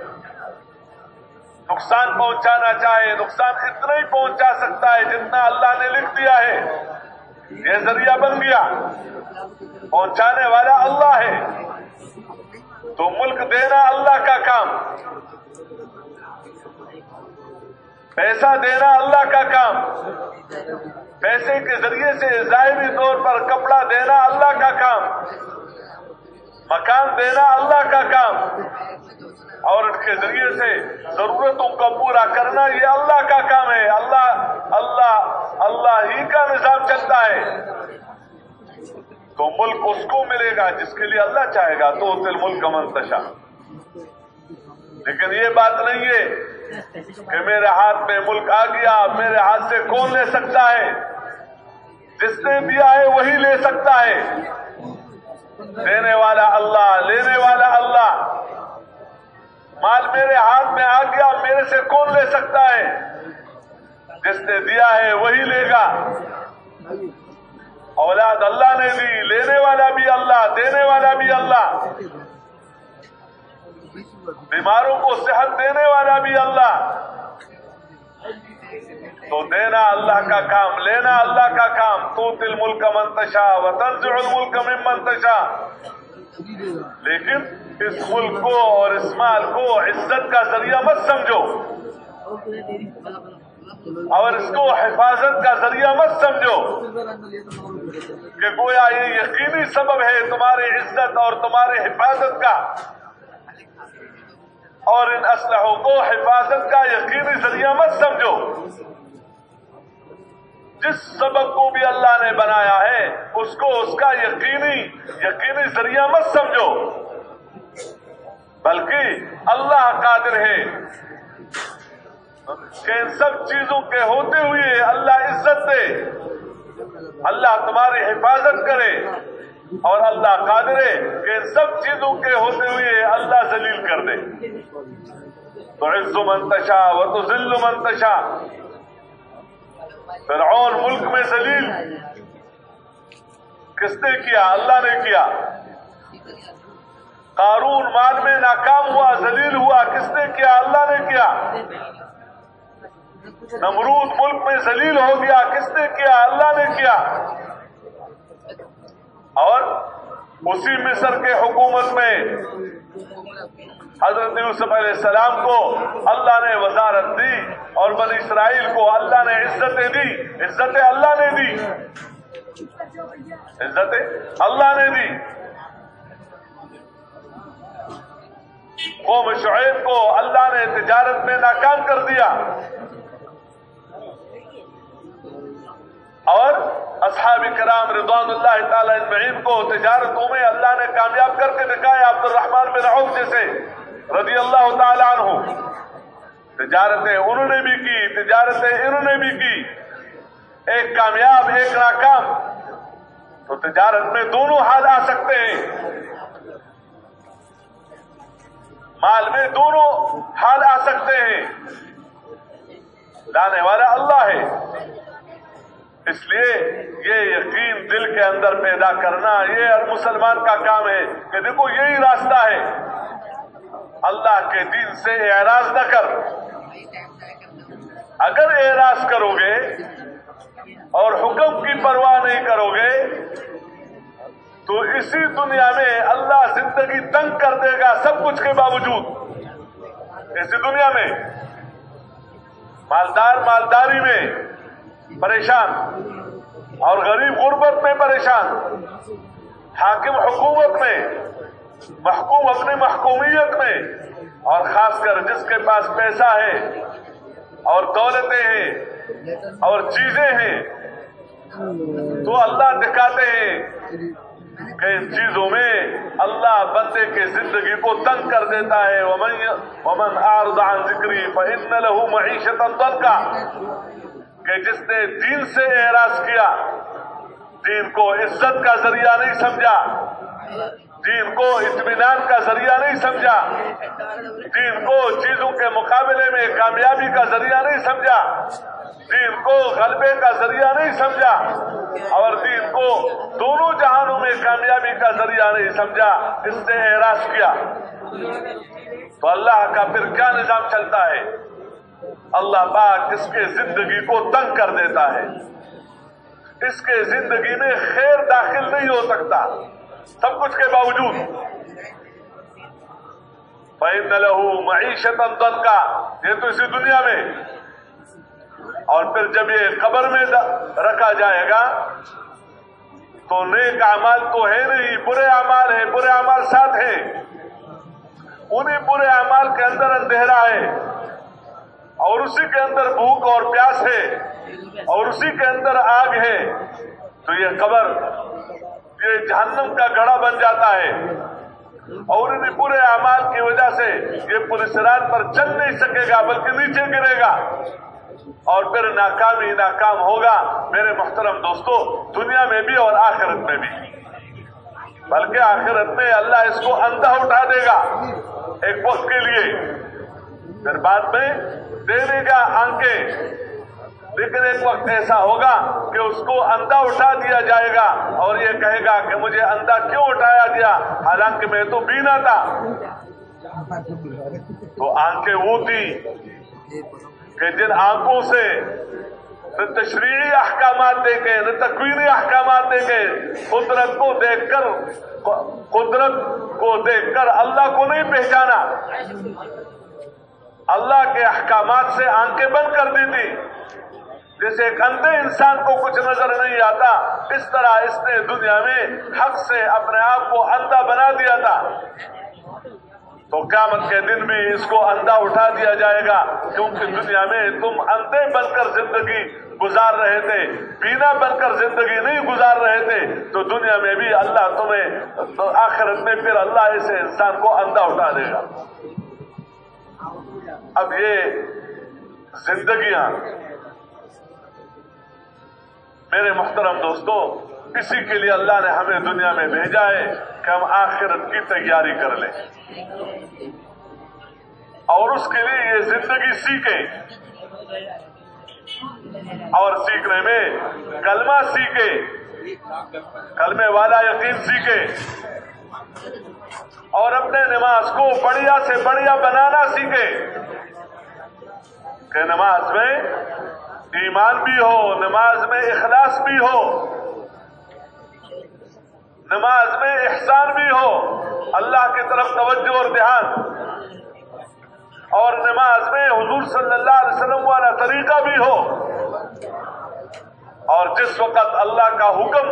نقصان پہنچانا چاہے نقصان اتنا ہی پہنچا سکتا ہے جتنا اللہ نے لکھ دیا ہے. یہ ذریعہ بن گیا، پہنچانے والا اللہ ہے. تو ملک دینا اللہ کا کام، پیسہ دینا اللہ کا کام، پیسے کے ذریعے سے ظاہری طور پر کپڑا دینا اللہ کا کام، مکان دینا اللہ کا کام، اور ان کے ذریعے سے ضرورتوں کو پورا کرنا یہ اللہ کا کام ہے. اللہ ہی کا نظام چلتا ہے. تو ملک اس کو ملے گا جس کے لیے اللہ چاہے گا. تو تل ملک من تشاء. لیکن یہ بات نہیں ہے کہ میرے ہاتھ میں ملک آ گیا، میرے ہاتھ سے کون لے سکتا ہے؟ جس نے دیا ہے وہی لے سکتا ہے. دینے والا اللہ، لینے والا اللہ. مال میرے ہاتھ میں آ گیا، میرے سے کون لے سکتا ہے؟ جس نے دیا ہے وہی لے گا. اولاد اللہ نے دی، لینے والا بھی اللہ، دینے والا بھی اللہ. بیماروں کو صحت دینے والا بھی اللہ. تو دینا اللہ کا کام، لینا اللہ کا کام. تؤتی الملک من تشاء وتنزع الملک ممن تشاء. لیکن اس ملک کو اور اس مال کو عزت کا ذریعہ مت سمجھو، اور اس کو حفاظت کا ذریعہ مت سمجھو کہ گویا یہ یقینی سبب ہے تمہاری عزت اور تمہاری حفاظت کا، اور ان اسلحوں کو حفاظت کا یقینی ذریعہ مت سمجھو. جس سبب کو بھی اللہ نے بنایا ہے اس کو اس کا یقینی ذریعہ مت سمجھو، بلکہ اللہ قادر ہے کہ ان سب چیزوں کے ہوتے ہوئے اللہ عزت دے، اللہ تمہاری حفاظت کرے، اور اللہ قادر ہے کہ ان سب چیزوں کے ہوتے ہوئے اللہ ذلیل کر دے. تعز من تشاء وتذل من تشاء. فرعون ملک میں ذلیل کس نے کیا؟ اللہ نے کیا. قارون مال میں ناکام ہوا، ذلیل ہوا، کس نے کیا؟ اللہ نے کیا. نمرود ملک میں ذلیل ہو گیا، کس نے کیا؟ اللہ نے کیا. اور اسی مصر کے حکومت میں حضرت یوسف علیہ السلام کو اللہ نے وزارت دی، اور بنی اسرائیل کو اللہ نے عزتیں دی. عزتیں اللہ نے دی، عزتیں اللہ نے دی. قوم شعیب کو اللہ نے تجارت میں ناکام کر دیا، اور اصحاب کرام رضوان اللہ تعالی اجمعین کو تجارتوں میں اللہ نے کامیاب کر کے دکھایا. عبد الرحمن بن عوف جیسے رضی اللہ تعالی عنہ، تجارتیں انہوں نے بھی کی، تجارتیں انہوں نے بھی کی، ایک کامیاب ایک ناکام. تو تجارت میں دونوں حال آ سکتے ہیں، مال میں دونوں حال آ سکتے ہیں. لانے والا اللہ ہے. اس لیے یہ یقین دل کے اندر پیدا کرنا یہ ہر مسلمان کا کام ہے کہ دیکھو یہی راستہ ہے. اللہ کے دین سے اعراض نہ کر. اگر اعراض کرو گے اور حکم کی پرواہ نہیں کرو گے تو اسی دنیا میں اللہ زندگی تنگ کر دے گا. سب کچھ کے باوجود اسی دنیا میں مالدار مالداری میں پریشان، اور غریب غربت میں پریشان، حاکم حکومت میں، محکوم اپنی محکومیت میں، اور خاص کر جس کے پاس پیسہ ہے اور دولتیں ہیں اور چیزیں ہیں، تو اللہ دکھاتے ہیں کہ ان چیزوں میں اللہ بندے کے زندگی کو تنگ کر دیتا ہے. ومن اعرض عن ذکری فإن له معیشۃ ضنکا. کہ جس نے دین سے اعراض کیا، دین کو عزت کا ذریعہ نہیں سمجھا، دین کو اطمینان کا ذریعہ نہیں سمجھا، دین کو چیزوں کے مقابلے میں کامیابی کا ذریعہ نہیں سمجھا، دین کو غلبے کا ذریعہ نہیں سمجھا اور دین کو دونوں جہانوں میں کامیابی کا ذریعہ نہیں سمجھا، اس نے اعراض کیا، تو اللہ کا پھر کیا نظام چلتا ہے؟ اللہ پاک اس کے زندگی کو تنگ کر دیتا ہے، اس کے زندگی میں خیر داخل نہیں ہو سکتا سب کچھ کے باوجود۔ فَإِنَّ لَهُ مَعِيشَةً ضَنْكَ، یہ تو اسی دنیا میں، اور پھر جب یہ قبر میں رکھا جائے گا تو نیک اعمال تو ہے نہیں، برے اعمال ہیں، برے اعمال ساتھ ہیں، انہیں برے اعمال کے اندر اندھیرا ہے اور اسی کے اندر بھوک اور پیاس ہے اور اسی کے اندر آگ ہے، تو یہ قبر یہ جہنم کا گڑھا بن جاتا ہے اور انہیں برے اعمال کی وجہ سے یہ پولیس رات پر چل نہیں سکے گا بلکہ نیچے گرے گا اور پھر ناکامی ناکام ہوگا۔ میرے محترم دوستو، دنیا میں بھی اور آخرت میں بھی، بلکہ آخرت میں اللہ اس کو اندھا اٹھا دے گا ایک وقت کے لیے، پھر بعد میں دے دے گا آنکھیں، لیکن ایک وقت ایسا ہوگا کہ اس کو اندھا اٹھا دیا جائے گا اور یہ کہے گا کہ مجھے اندھا کیوں اٹھایا گیا حالانکہ میں تو بینا تھا۔ تو آنکھیں وہ تھی کہ جن آنکھوں سے نہ تشریعی احکامات دیکھے نہ تکوینی احکامات دیکھے، قدرت کو دیکھ کر اللہ کو نہیں پہچانا، اللہ کے احکامات سے آنکھیں بند کر دی تھی۔ جیسے ایک اندھے انسان کو کچھ نظر نہیں آتا، اس طرح اس نے دنیا میں حق سے اپنے آپ کو اندھا بنا دیا تھا، تو قیامت کے دن بھی اس کو اندھا اٹھا دیا جائے گا، کیونکہ دنیا میں تم اندھے بن کر زندگی گزار رہے تھے، بینا بن کر زندگی نہیں گزار رہے تھے، تو دنیا میں بھی اللہ تمہیں، تو آخرت میں پھر اللہ ایسے انسان کو اندھا اٹھا دے گا۔ اب یہ زندگیاں میرے محترم دوستو، اسی کے لیے اللہ نے ہمیں دنیا میں بھیجا ہے کہ ہم آخرت کی تیاری کر لیں اور اس کے لیے یہ زندگی سیکھیں، اور سیکھنے میں کلمہ سیکھیں، کلمے والا یقین سیکھیں، اور اپنے نماز کو بڑھیا سے بڑھیا بنانا سیکھیں کہ نماز میں ایمان بھی ہو، نماز میں اخلاص بھی ہو، نماز میں احسان بھی ہو، اللہ کی طرف توجہ اور دھیان، اور نماز میں حضور صلی اللہ علیہ وسلم والا طریقہ بھی ہو، اور جس وقت اللہ کا حکم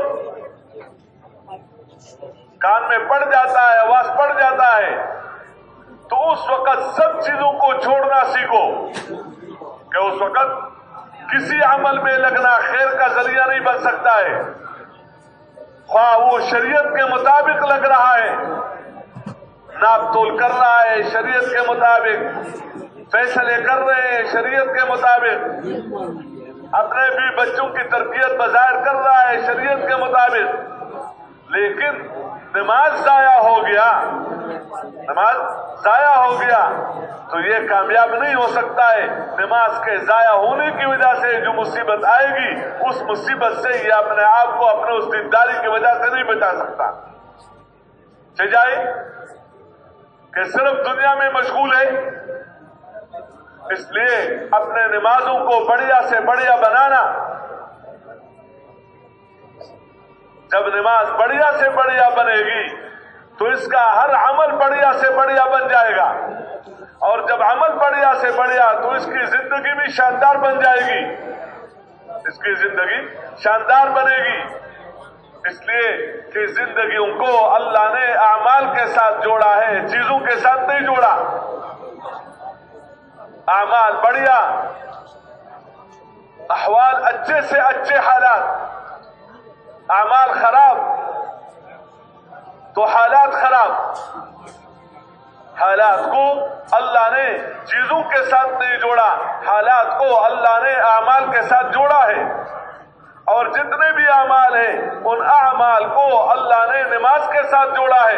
کان میں پڑ جاتا ہے، آواز پڑ جاتا ہے، تو اس وقت سب چیزوں کو چھوڑنا سیکھو، کہ اس وقت کسی عمل میں لگنا خیر کا ذریعہ نہیں بن سکتا ہے، خواہ وہ شریعت کے مطابق لگ رہا ہے، ناپ تول کر رہا ہے شریعت کے مطابق، فیصلے کر رہے ہیں شریعت کے مطابق، اپنے بھی بچوں کی تربیت بظاہر کر رہا ہے شریعت کے مطابق، لیکن نماز ضائع ہو گیا، نماز ضائع ہو گیا تو یہ کامیاب نہیں ہو سکتا ہے۔ نماز کے ضائع ہونے کی وجہ سے جو مصیبت آئے گی، اس مصیبت سے یہ اپنے آپ کو اپنے اس دینداری کی وجہ سے نہیں بچا سکتا۔ جائے کہ صرف دنیا میں مشغول ہے، اس لیے اپنے نمازوں کو بڑھیا سے بڑھیا بنانا، جب نماز بڑھیا سے بڑھیا بنے گی تو اس کا ہر عمل بڑھیا سے بڑھیا بن جائے گا، اور جب عمل بڑھیا سے بڑھیا تو اس کی زندگی بھی شاندار بن جائے گی، اس کی زندگی شاندار بنے گی، اس لیے کہ زندگیوں کو اللہ نے اعمال کے ساتھ جوڑا ہے، چیزوں کے ساتھ نہیں جوڑا۔ اعمال بڑھیا، احوال اچھے سے اچھے حالات، اعمال خراب تو حالات خراب۔ حالات کو اللہ نے چیزوں کے ساتھ نہیں جوڑا، حالات کو اللہ نے اعمال کے ساتھ جوڑا ہے، اور جتنے بھی اعمال ہیں ان اعمال کو اللہ نے نماز کے ساتھ جوڑا ہے۔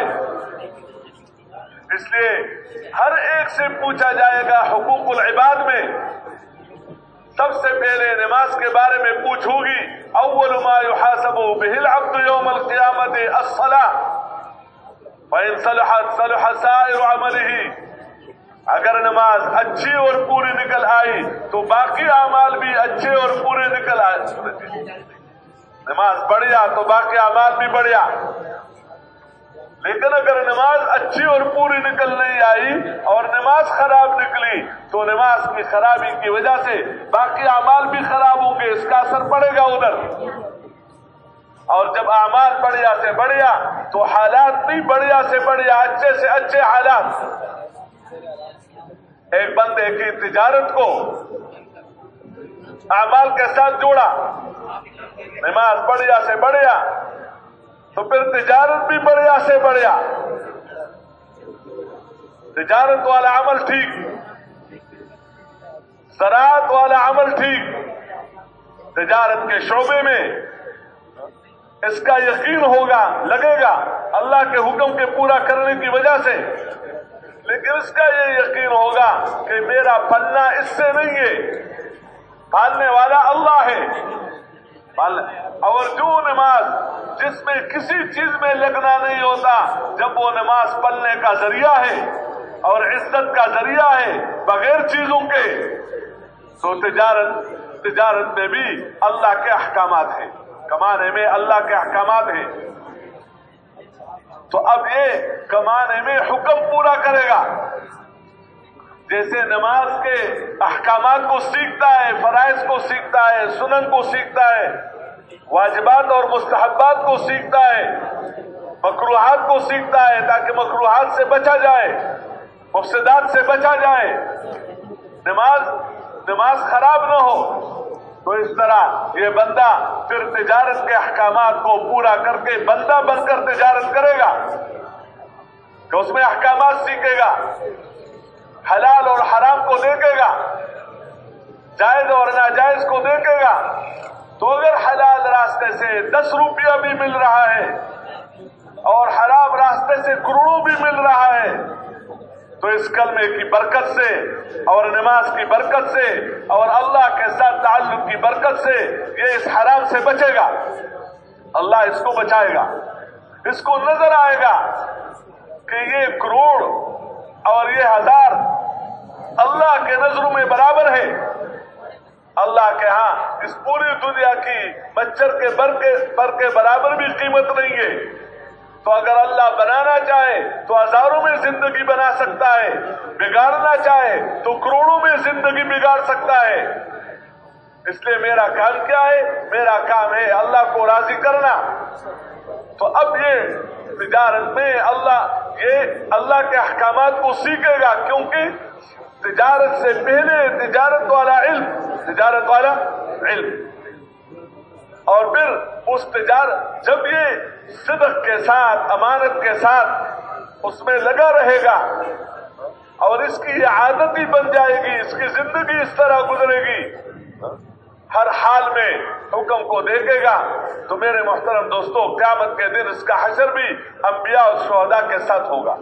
اس لیے ہر ایک سے پوچھا جائے گا حقوق العباد میں سب سے پہلے نماز کے بارے میں پوچھوں گی. اول ما يحاسب به العبد يوم القيامة الصلاة فإن صلحت صلح سائر عمله. اگر نماز اچھی اور پوری نکل آئی تو باقی اعمال بھی اچھے اور پورے نکل آئے. نماز بڑھیا تو باقی اعمال بھی بڑھیا. لیکن اگر نماز اچھی اور پوری نکل نہیں آئی اور نماز خراب نکلی تو نماز کی خرابی کی وجہ سے باقی اعمال بھی خراب ہوں گے، اس کا اثر پڑے گا ادھر. اور جب اعمال بڑھیا سے بڑھیا تو حالات بھی بڑھیا سے بڑھیا، اچھے سے اچھے حالات. ایک بندے کی تجارت کو اعمال کے ساتھ جوڑا، نماز بڑھیا سے بڑھیا تو پھر تجارت بھی بڑھیا سے بڑھیا. تجارت والا عمل ٹھیک، زراعت والا عمل ٹھیک، تجارت کے شعبے میں اس کا یقین ہوگا، لگے گا اللہ کے حکم کے پورا کرنے کی وجہ سے. لیکن اس کا یہ یقین ہوگا کہ میرا پلنا اس سے نہیں ہے، پالنے والا اللہ ہے. اور جو نماز جس میں کسی چیز میں لگنا نہیں ہوتا، جب وہ نماز پڑھنے کا ذریعہ ہے اور عزت کا ذریعہ ہے بغیر چیزوں کے، تو تجارت میں بھی اللہ کے احکامات ہیں، کمانے میں اللہ کے احکامات ہیں. تو اب یہ کمانے میں حکم پورا کرے گا. جیسے نماز کے احکامات کو سیکھتا ہے، فرائض کو سیکھتا ہے، سنن کو سیکھتا ہے، واجبات اور مستحبات کو سیکھتا ہے، مکروہات کو سیکھتا ہے تاکہ مکروہات سے بچا جائے، مفسدات سے بچا جائے، نماز خراب نہ ہو. تو اس طرح یہ بندہ پھر تجارت کے احکامات کو پورا کر کے بندہ بن کر تجارت کرے گا کہ اس میں احکامات سیکھے گا، حلال اور حرام کو دیکھے گا، جائز اور ناجائز کو دیکھے گا. تو اگر حلال راستے سے 10 روپیہ بھی مل رہا ہے اور حرام راستے سے کروڑوں بھی مل رہا ہے تو اس کلمے کی برکت سے اور نماز کی برکت سے اور اللہ کے ساتھ تعلق کی برکت سے یہ اس حرام سے بچے گا. اللہ اس کو بچائے گا. اس کو نظر آئے گا کہ یہ کروڑ اور یہ ہزار اللہ کے نظروں میں برابر ہے. اللہ کے ہاں اس پوری دنیا کی مچھر کے پر کے برابر بھی قیمت نہیں ہے. تو اگر اللہ بنانا چاہے تو ہزاروں میں زندگی بنا سکتا ہے، بگاڑنا چاہے تو کروڑوں میں زندگی بگاڑ سکتا ہے. اس لیے میرا کام کیا ہے؟ میرا کام ہے اللہ کو راضی کرنا. تو اب یہ تجارت میں اللہ کے احکامات کو سیکھے گا، کیونکہ تجارت سے پہلے تجارت والا علم. اور پھر اس تجارت جب یہ صدق کے ساتھ، امانت کے ساتھ اس میں لگا رہے گا اور اس کی یہ عادت ہی بن جائے گی، اس کی زندگی اس طرح گزرے گی، ہر حال میں حکم کو دیکھے گا، تو میرے محترم دوستو قیامت کے دن اس کا حشر بھی انبیاء اور شہداء کے ساتھ ہوگا.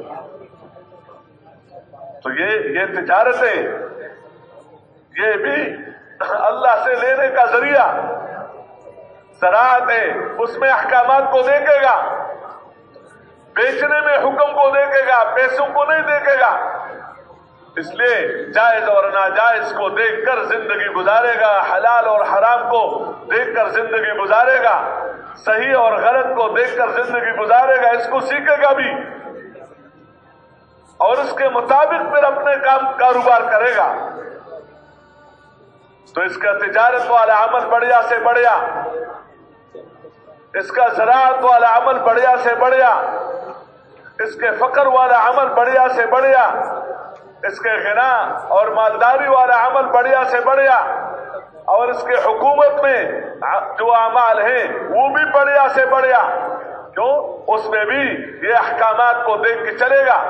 تو یہ تجارت ہے، یہ بھی اللہ سے لینے کا ذریعہ. زراعت ہے، اس میں احکامات کو دیکھے گا، بیچنے میں حکم کو دیکھے گا، پیسوں کو نہیں دیکھے گا. اس لیے جائز اور ناجائز کو دیکھ کر زندگی گزارے گا، حلال اور حرام کو دیکھ کر زندگی گزارے گا، صحیح اور غلط کو دیکھ کر زندگی گزارے گا. اس کو سیکھے گا بھی اور اس کے مطابق پھر اپنے کاروبار کرے گا. تو اس کا تجارت والا عمل بڑھیا سے بڑھیا، اس کا زراعت والا عمل بڑھیا سے بڑھیا، اس کے فقر والا عمل بڑھیا سے بڑھیا، اس کے غنا اور مالداری والا عمل بڑھیا سے بڑھیا، اور اس کے حکومت میں جو اعمال ہیں وہ بھی بڑھیا سے بڑھیا. کیوں؟ اس میں بھی یہ احکامات کو دیکھ کے چلے گا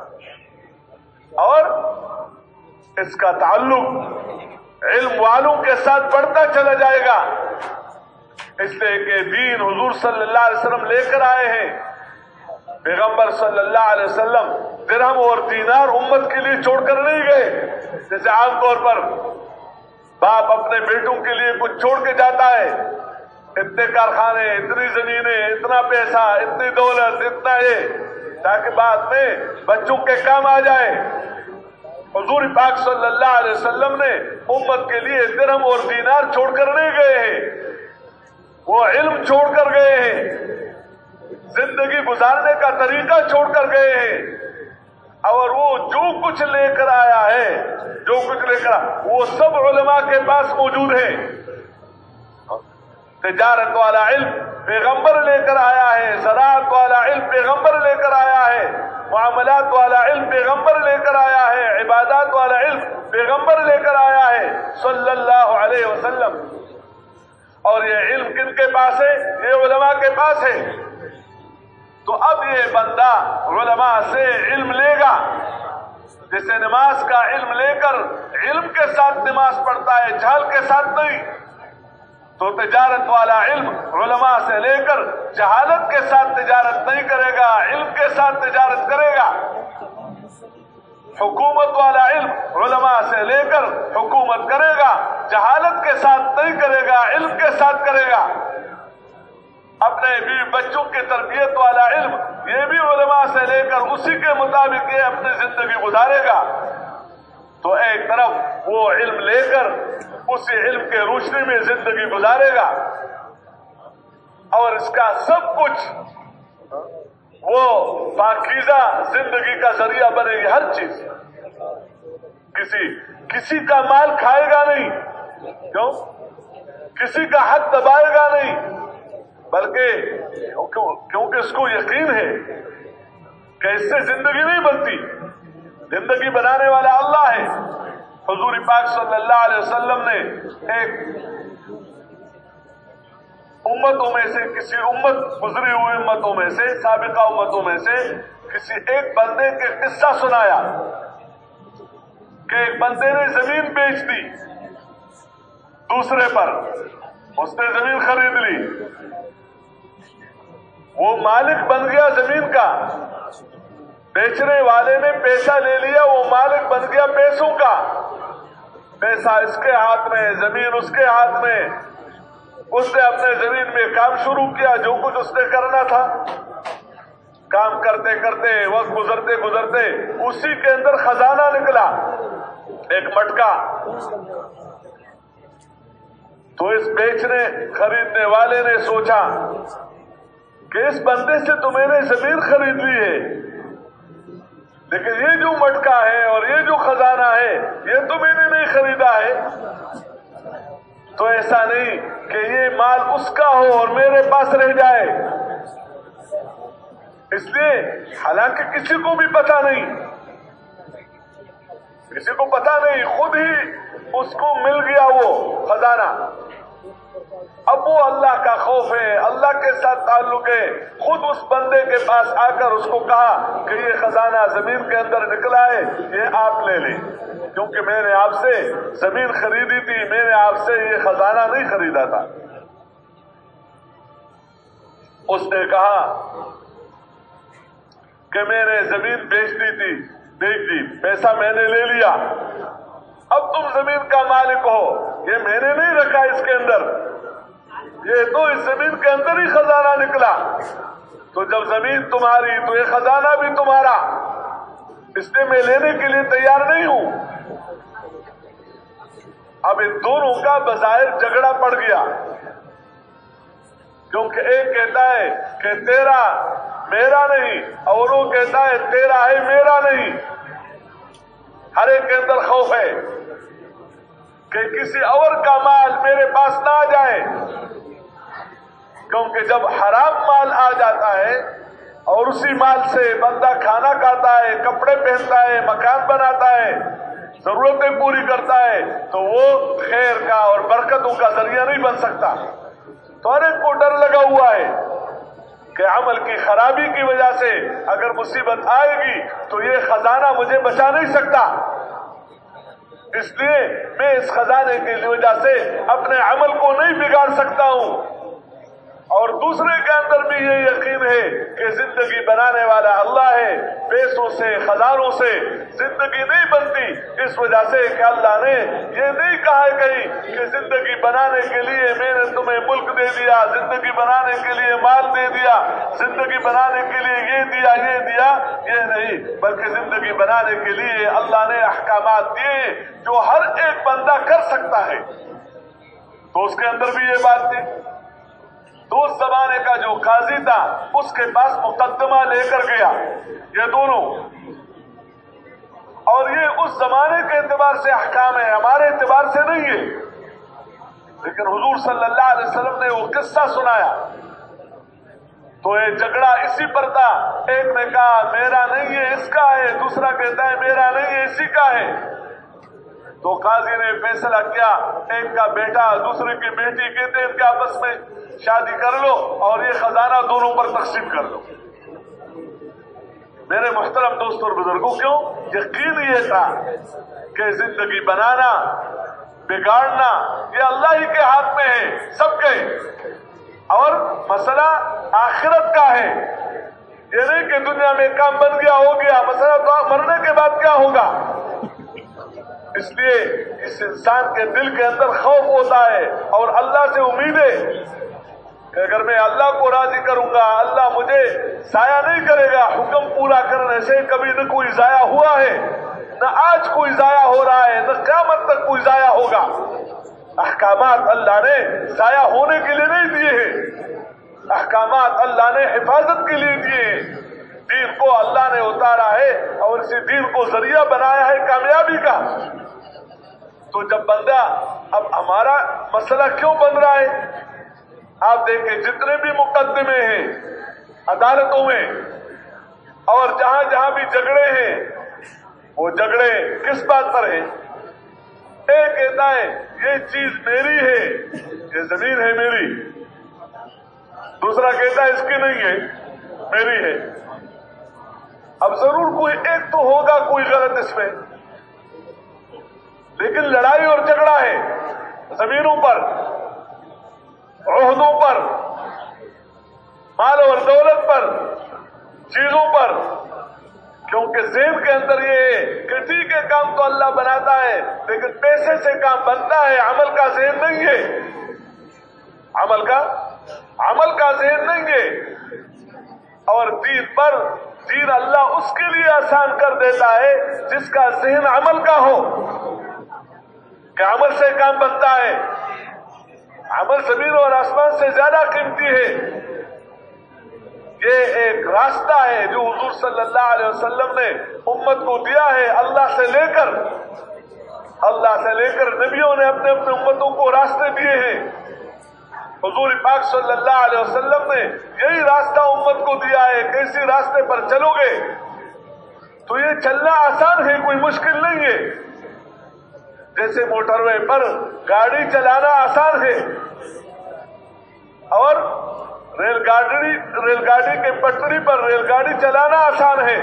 اور اس کا تعلق علم والوں کے ساتھ بڑھتا چلا جائے گا. اس لیے کہ دین حضور صلی اللہ علیہ وسلم لے کر آئے ہیں. پیغمبر صلی اللہ علیہ وسلم درہم اور دینار امت کے لیے چھوڑ کر نہیں گئے جیسے عام طور پر باپ اپنے بیٹوں کے لیے کچھ چھوڑ کے جاتا ہے، اتنے کارخانے، اتنی زمینیں، اتنا پیسہ، اتنی دولت، اتنا یہ، تاکہ بعد میں بچوں کے کام آ جائے۔ حضور پاک صلی اللہ علیہ وسلم نے امت کے لیے درہم اور دینار چھوڑ کر نہیں گئے ہیں، وہ علم چھوڑ کر گئے ہیں، زندگی گزارنے کا طریقہ چھوڑ کر گئے ہیں، اور وہ جو کچھ لے کر آیا ہے، جو کچھ لے کر وہ سب علماء کے پاس موجود ہے۔ تجارت والا علم پیغمبر لے کر آیا ہے، زراعت والا علم پیغمبر لے کر آیا ہے، معاملات والا علم پیغمبر لے کر آیا ہے، عبادات والا علم پیغمبر لے کر آیا ہے صلی اللہ علیہ وسلم۔ اور یہ علم کن کے پاس ہے؟ یہ علماء کے پاس ہے۔ تو اب یہ بندہ علماء سے علم لے گا، جیسے نماز کا علم لے کر علم کے ساتھ نماز پڑھتا ہے، جھال کے ساتھ نہیں، تو تجارت والا علم علماء سے لے کر جہالت کے ساتھ تجارت نہیں کرے گا، علم کے ساتھ تجارت کرے گا۔ حکومت والا علم علماء سے لے کر حکومت کرے گا، جہالت کے ساتھ نہیں کرے گا، علم کے ساتھ کرے گا۔ اپنے بیوی بچوں کی تربیت والا علم یہ بھی علماء سے لے کر اسی کے مطابق یہ اپنی زندگی گزارے گا۔ تو ایک طرف وہ علم لے کر اسی علم کے روشنی میں زندگی گزارے گا، اور اس کا سب کچھ وہ پاکیزہ زندگی کا ذریعہ بنے گی۔ ہر چیز، کسی کا مال کھائے گا نہیں، کیوں؟ کسی کا حق دبائے گا نہیں، بلکہ کیونکہ اس کو یقین ہے کہ اس سے زندگی نہیں بنتی، زندگی بنانے والا اللہ ہے۔ حضور پاک صلی اللہ علیہ وسلم نے ایک امتوں میں سے، کسی امت گزری ہوئی امتوں میں سے، سابقہ امتوں میں سے کسی ایک بندے کے قصہ سنایا کہ ایک بندے نے زمین بیچ دی دوسرے پر، اس نے زمین خرید لی، وہ مالک بن گیا زمین کا، بیچنے والے نے پیسہ لے لیا، وہ مالک بن گیا پیسوں کا، پیسہ اس کے ہاتھ میں، زمین اس کے ہاتھ میں۔ اس نے اپنے زمین میں کام شروع کیا، جو کچھ اس نے کرنا تھا، کام کرتے کرتے وقت گزرتے گزرتے اسی کے اندر خزانہ نکلا، ایک مٹکا۔ تو اس بیچنے خریدنے والے نے سوچا کہ اس بندے سے تو میں نے زمین خرید لی ہے، لیکن یہ جو مٹکا ہے اور یہ جو خزانہ ہے یہ تو میں نے نہیں خریدا ہے، تو ایسا نہیں کہ یہ مال اس کا ہو اور میرے پاس رہ جائے۔ اس لیے حالانکہ کسی کو بھی پتہ نہیں، کسی کو پتہ نہیں، خود ہی اس کو مل گیا وہ خزانہ۔ اب وہ اللہ کا خوف ہے، اللہ کے ساتھ تعلق ہے، خود اس بندے کے پاس آ کر اس کو کہا کہ یہ خزانہ زمین کے اندر نکلا ہے، یہ آپ لے لیں، کیونکہ میں نے آپ سے زمین خریدی تھی، میں نے آپ سے یہ خزانہ نہیں خریدا تھا۔ اس نے کہا کہ میں نے زمین بیچنی تھی، بیچ دی، پیسہ میں نے لے لیا، اب تم زمین کا مالک ہو، یہ میں نے نہیں رکھا اس کے اندر، یہ تو اس زمین کے اندر ہی خزانہ نکلا، تو جب زمین تمہاری تو یہ خزانہ بھی تمہارا، اس لیے میں لینے کے لیے تیار نہیں ہوں۔ اب ان دونوں کا بظاہر جھگڑا پڑ گیا، کیونکہ ایک کہتا ہے کہ تیرا میرا نہیں، اور وہ کہتا ہے تیرا ہے میرا نہیں۔ ہر ایک کے اندر خوف ہے کہ کسی اور کا مال میرے پاس نہ آ جائے، کیونکہ جب حرام مال آ جاتا ہے اور اسی مال سے بندہ کھانا کھاتا ہے، کپڑے پہنتا ہے، مکان بناتا ہے، ضرورتیں پوری کرتا ہے، تو وہ خیر کا اور برکتوں کا ذریعہ نہیں بن سکتا۔ تو ہر ایک کو ڈر لگا ہوا ہے کہ عمل کی خرابی کی وجہ سے اگر مصیبت آئے گی تو یہ خزانہ مجھے بچا نہیں سکتا، اس لیے میں اس خزانے کی وجہ سے اپنے عمل کو نہیں بگاڑ سکتا ہوں۔ اور دوسرے کے اندر بھی یہ یقین ہے کہ زندگی بنانے والا اللہ ہے، پیسوں سے خزانوں سے زندگی نہیں بنتی، اس وجہ سے کہ اللہ نے یہ نہیں کہا ہے کہیں کہ زندگی بنانے کے لیے میں نے تمہیں ملک دے دیا، زندگی بنانے کے لیے مال دے دیا، زندگی بنانے کے لیے یہ دیا یہ دیا، یہ نہیں، بلکہ زندگی بنانے کے لیے اللہ نے احکامات دیے جو ہر ایک بندہ کر سکتا ہے۔ تو اس کے اندر بھی یہ بات تھی، تو اس زمانے کا جو قاضی تھا اس کے پاس مقدمہ لے کر گیا یہ دونوں، اور یہ اس زمانے کے اعتبار سے احکام ہے، ہمارے اعتبار سے نہیں ہے، لیکن حضور صلی اللہ علیہ وسلم نے وہ قصہ سنایا تو یہ جھگڑا اسی پر تھا، ایک نے کہا میرا نہیں ہے اس کا ہے، دوسرا کہتا ہے میرا نہیں ہے اسی کا ہے، تو قاضی نے فیصلہ کیا ایک کا بیٹا دوسرے کی بیٹی کہتے ہیں ان کے آپس میں شادی کر لو اور یہ خزانہ دونوں پر تقسیم کر لو۔ میرے محترم دوستوں اور بزرگوں، کیوں؟ یقین یہ تھا کہ زندگی بنانا بگاڑنا یہ اللہ ہی کے ہاتھ میں ہے سب کے، اور مسئلہ آخرت کا ہے، یہ نہیں کہ دنیا میں کام بن گیا ہو گیا، مسئلہ تو مرنے کے بعد کیا ہوگا۔ اس لیے اس انسان کے دل کے اندر خوف ہوتا ہے اور اللہ سے امید ہے کہ اگر میں اللہ کو راضی کروں گا اللہ مجھے ضائع نہیں کرے گا، حکم پورا کرنے سے کبھی نہ کوئی ضائع ہوا ہے، نہ آج کوئی ضائع ہو رہا ہے، نہ قیامت تک کوئی ضائع ہوگا۔ احکامات اللہ نے ضائع ہونے کے لیے نہیں دیے ہیں، احکامات اللہ نے حفاظت کے لیے دیے ہیں، دین کو اللہ نے اتارا ہے اور اسی دین کو ذریعہ بنایا ہے کامیابی کا۔ تو جب بندہ، اب ہمارا مسئلہ کیوں بن رہا ہے؟ آپ دیکھیں جتنے بھی مقدمے ہیں عدالتوں میں اور جہاں جہاں بھی جھگڑے ہیں، وہ جھگڑے کس بات پر ہیں؟ ایک کہتا ہے یہ چیز میری ہے، یہ زمین ہے میری، دوسرا کہتا ہے اس کی نہیں ہے میری ہے۔ اب ضرور کوئی ایک تو ہوگا کوئی غلط اس میں، لیکن لڑائی اور جھگڑا ہے زمینوں پر، عہدوں پر، مال اور دولت پر، چیزوں پر، کیونکہ ذہن کے اندر یہ ہے کہ ٹھیک ہے کام تو اللہ بناتا ہے لیکن پیسے سے کام بنتا ہے، عمل کا ذہن نہیں ہے، عمل کا ذہن نہیں ہے۔ اور دین پر، دین اللہ اس کے لیے آسان کر دیتا ہے جس کا ذہن عمل کا ہو، کہ عمل سے کام بنتا ہے، عمل زمین اور آسمان سے زیادہ قیمتی ہے۔ یہ ایک راستہ ہے جو حضور صلی اللہ علیہ وسلم نے امت کو دیا ہے، اللہ سے لے کر نبیوں نے اپنے اپنے امتوں کو راستے دیے ہیں، حضور پاک صلی اللہ علیہ وسلم نے یہی راستہ امت کو دیا ہے کہ اسی راستے پر چلو گے تو یہ چلنا آسان ہے، کوئی مشکل نہیں ہے۔ جیسے موٹر وے پر گاڑی چلانا آسان ہے اور ریل گاڑی کے پٹری پر ریل گاڑی چلانا آسان ہے،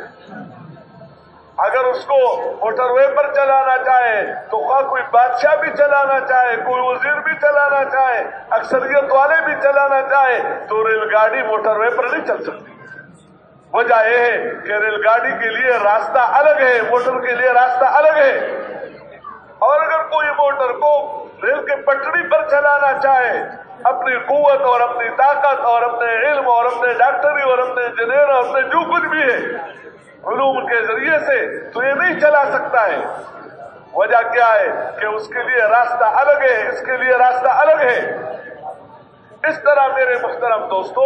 اگر اس کو موٹر وے پر چلانا چاہے تو خواہ کوئی بادشاہ بھی چلانا چاہے، کوئی وزیر بھی چلانا چاہے، اکثریت والے بھی چلانا چاہے تو ریل گاڑی موٹر وے پر نہیں چل سکتی۔ وجہ یہ ہے کہ ریل گاڑی کے لیے راستہ الگ ہے، موٹر کے لیے راستہ الگ ہے، اور اگر کوئی موٹر کو ریل کے پٹری پر چلانا چاہے اپنی قوت اور اپنی طاقت اور اپنے علم اور اپنے ڈاکٹری اور اپنے انجینئر اور اپنے جو کچھ بھی ہے علوم کے ذریعے سے، تو یہ نہیں چلا سکتا ہے۔ وجہ کیا ہے کہ اس کے لیے راستہ الگ ہے، اس کے لیے راستہ الگ ہے۔ اس طرح میرے محترم دوستو،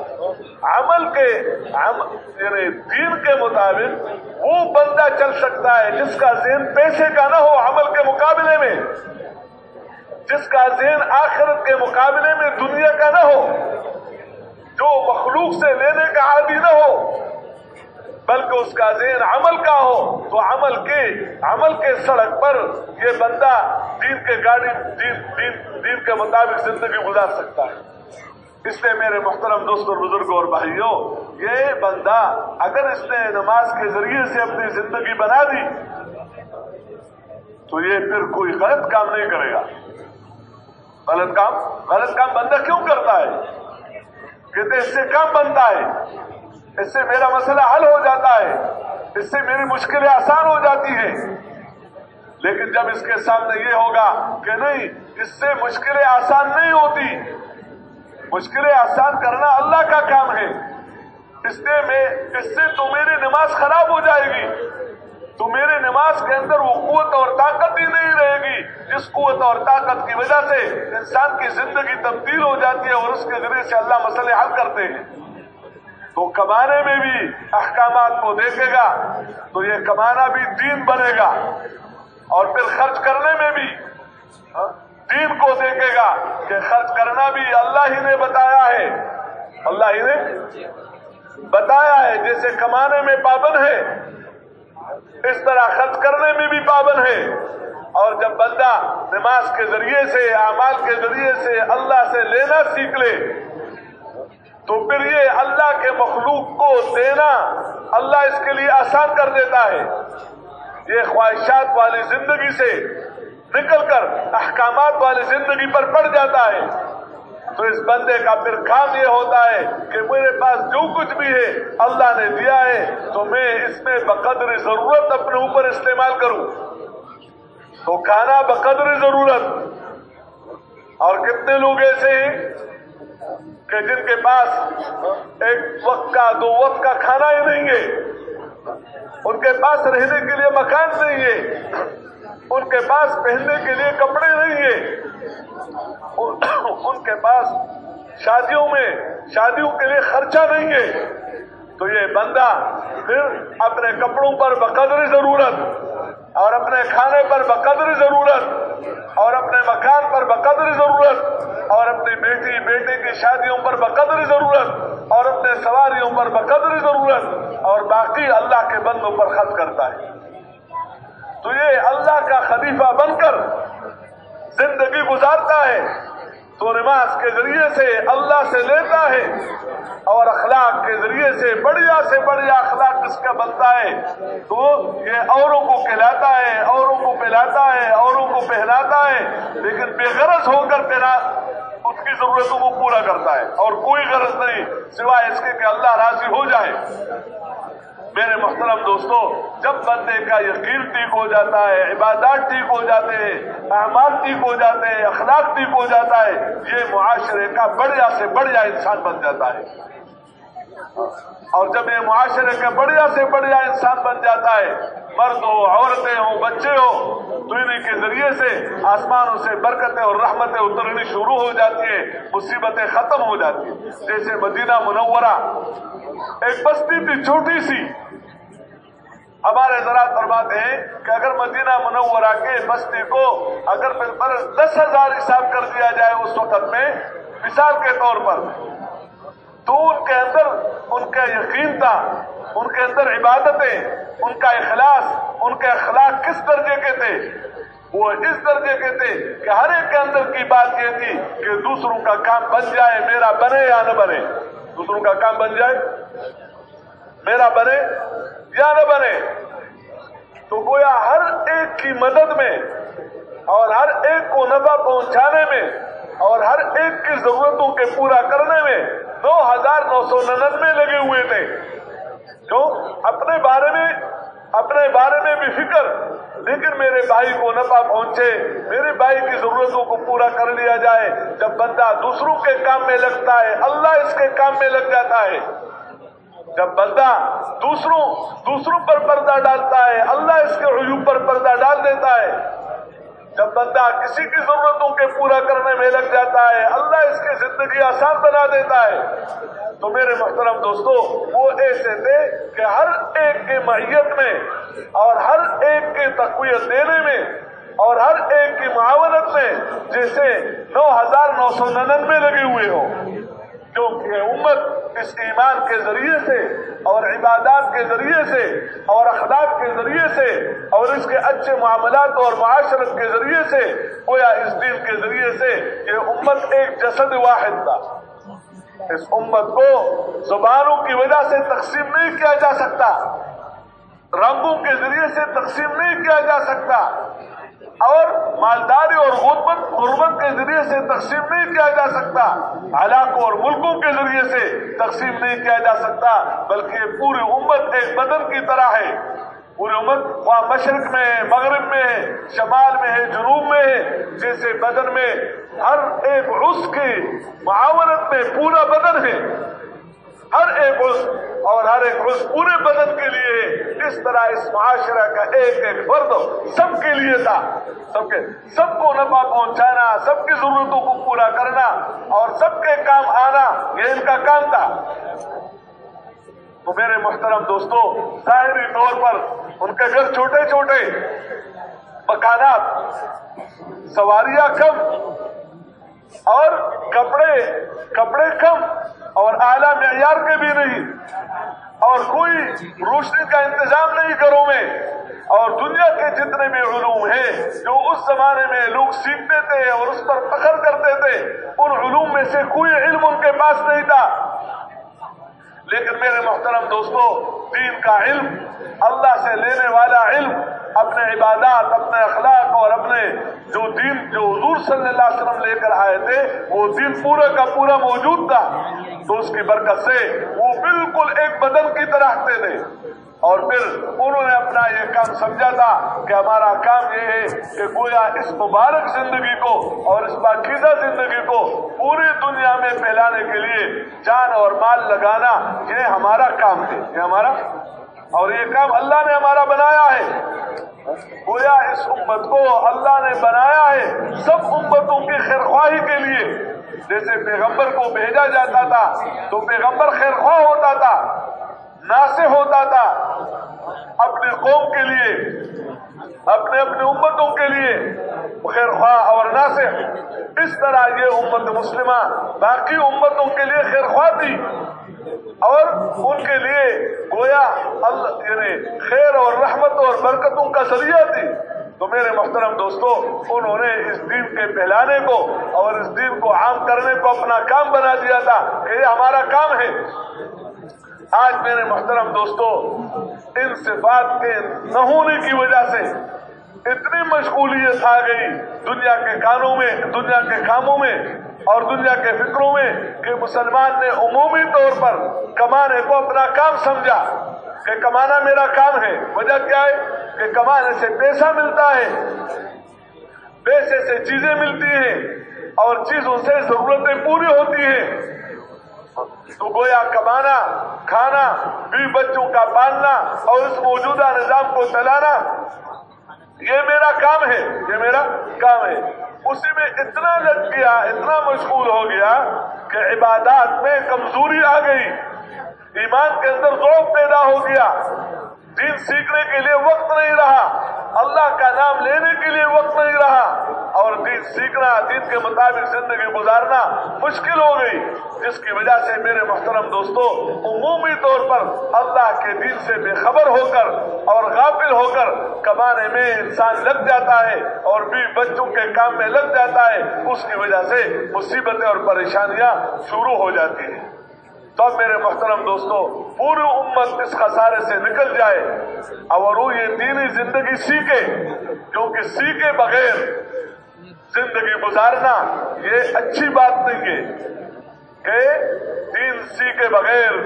یعنی دین کے مطابق وہ بندہ چل سکتا ہے جس کا ذہن پیسے کا نہ ہو عمل کے مقابلے میں، جس کا ذہن آخرت کے مقابلے میں دنیا کا نہ ہو، جو مخلوق سے لینے کا عادی نہ ہو، بلکہ اس کا ذہن عمل کا ہو، تو عمل کے سڑک پر یہ بندہ دین کے مطابق زندگی گزار سکتا ہے۔ اس لیے میرے محترم دوستوں، بزرگوں اور بھائیوں، یہ بندہ اگر اس نے نماز کے ذریعے سے اپنی زندگی بنا دی تو یہ پھر کوئی غلط کام نہیں کرے گا۔ غلط کام بندہ کیوں کرتا ہے؟ کہتے اس سے کام بنتا ہے، اس سے میرا مسئلہ حل ہو جاتا ہے، اس سے میری مشکلیں آسان ہو جاتی ہیں۔ لیکن جب اس کے سامنے یہ ہوگا کہ نہیں، اس سے مشکلیں آسان نہیں ہوتی، مشکلیں آسان کرنا اللہ کا کام ہے، اس سے تو میری نماز خراب ہو جائے گی، تو میرے نماز کے اندر وہ قوت اور طاقت ہی نہیں رہے گی جس قوت اور طاقت کی وجہ سے انسان کی زندگی تبدیل ہو جاتی ہے اور اس کے ذریعے سے اللہ مسئلے حل کرتے ہیں۔ تو کمانے میں بھی احکامات کو دیکھے گا تو یہ کمانا بھی دین بنے گا، اور پھر خرچ کرنے میں بھی دین کو دیکھے گا کہ خرچ کرنا بھی اللہ ہی نے بتایا ہے، اللہ ہی نے بتایا ہے۔ جیسے کمانے میں پابند ہے اس طرح خرچ کرنے میں بھی پابند ہے، اور جب بندہ نماز کے ذریعے سے، اعمال کے ذریعے سے اللہ سے لینا سیکھ لے تو پھر یہ اللہ کے مخلوق کو دینا اللہ اس کے لیے آسان کر دیتا ہے۔ یہ خواہشات والی زندگی سے نکل کر احکامات والی زندگی پر پڑ جاتا ہے، تو اس بندے کا پھر کام یہ ہوتا ہے کہ میرے پاس جو کچھ بھی ہے اللہ نے دیا ہے تو میں اس میں بقدر ضرورت اپنے اوپر استعمال کروں۔ تو کھانا بقدر ضرورت، اور کتنے لوگ ایسے ہیں کہ جن کے پاس ایک وقت کا، دو وقت کا کھانا ہی نہیں ہے، ان کے پاس رہنے کے لیے مکان نہیں ہے، ان کے پاس پہننے کے لیے کپڑے نہیں ہیں، ان کے پاس شادیوں کے لیے خرچہ نہیں ہے، تو یہ بندہ پھر اپنے کپڑوں پر بقدر ضرورت، اور اپنے کھانے پر بقدر ضرورت، اور اپنے مکان پر بقدر ضرورت، اور اپنی بیٹے کی شادیوں پر بقدر ضرورت، اور اپنے سواریوں پر بقدر ضرورت، اور باقی اللہ کے بندوں پر خرچ کرتا ہے۔ تو یہ اللہ کا خلیفہ بن کر زندگی گزارتا ہے، تو نماز کے ذریعے سے اللہ سے لیتا ہے، اور اخلاق کے ذریعے سے بڑھیا اخلاق اس کا بنتا ہے، تو یہ اوروں کو کھلاتا ہے، اوروں کو پلاتا ہے، اوروں کو پہناتا ہے، لیکن بے غرض ہو کر اس کی ضرورتوں کو پورا کرتا ہے، اور کوئی غرض نہیں سوائے اس کے کہ اللہ راضی ہو جائے۔ میرے محترم دوستو، جب بندے کا یقین ٹھیک ہو جاتا ہے، عبادات ٹھیک ہو جاتے ہیں، اعمال ٹھیک ہو جاتے ہیں، اخلاق ٹھیک ہو جاتا ہے، یہ معاشرے کا بڑھیا سے بڑھیا انسان بن جاتا ہے۔ اور جب یہ معاشرے کا بڑھیا سے بڑھیا انسان بن جاتا ہے، مرد ہو، عورتیں ہوں، بچے ہو، تو انہیں کے ذریعے سے آسمانوں سے برکتیں اور رحمتیں اترنی شروع ہو جاتی ہیں، مصیبتیں ختم ہو جاتی ہیں۔ جیسے مدینہ منورہ ایک بستی تھی چھوٹی سی، ہمارے حضرات فرماتے ہیں کہ اگر مدینہ منورہ کے بستی کو اگر 10,000 حساب کر دیا جائے اس وقت میں، مثال کے طور پر، تو ان کے اندر ان کا یقین تھا، ان کے اندر عبادتیں، ان کا اخلاص، ان کے اخلاق کس درجے کے تھے؟ وہ اس درجے کے تھے کہ ہر ایک کے اندر کی بات یہ تھی کہ دوسروں کا کام بن جائے، میرا بنے یا نہ بنے، دوسروں کا کام بن جائے، میرا بنے یا نہ بنے۔ تو گویا ہر ایک کی مدد میں اور ہر ایک کو نفع پہنچانے میں اور ہر ایک کی ضرورتوں کے پورا کرنے میں 9,999 لگے ہوئے تھے۔ کیوں؟ اپنے بارے میں بھی فکر، لیکن میرے بھائی کو نفع پہنچے، میرے بھائی کی ضرورتوں کو پورا کر لیا جائے۔ جب بندہ دوسروں کے کام میں لگتا ہے، اللہ اس کے کام میں لگ جاتا ہے۔ جب بندہ دوسروں پر پردہ ڈالتا ہے، اللہ اس کے عیوب پر پردہ ڈال دیتا ہے۔ جب بندہ کسی کی ضرورتوں کے پورا کرنے میں لگ جاتا ہے، اللہ اس کی زندگی آسان بنا دیتا ہے۔ تو میرے محترم دوستو، وہ ایسے تھے کہ ہر ایک کی معیت میں اور ہر ایک کی تقویت دینے میں اور ہر ایک کی معاونت میں جیسے 9,999 لگے ہوئے ہوں، کیونکہ امت اس ایمان کے ذریعے سے اور عبادات کے ذریعے سے اور اخلاق کے ذریعے سے اور اس کے اچھے معاملات اور معاشرت کے ذریعے سے، گویا اس دین کے ذریعے سے، یہ امت ایک جسد واحد تھا۔ اس امت کو زبانوں کی وجہ سے تقسیم نہیں کیا جا سکتا، رنگوں کے ذریعے سے تقسیم نہیں کیا جا سکتا، اور مالداری اور غربت کے ذریعے سے تقسیم نہیں کیا جا سکتا، علاقوں اور ملکوں کے ذریعے سے تقسیم نہیں کیا جا سکتا، بلکہ یہ پوری امت ایک بدن کی طرح ہے۔ پوری امت وہاں مشرق میں ہے، مغرب میں ہے، شمال میں ہے، جنوب میں ہے، جیسے بدن میں ہر ایک عضو کی معاونت میں پورا بدن ہے، ہر ایک عضو اور ہر ایک عضو پورے بدن کے لیے ہے، اس طرح اس معاشرہ کا ایک ایک فرد سب کے لیے تھا، سب کو نفع پہنچانا، سب کی ضرورتوں کو پورا کرنا اور سب کے کام آنا، یہ ان کا کام تھا۔ تو میرے محترم دوستو، ظاہری طور پر ان کے گھر چھوٹے چھوٹے، مکانات، سواریاں کم اور کپڑے کم اور اعلیٰ معیار کے بھی نہیں، اور کوئی روشنی کا انتظام نہیں گھروں میں، اور دنیا کے جتنے بھی علوم ہیں جو اس زمانے میں لوگ سیکھتے تھے اور اس پر فخر کرتے تھے، ان علوم میں سے کوئی علم ان کے پاس نہیں تھا۔ لیکن میرے محترم دوستو، دین کا علم، اللہ سے لینے والا علم، اپنے عبادات، اپنے اخلاق اور اپنے جو حضور صلی اللہ علیہ وسلم لے کر آئے تھے، وہ دین پورا کا پورا موجود تھا، تو اس کی برکت سے وہ بالکل ایک بدن کی طرح تھے۔ اور پھر انہوں نے اپنا یہ کام سمجھا تھا کہ ہمارا کام یہ ہے کہ گویا اس مبارک زندگی کو اور اس پاکیزہ زندگی کو پوری دنیا میں پھیلانے کے لیے جان اور مال لگانا، یہ ہمارا کام ہے، یہ ہمارا، اور یہ کام اللہ نے ہمارا بنایا ہے۔ گویا اس امت کو اللہ نے بنایا ہے سب امتوں کی خیرخواہی کے لیے۔ جیسے پیغمبر کو بھیجا جاتا تھا تو پیغمبر خیرخواہ ہوتا تھا، ناصح ہوتا تھا اپنے قوم کے لیے، اپنے امتوں کے لیے خیرخواہ اور ناصح۔ اس طرح یہ امت مسلمہ باقی امتوں کے لیے خیرخواہ تھی اور ان کے لیے گویا اللہ یعنی خیر اور رحمت اور برکتوں کا ذریعہ تھی۔ تو میرے محترم دوستو، انہوں نے اس دین کے پھیلانے کو اور اس دین کو عام کرنے کو اپنا کام بنا دیا تھا کہ یہ ہمارا کام ہے۔ آج میرے محترم دوستو، ان صفات کے نہ ہونے کی وجہ سے اتنی مشغولیت آ گئی دنیا کے کاموں میں اور دنیا کے فکروں میں کہ مسلمان نے عمومی طور پر کمانے کو اپنا کام سمجھا کہ کمانا میرا کام ہے۔ وجہ کیا ہے کہ کمانے سے پیسہ ملتا ہے، پیسے سے چیزیں ملتی ہیں اور چیزوں سے ضرورتیں پوری ہوتی ہیں۔ تو گویا کمانا، کھانا، بیوی بچوں کا پالنا اور اس موجودہ نظام کو چلانا، یہ میرا کام ہے، یہ میرا کام ہے۔ اسی میں اتنا لگ گیا، اتنا مشغول ہو گیا کہ عبادات میں کمزوری آ گئی، ایمان کے اندر ضعف پیدا ہو گیا، دین سیکھنے کے لیے وقت نہیں رہا، اللہ کا نام لینے کے لیے وقت نہیں رہا، اور دین سیکھنا، دین کے مطابق زندگی گزارنا مشکل ہو گئی، جس کی وجہ سے میرے محترم دوستو، عمومی طور پر اللہ کے دین سے بے خبر ہو کر اور غافل ہو کر کمانے میں انسان لگ جاتا ہے اور بھی بچوں کے کام میں لگ جاتا ہے، اس کی وجہ سے مصیبتیں اور پریشانیاں شروع ہو جاتی ہیں۔ تو میرے محترم دوستو، پوری امت اس خسارے سے نکل جائے اور وہ یہ دینی زندگی سیکھے، کیونکہ سیکھے بغیر زندگی گزارنا یہ اچھی بات نہیں ہے کہ دین سیکھے بغیر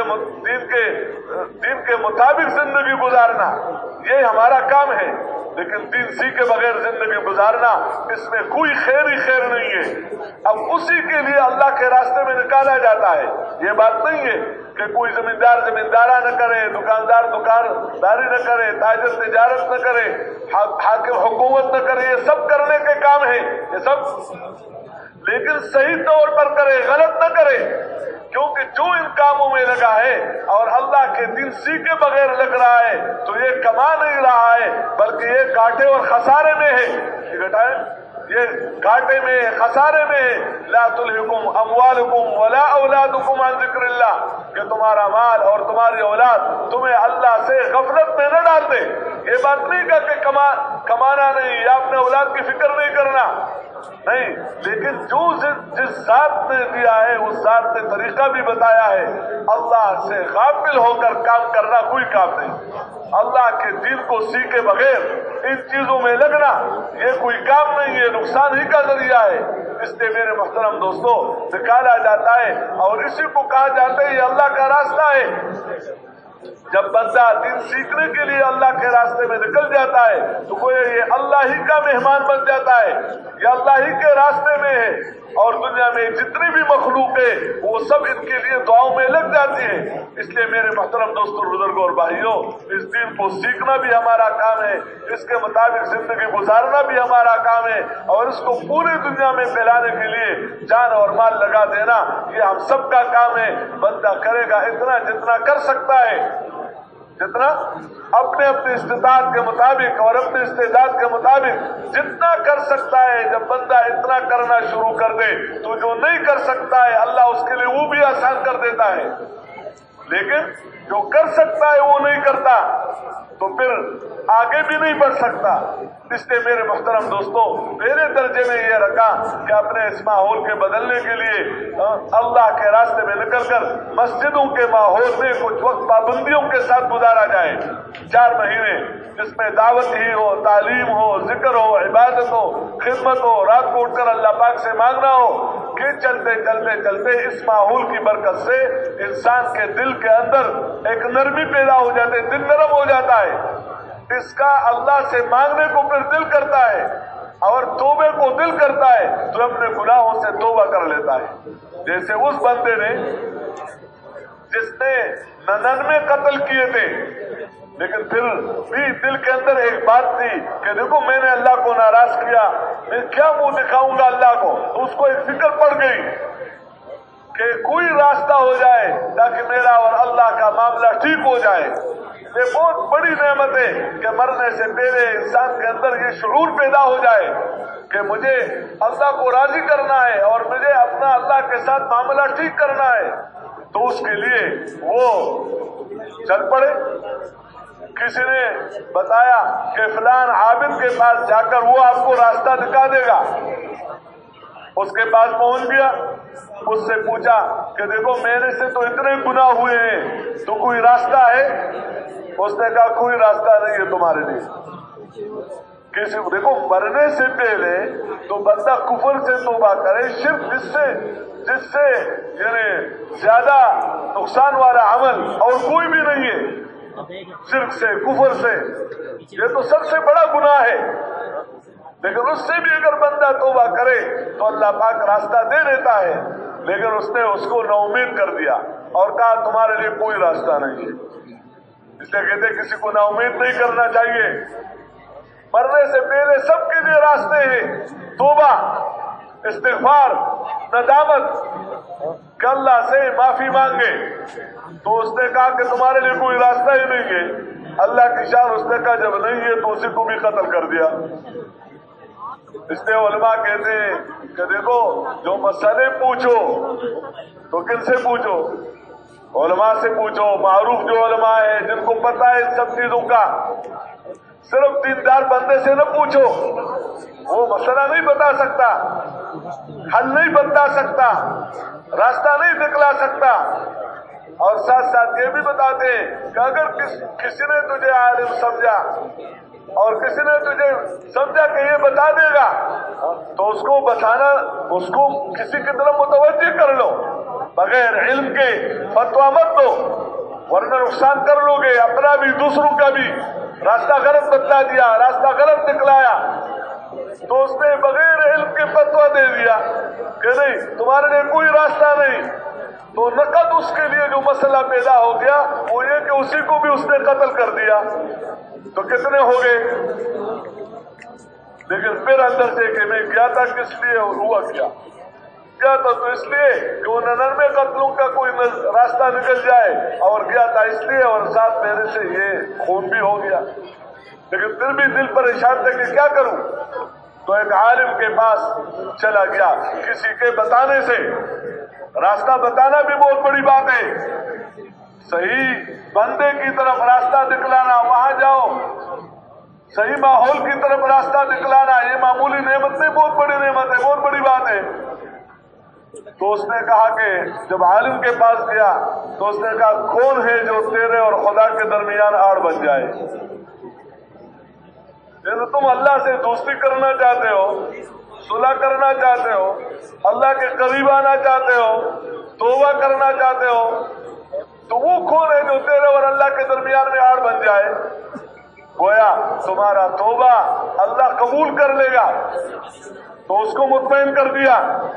دین کے مطابق زندگی گزارنا یہ ہمارا کام ہے، لیکن دین سیکھے بغیر زندگی گزارنا اس میں کوئی خیر ہی خیر نہیں ہے۔ اب اسی کے لیے اللہ کے راستے میں نکالا جاتا ہے۔ یہ بات نہیں ہے کہ کوئی زمیندارہ نہ کرے، دکاندار دکانداری نہ کرے، تاجر تجارت نہ کرے، حاکم حکومت نہ کرے، یہ سب کرنے کے کام ہے، یہ سب، لیکن صحیح طور پر کرے، غلط نہ کرے، کیونکہ جو ان کاموں میں لگا ہے اور اللہ کے دین سیکھے بغیر لگ رہا ہے تو یہ کما نہیں رہا ہے، بلکہ یہ گھاٹے اور خسارے میں ہے۔ یہ گھاٹے میں، خسارے میں ہے۔ لا تلہکم اموالکم ولا اولادکم عن ذکر اللہ، کہ تمہارا مال اور تمہاری اولاد تمہیں اللہ سے غفلت میں نہ ڈال دے۔ یہ بات نہیں کہا کہ کمانا نہیں یا اپنے اولاد کی فکر نہیں کرنا، نہیں، لیکن جس ذات نے دیا ہے اس ذات نے طریقہ بھی بتایا ہے، اللہ سے غافل ہو کر کام کرنا کوئی کام نہیں۔ अल्लाह के दीन को सीखे बगैर इन चीजों में लगना ये कोई काम नहीं है, नुकसान ही का जरिया है। इसलिए मेरे मोहतरम दोस्तों निकाला जाता है और इसी को कहा जाता है ये अल्लाह का रास्ता है। जब बंदा दीन सीखने के लिए अल्लाह के रास्ते में निकल जाता है तो वो ये अल्लाह ही का मेहमान बन जाता है, ये अल्लाह ही के रास्ते में है। और दुनिया में जितनी भी मखलूक है वो सब इनके लिए दुआओं में लग जाती है। इसलिए मेरे मोहतरम दोस्तों, बुजुर्गों और भाइयों, इस दीन को सीखना भी हमारा काम है, इसके मुताबिक जिंदगी गुजारना भी हमारा काम है और इसको पूरी दुनिया में फैलाने के लिए जान और माल लगा देना ये हम सबका काम है। बंदा करेगा इतना जितना कर सकता है, जितना अपने अपने इस्तेताद के मुताबिक और अपने इस्तेदाद के मुताबिक जितना कर सकता है। जब बंदा इतना करना शुरू कर दे तो जो नहीं कर सकता है अल्लाह उसके लिए वो भी आसान कर देता है, लेकिन जो कर सकता है वो नहीं करता तो फिर आगे भी नहीं बढ़ सकता। इसलिए मेरे मोहतरम दोस्तों, मेरे दर्जे में ये रखा कि अपने इस माहौल के बदलने के लिए अल्लाह के रास्ते में निकलकर मस्जिदों के माहौल में कुछ वक्त पाबंदियों के साथ गुजारा जाए। 4 महीने जिसमें दावत ही हो, तालीम हो, जिक्र हो, इबादत हो, खिदमत हो, रात को उठकर अल्लाह पाक से मांगना हो कि चलते चलते चलते इस माहौल की बरकत से इंसान के दिल के अंदर एक नरमी पैदा हो जाती है, दिल नरम हो जाता है। इसका अल्लाह से मांगने को फिर दिल करता है और तौबे को दिल करता है तो अपने गुनाहों से तौबा कर लेता है। जैसे उस बंदे ने जिसने 99 कत्ल किए थे लेकिन फिर भी दिल के अंदर एक बात थी कि देखो मैंने अल्लाह को नाराज किया, मैं क्या मुंह दिखाऊंगा अल्लाह को। तो उसको एक फिक्र पड़ गई कि कोई रास्ता हो जाए ताकि मेरा और अल्लाह का मामला ठीक हो जाए। ये बहुत बड़ी नेमत है कि मरने से पहले इंसान के अंदर ये शऊर पैदा हो जाए कि मुझे अल्लाह को राजी करना है और मुझे अपना अल्लाह के साथ मामला ठीक करना है। तो उसके लिए वो चल पड़े। किसी ने बताया कि फलान आबिद के पास जाकर वो आपको रास्ता दिखा देगा। उसके पास पहुंच गया, उससे पूछा कि देखो मेरे से तो इतने गुनाह हुए हैं तो कोई रास्ता है? उसने कहा कोई रास्ता नहीं है तुम्हारे लिए। किसी देखो मरने से पहले तो बंदा कुफर से तौबा करे, शिर्क जिससे यानी ज्यादा नुकसान वाला अमल और कोई भी नहीं है। शिर्क से, कुफर से, ये तो सबसे बड़ा गुनाह है। लेकिन उससे भी अगर बंदा तौबा करे तो अल्लाह पाक रास्ता दे देता है। लेकिन उसने उसको नाउमीद कर दिया और कहा तुम्हारे लिए कोई रास्ता नहीं है। इसलिए कहते किसी को नाउमीद नहीं करना चाहिए। मरने से पहले सबके लिए रास्ते हैं, तौबा, इस्तिगफार, नदामत, कि अल्लाह से माफी मांगे। तो उसने कहा कि तुम्हारे लिए कोई रास्ता ही नहीं है। अल्लाह की शान, उसने कहा जब नहीं है तो उसी को भी कत्ल कर दिया। इसलिए उलमा कहते हैं कि देखो जो मसले पूछो तो किनसे पूछो? उलमा से पूछो। मारूफ जो उलमा है जिनको पता है इन सब चीजों का। सिर्फ दीनदार बंदे से न पूछो, वो मसला नहीं बता सकता, हल नहीं बता सकता, रास्ता नहीं दिखला सकता। और साथ साथ ये भी बताते हैं कि अगर किसी ने तुझे आलिम समझा और किसी ने तुझे समझा कि ये बता देगा तो उसको बताना, उसको किसी की तरफ मुतवज्जे कर लो। बगैर इल्म के फतवा मत दो वरना नुकसान कर लोगे, अपना भी दूसरों का भी। रास्ता गलत बतला दिया, रास्ता गलत दिखलाया तो उसने बगैर इल्म के फतवा दे दिया कि नहीं तुम्हारे लिए कोई रास्ता नहीं। तो नकद उसके लिए जो मसला पैदा हो गया वो ये कि उसी को भी उसने कत्ल कर दिया। तो कितने हो गए? लेकिन फिर अंदर से कि मैं गया था किस लिए और हुआ क्या? गया था तो इसलिए कि वो 99 कत्लों का कोई रास्ता निकल जाए और गया था इसलिए, और साथ मेरे से ये खून भी हो गया। लेकिन फिर भी दिल परेशान था कि क्या करूं। तो एक आलिम के पास चला गया। किसी के बताने से, रास्ता बताना भी बहुत बड़ी बात है। सही बंदे की तरफ रास्ता दिखलाना, वहां जाओ, सही माहौल की तरफ रास्ता दिखलाना, ये मामूली नेमत नहीं, बहुत बड़ी नेमत है, बहुत बड़ी बात है। تو اس نے کہا کہ جب عالم کے پاس گیا تو اس نے کہا کون ہے جو تیرے اور خدا کے درمیان آڑ بن جائے؟ یعنی تم اللہ سے دوستی کرنا چاہتے ہو، صلح کرنا چاہتے ہو، اللہ کے قریب آنا چاہتے ہو، توبہ کرنا چاہتے ہو، تو وہ کون ہے جو تیرے اور اللہ کے درمیان میں آڑ بن جائے؟ گویا تمہارا توبہ اللہ قبول کر لے گا۔ تو اس کو مطمئن کر دیا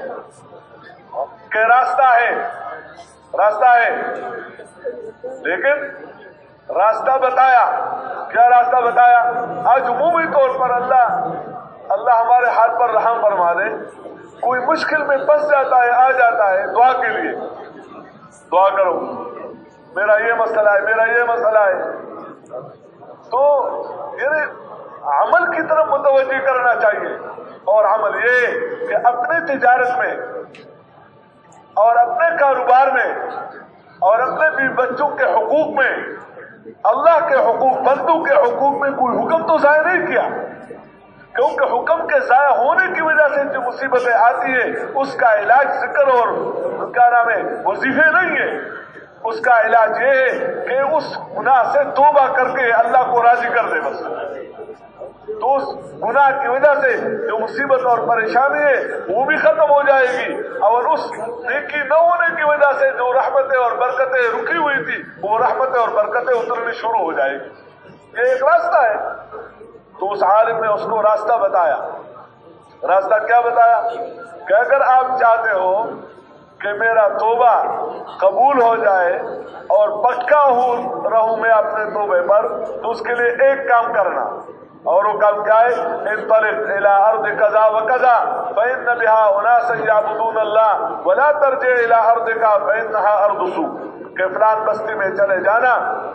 کہ راستہ ہے، لیکن راستہ بتایا۔ کیا راستہ بتایا؟ آج عمومی طور پر اللہ ہمارے حال پر رحم فرما دے، کوئی مشکل میں پھنس جاتا ہے، آ جاتا ہے، دعا کے لیے دعا کرو، میرا یہ مسئلہ ہے، میرا یہ مسئلہ ہے، تو یعنی عمل کی طرف متوجہ کرنا چاہیے۔ اور عمل یہ کہ اپنے تجارت میں اور اپنے کاروبار میں اور اپنے بھی بچوں کے حقوق میں، اللہ کے حقوق، بندوں کے حقوق میں کوئی حکم تو ضائع نہیں کیا، کیونکہ حکم کے ضائع ہونے کی وجہ سے جو مصیبتیں آتی ہیں اس کا علاج ذکر اور کیا نام ہے وظیفے نہیں ہے، اس کا علاج یہ ہے کہ اس گناہ سے توبہ کر کے اللہ کو راضی کر دے بس۔ تو اس گناہ کی وجہ سے جو مصیبت اور پریشانی ہے وہ بھی ختم ہو جائے گی، اور اس نیکی نہ ہونے کی وجہ سے جو رحمتیں اور برکتیں رکی ہوئی تھی وہ رحمتیں اور برکتیں اترنی شروع ہو جائے گی۔ یہ ایک راستہ ہے۔ تو اس عالم نے اس کو راستہ بتایا۔ راستہ کیا بتایا؟ کہ اگر آپ چاہتے ہو کہ میرا توبہ قبول ہو جائے اور پکا رہوں میں اپنے توبے پر، تو اس کے لیے ایک کام کرنا، اور وہ کام کیا ہے؟ انطلق الى ارض کذا وکذا فان بها اناسا یعبدون اللہ ولا ترجع الى ارضک فانها ارض سوء، کہ فلان بستی میں چلے جانا،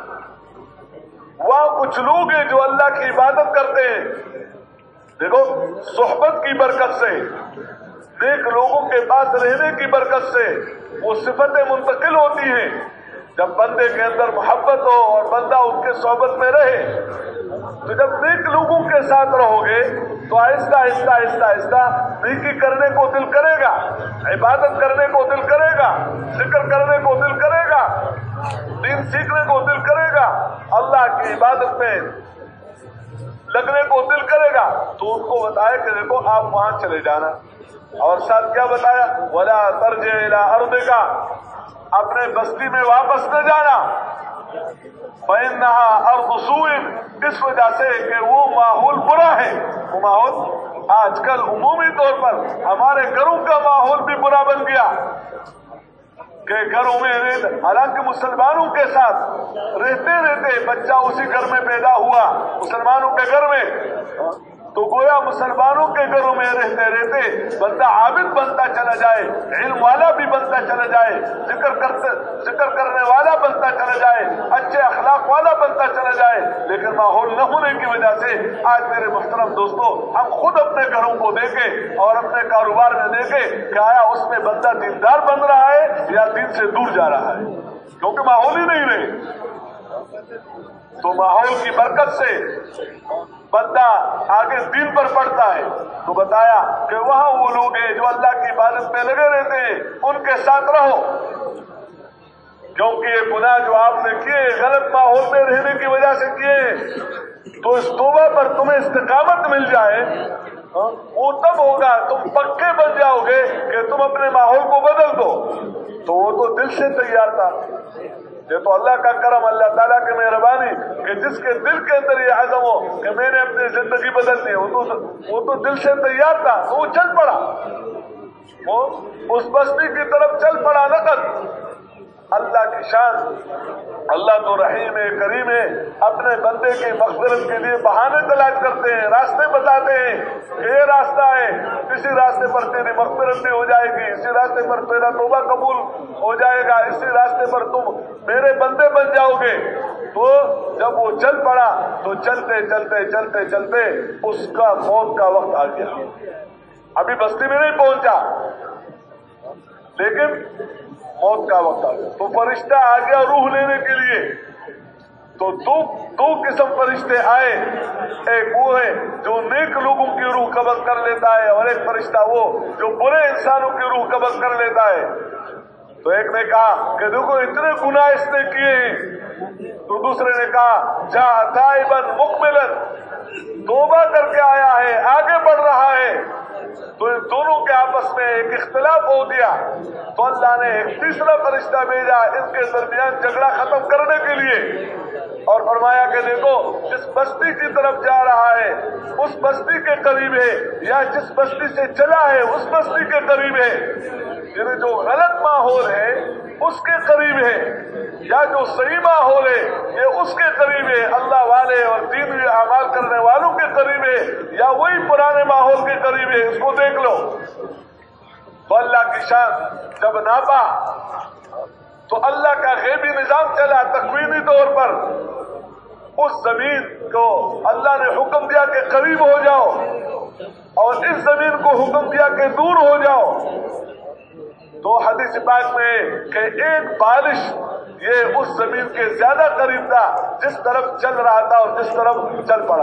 وہاں کچھ لوگ ہیں جو اللہ کی عبادت کرتے ہیں۔ دیکھو، صحبت کی برکت سے، نیک لوگوں کے پاس رہنے کی برکت سے وہ صفتیں منتقل ہوتی ہیں۔ جب بندے کے اندر محبت ہو اور بندہ ان کے صحبت میں رہے، تو جب نیک لوگوں کے ساتھ رہو گے تو آہستہ آہستہ آہستہ آہستہ نیکی کرنے کو دل کرے گا، عبادت کرنے کو دل کرے گا، ذکر کرنے کو دل کرے گا، دین سیکھنے کو دل کرے گا، اللہ کی عبادت میں لگنے کو دل کرے گا۔ تو ان کو بتایا کہ دیکھو آپ وہاں چلے جانا، اور ساتھ کیا بتایا؟ وَلَا تَرْجِعْ إِلَىٰ أَرْضِكَ، اپنے بستی میں واپس نہ جانا، فَإِنَّهَا أَرْضُ سُوءٍ، اس وجہ سے کہ وہ ماحول برا ہے۔ وہ ماحول آج کل عمومی طور پر ہمارے گھروں کا ماحول بھی برا بن گیا، کہ گھروں میں حالانکہ مسلمانوں کے ساتھ رہتے رہتے بچہ اسی گھر میں پیدا ہوا، مسلمانوں کے گھر میں، تو گویا مسلمانوں کے گھروں میں رہتے رہتے بندہ عابد بنتا چلا جائے، علم والا بھی بنتا چلا جائے، ذکر کرنے والا بنتا چلا جائے، اچھے اخلاق والا بنتا چلا جائے، لیکن ماحول نہ ہونے کی وجہ سے آج میرے محترم دوستو ہم خود اپنے گھروں کو دیکھیں اور اپنے کاروبار میں دیکھیں کہ آیا اس میں بندہ دیندار بن رہا ہے یا دین سے دور جا رہا ہے، کیونکہ ماحول ہی نہیں رہے۔ تو ماحول کی برکت سے بندہ آگے دین پر پڑتا ہے۔ تو بتایا کہ وہاں وہ لوگ ہیں جو اللہ کی عبادت میں لگے رہتے ہیں، ان کے ساتھ رہو، کیونکہ یہ گناہ جو آپ نے کیے غلط ماحول میں رہنے کی وجہ سے کیے، تو اس توبہ پر تمہیں استقامت مل جائے، وہ تب ہوگا تم پکے بن جاؤ گے کہ تم اپنے ماحول کو بدل دو۔ تو وہ تو دل سے تیار تھا، یہ تو اللہ کا کرم، اللہ تعالیٰ کی مہربانی کہ جس کے دل کے اندر یہ عزم ہو کہ میں نے اپنی زندگی بدلنی ہے، وہ تو دل سے تیار تھا، تو وہ چل پڑا، وہ اس بستی کی طرف چل پڑا نقد۔ اللہ کی شان، اللہ تو رحیم ہے، کریم ہے، اپنے بندے کی مغفرت کے لیے بہانے تلاش کرتے ہیں، راستے بتاتے ہیں کہ یہ راستہ ہے، اسی راستے پر تیری مغفرت بھی ہو جائے گی، اسی راستے پر تیرا توبہ قبول ہو جائے گا، اسی راستے پر تم میرے بندے بن جاؤ گے۔ تو جب وہ چل پڑا تو چلتے چلتے چلتے چلتے اس کا موت کا وقت آ گیا، ابھی بستی میں نہیں پہنچا لیکن موت کا وقت آ گیا۔ تو فرشتہ آ گیا روح لینے کے لیے، تو दो किस्म फरिश्ते आए, एक वो है जो नेक लोगों की रूह कब्ज कर लेता है और एक फरिश्ता वो जो बुरे इंसानों की रूह कब्ज कर लेता है। तो एक ने कहा कि देखो इतने गुनाह इसने किए हैं, तो दूसरे ने कहा जा ताइबन मुकमिलन, तौबा करके आया है, आगे बढ़ रहा है। तो इन दोनों के आपस में एक इख्तिलाफ हो गया, तो अल्लाह ने एक तीसरा फरिश्ता भेजा इनके दरमियान झगड़ा खत्म करने के लिए, और फरमाया कि देखो जिस बस्ती की तरफ जा रहा है उस बस्ती के करीब है, या जिस बस्ती से चला है उस बस्ती के करीब है, यानी जो गलत माहौल है उसके करीब है, या जो सही माहौल है ये उसके करीब है, अल्लाह वाले और दीन अमाल करने वालों के करीब है, या वही पुराने माहौल के करीब है, इसको देख लो। तो अल्लाह की शान जब नापा तो अल्लाह का गैबी निजाम चला, तकवीनी तौर पर उस जमीन को अल्लाह ने हुक्म दिया कि करीब हो जाओ, और इस जमीन को हुक्म दिया कि दूर हो जाओ। तो हदीस पाक में कि एक बारिश ये उस जमीन के ज्यादा करीब था जिस तरफ चल रहा था और जिस तरफ चल पड़ा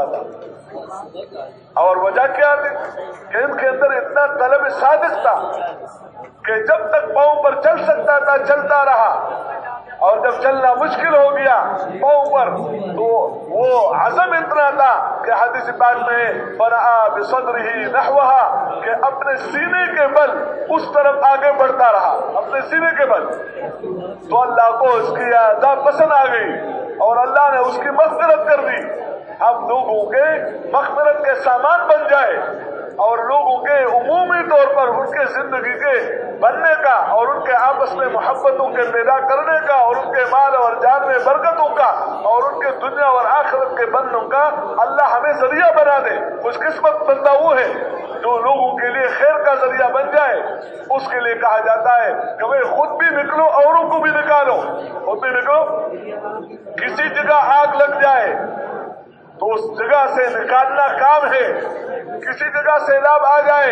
था। और वजह क्या थी कि इनके अंदर इतना तलब सादिक था कि जब तक पांव पर चल सकता था चलता रहा, और जब चलना मुश्किल हो गया पांव पर तो वो अज़म इतना था कि हदीस पाक में बना बिसदरिही नहवहा, कि अपने सीने के बल उस तरफ आगे बढ़ता रहा, अपने सीने के बल। तो अल्लाह को उसकी अज़ाब पसंद आ गई और अल्लाह ने उसकी मग़फ़िरत कर दी। अब लोगों के मग़फ़िरत के सामान बन जाए और लोगों के उमूमी तौर पर उनके जिंदगी के बनने का और उनके आपस में मोहब्बतों के पैदा करने का और उनके माल और जान में बरकतों का और उनके दुनिया और आखिरत के बनने का अल्लाह हमें जरिया बना दे। खुशकिस्मत बंदा वो है जो लोगों के लिए खैर का जरिया बन जाए। उसके लिए कहा जाता है कि भाई खुद भी निकलो औरों को भी निकालो। खुद भी निकलो, किसी जगह आग लग जाए तो उस जगह से निकालना काम है, किसी जगह सैलाब आ जाए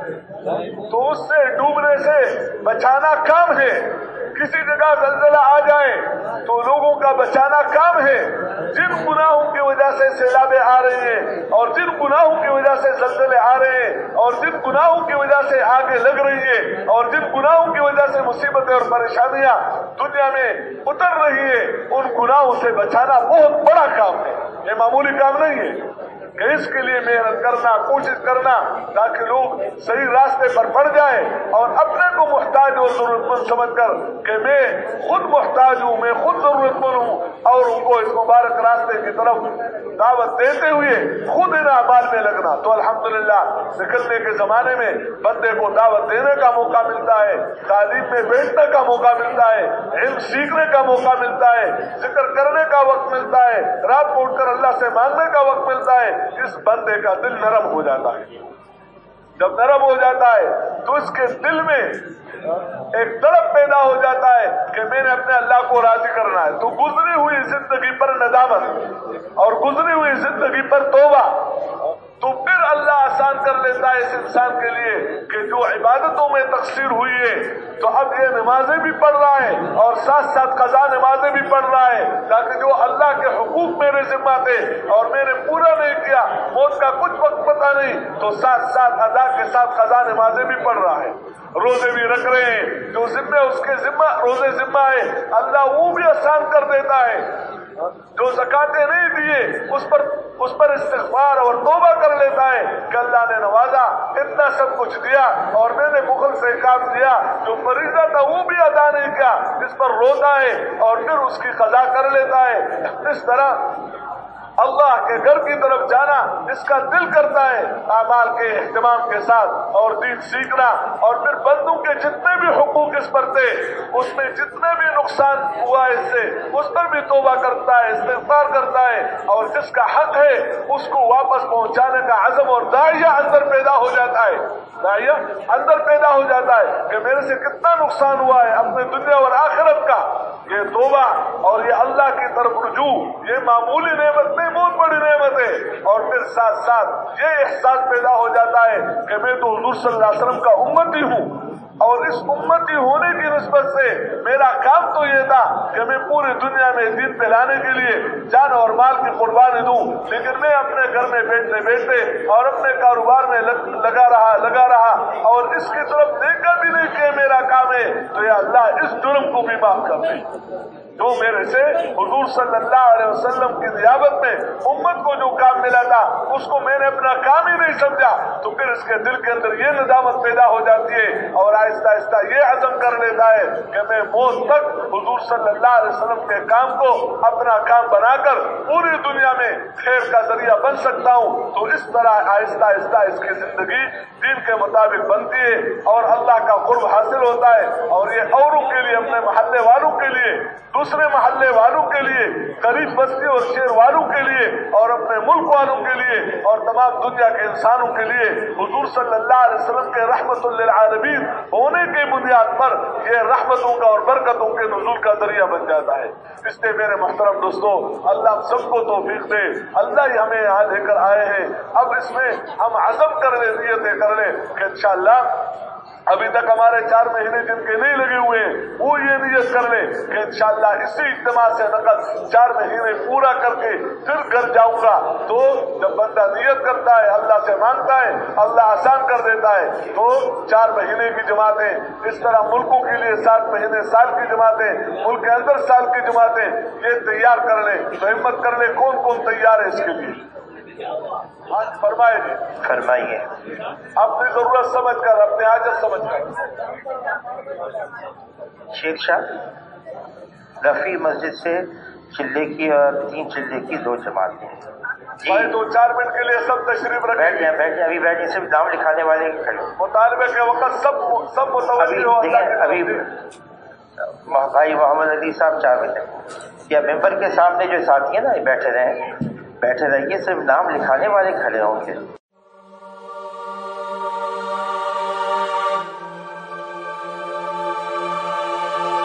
तो उससे डूबने से बचाना काम है, किसी जगह जलजला आ जाए तो लोगों का बचाना काम है। जिन गुनाहों की वजह से सैलाबें आ रही हैं और जिन गुनाहों की वजह से जलजले आ रहे हैं और जिन गुनाहों की वजह से आगे लग रही है और जिन गुनाहों की वजह से मुसीबतें और परेशानियां दुनिया में उतर रही है, उन गुनाहों से बचाना बहुत बड़ा काम है, ये मामूली काम नहीं है। कि इसके लिए मेहनत करना, कोशिश करना ताकि लोग सही रास्ते पर पड़ जाए और अपने को मुहताज और जरूरतमंद समझकर कि मैं खुद मुहताज हूँ, मैं खुद जरूरतमंद हूँ, और उनको इस मुबारक रास्ते की तरफ दावत देते हुए खुद इन अमाल में लगना। तो अल्हम्दुलिल्लाह निकलने के जमाने में बंदे को दावत देने का मौका मिलता है, तालीम में बैठने का मौका मिलता है, इल्म सीखने का मौका मिलता है, जिक्र करने का वक्त मिलता है, रात को उठकर अल्लाह से मांगने का वक्त मिलता है। इस बंदे का दिल नरम हो जाता है। जब नरम हो जाता है तो इसके दिल में एक तड़प पैदा हो जाता है कि मैंने अपने अल्लाह को राजी करना है। तो गुजरी हुई जिंदगी पर नदामत और गुजरी हुई जिंदगी पर तौबा, तो फिर अल्लाह आसान कर लेता है इस इंसान के लिए कि जो इबादतों में तकसीर हुई है तो अब ये नमाजें भी पढ़ रहा है और साथ साथ कज़ा नमाजें भी पढ़ रहा है, ताकि जो अल्लाह के हुकूक मेरे जिम्मा थे और मैंने पूरा नहीं किया, मौत का कुछ वक्त पता नहीं, तो साथ साथ अदा के साथ कज़ा नमाजें भी पढ़ रहा है, रोजे भी रख रहे हैं, जो जिम्मे उसके जिम्मा रोजे जिम्मा है अल्लाह वो भी आसान कर देता है। जो ज़कातें नहीं दिए उस पर इस्तिग़फ़ार और तौबा कर लेता है कि अल्लाह ने नवाजा, इतना सब कुछ दिया और मैंने मुग़ल से काम दिया, जो फरीज़ा था वो भी अदा नहीं किया, इस पर रोता है और फिर उसकी क़ज़ा कर लेता है। इस तरह अल्लाह के घर की तरफ जाना इसका दिल करता है आमाल के इह्तिमाम के साथ और दीन सीखना, और फिर बंदों के जितने भी हुकूक इस पर थे उसमें जितने भी नुकसान हुआ इससे उस पर भी तौबा करता है, इस्तिग़फ़ार करता है, और जिसका हक है उसको वापस पहुंचाने का अज़म और दाइया अंदर पैदा हो जाता है, दाइया अंदर पैदा हो जाता है कि मेरे से कितना नुकसान हुआ है अपने दुनिया और आखिरत का। ये तौबा और ये अल्लाह की तरफ रुजू ये मामूली नेमत नहीं, बहुत बड़ी नेमत है। और फिर साथ साथ ये एहसास पैदा हो जाता है कि मैं तो हुज़ूर सल्लल्लाहु अलैहि वसल्लम का उम्मती हूँ اور اس امتی ہونے کی نسبت سے میرا کام تو یہ تھا کہ میں پوری دنیا میں دین پھیلانے کے لیے جان اور مال کی قربانی دوں، لیکن میں اپنے گھر میں بیٹھتے بیٹھتے اور اپنے کاروبار میں لگا رہا اور اس کی طرف دیکھا بھی نہیں کہ میرا کام ہے، تو یا اللہ اس جرم کو بھی معاف کر دے۔ جو میرے سے حضور صلی اللہ علیہ وسلم کی ضیافت میں امت کو جو کام ملا تھا اس کو میں نے اپنا کام ہی نہیں سمجھا، تو پھر اس کے دل کے اندر یہ ندامت پیدا ہو جاتی ہے اور آہستہ آہستہ یہ عزم کر لیتا ہے کہ میں موت تک حضور صلی اللہ علیہ وسلم کے کام کو اپنا کام بنا کر پوری دنیا میں خیر کا ذریعہ بن سکتا ہوں۔ تو اس طرح آہستہ آہستہ اس کی زندگی دین کے مطابق بنتی ہے اور اللہ کا قرب حاصل ہوتا ہے، اور یہ اوروں کے لیے، اپنے محلے والوں کے لیے، دوسرے محلے والوں کے لیے، قریب بستی اور شہر والوں کے لیے، اور اپنے ملک والوں کے لیے، اور تمام دنیا کے انسانوں کے لیے حضور صلی اللہ علیہ وسلم کے رحمت للعالمین ہونے کی بنیاد پر یہ رحمتوں کا اور برکتوں کے نزول کا ذریعہ بن جاتا ہے۔ اس لیے میرے محترم دوستو، اللہ ہم سب کو توفیق دے، اللہ ہی ہمیں یہاں لے کر آئے ہیں، اب اس میں ہم عزم کر لیں، نیتیں کر لیں کہ انشاءاللہ ابھی تک ہمارے 4 مہینے جن کے نہیں لگے ہوئے ہیں وہ یہ نیت کر لیں کہ انشاءاللہ اسی اجتماع سے نقد 4 مہینے پورا کر کے پھر گھر جاؤں گا۔ تو جب بندہ نیت کرتا ہے، اللہ سے مانگتا ہے، اللہ آسان کر دیتا ہے۔ تو 4 مہینے کی جماعتیں، اس طرح ملکوں کے لیے 7 مہینے سال کی جماعتیں، ملک کے اندر سال کی جماعتیں، یہ تیار کر لیں۔ تو ہمت کر لیں، کون کون تیار ہے اس کے لیے؟ فرمائیے۔ اپنی ضرورت سمجھ کر، اپنی حاجت سمجھ کر۔ شیخ صاحب، رفیع مسجد سے چلے کی اور 3 چلے کی 2 جماعتیں بھائی 2-4 منٹ کے لیے سب تشریف رکھیں، بیٹھ جائیں ابھی بیٹھ جائیں، صرف نام لکھانے والے کھڑے۔ مطالبے کے وقت سب متوجہ ہو۔ ابھی بھائی محمد علی صاحب 4 منٹ، یا ممبر کے سامنے جو ساتھی ہیں نا بیٹھے رہیں، صرف نام لکھانے والے کھڑے ہوں گے۔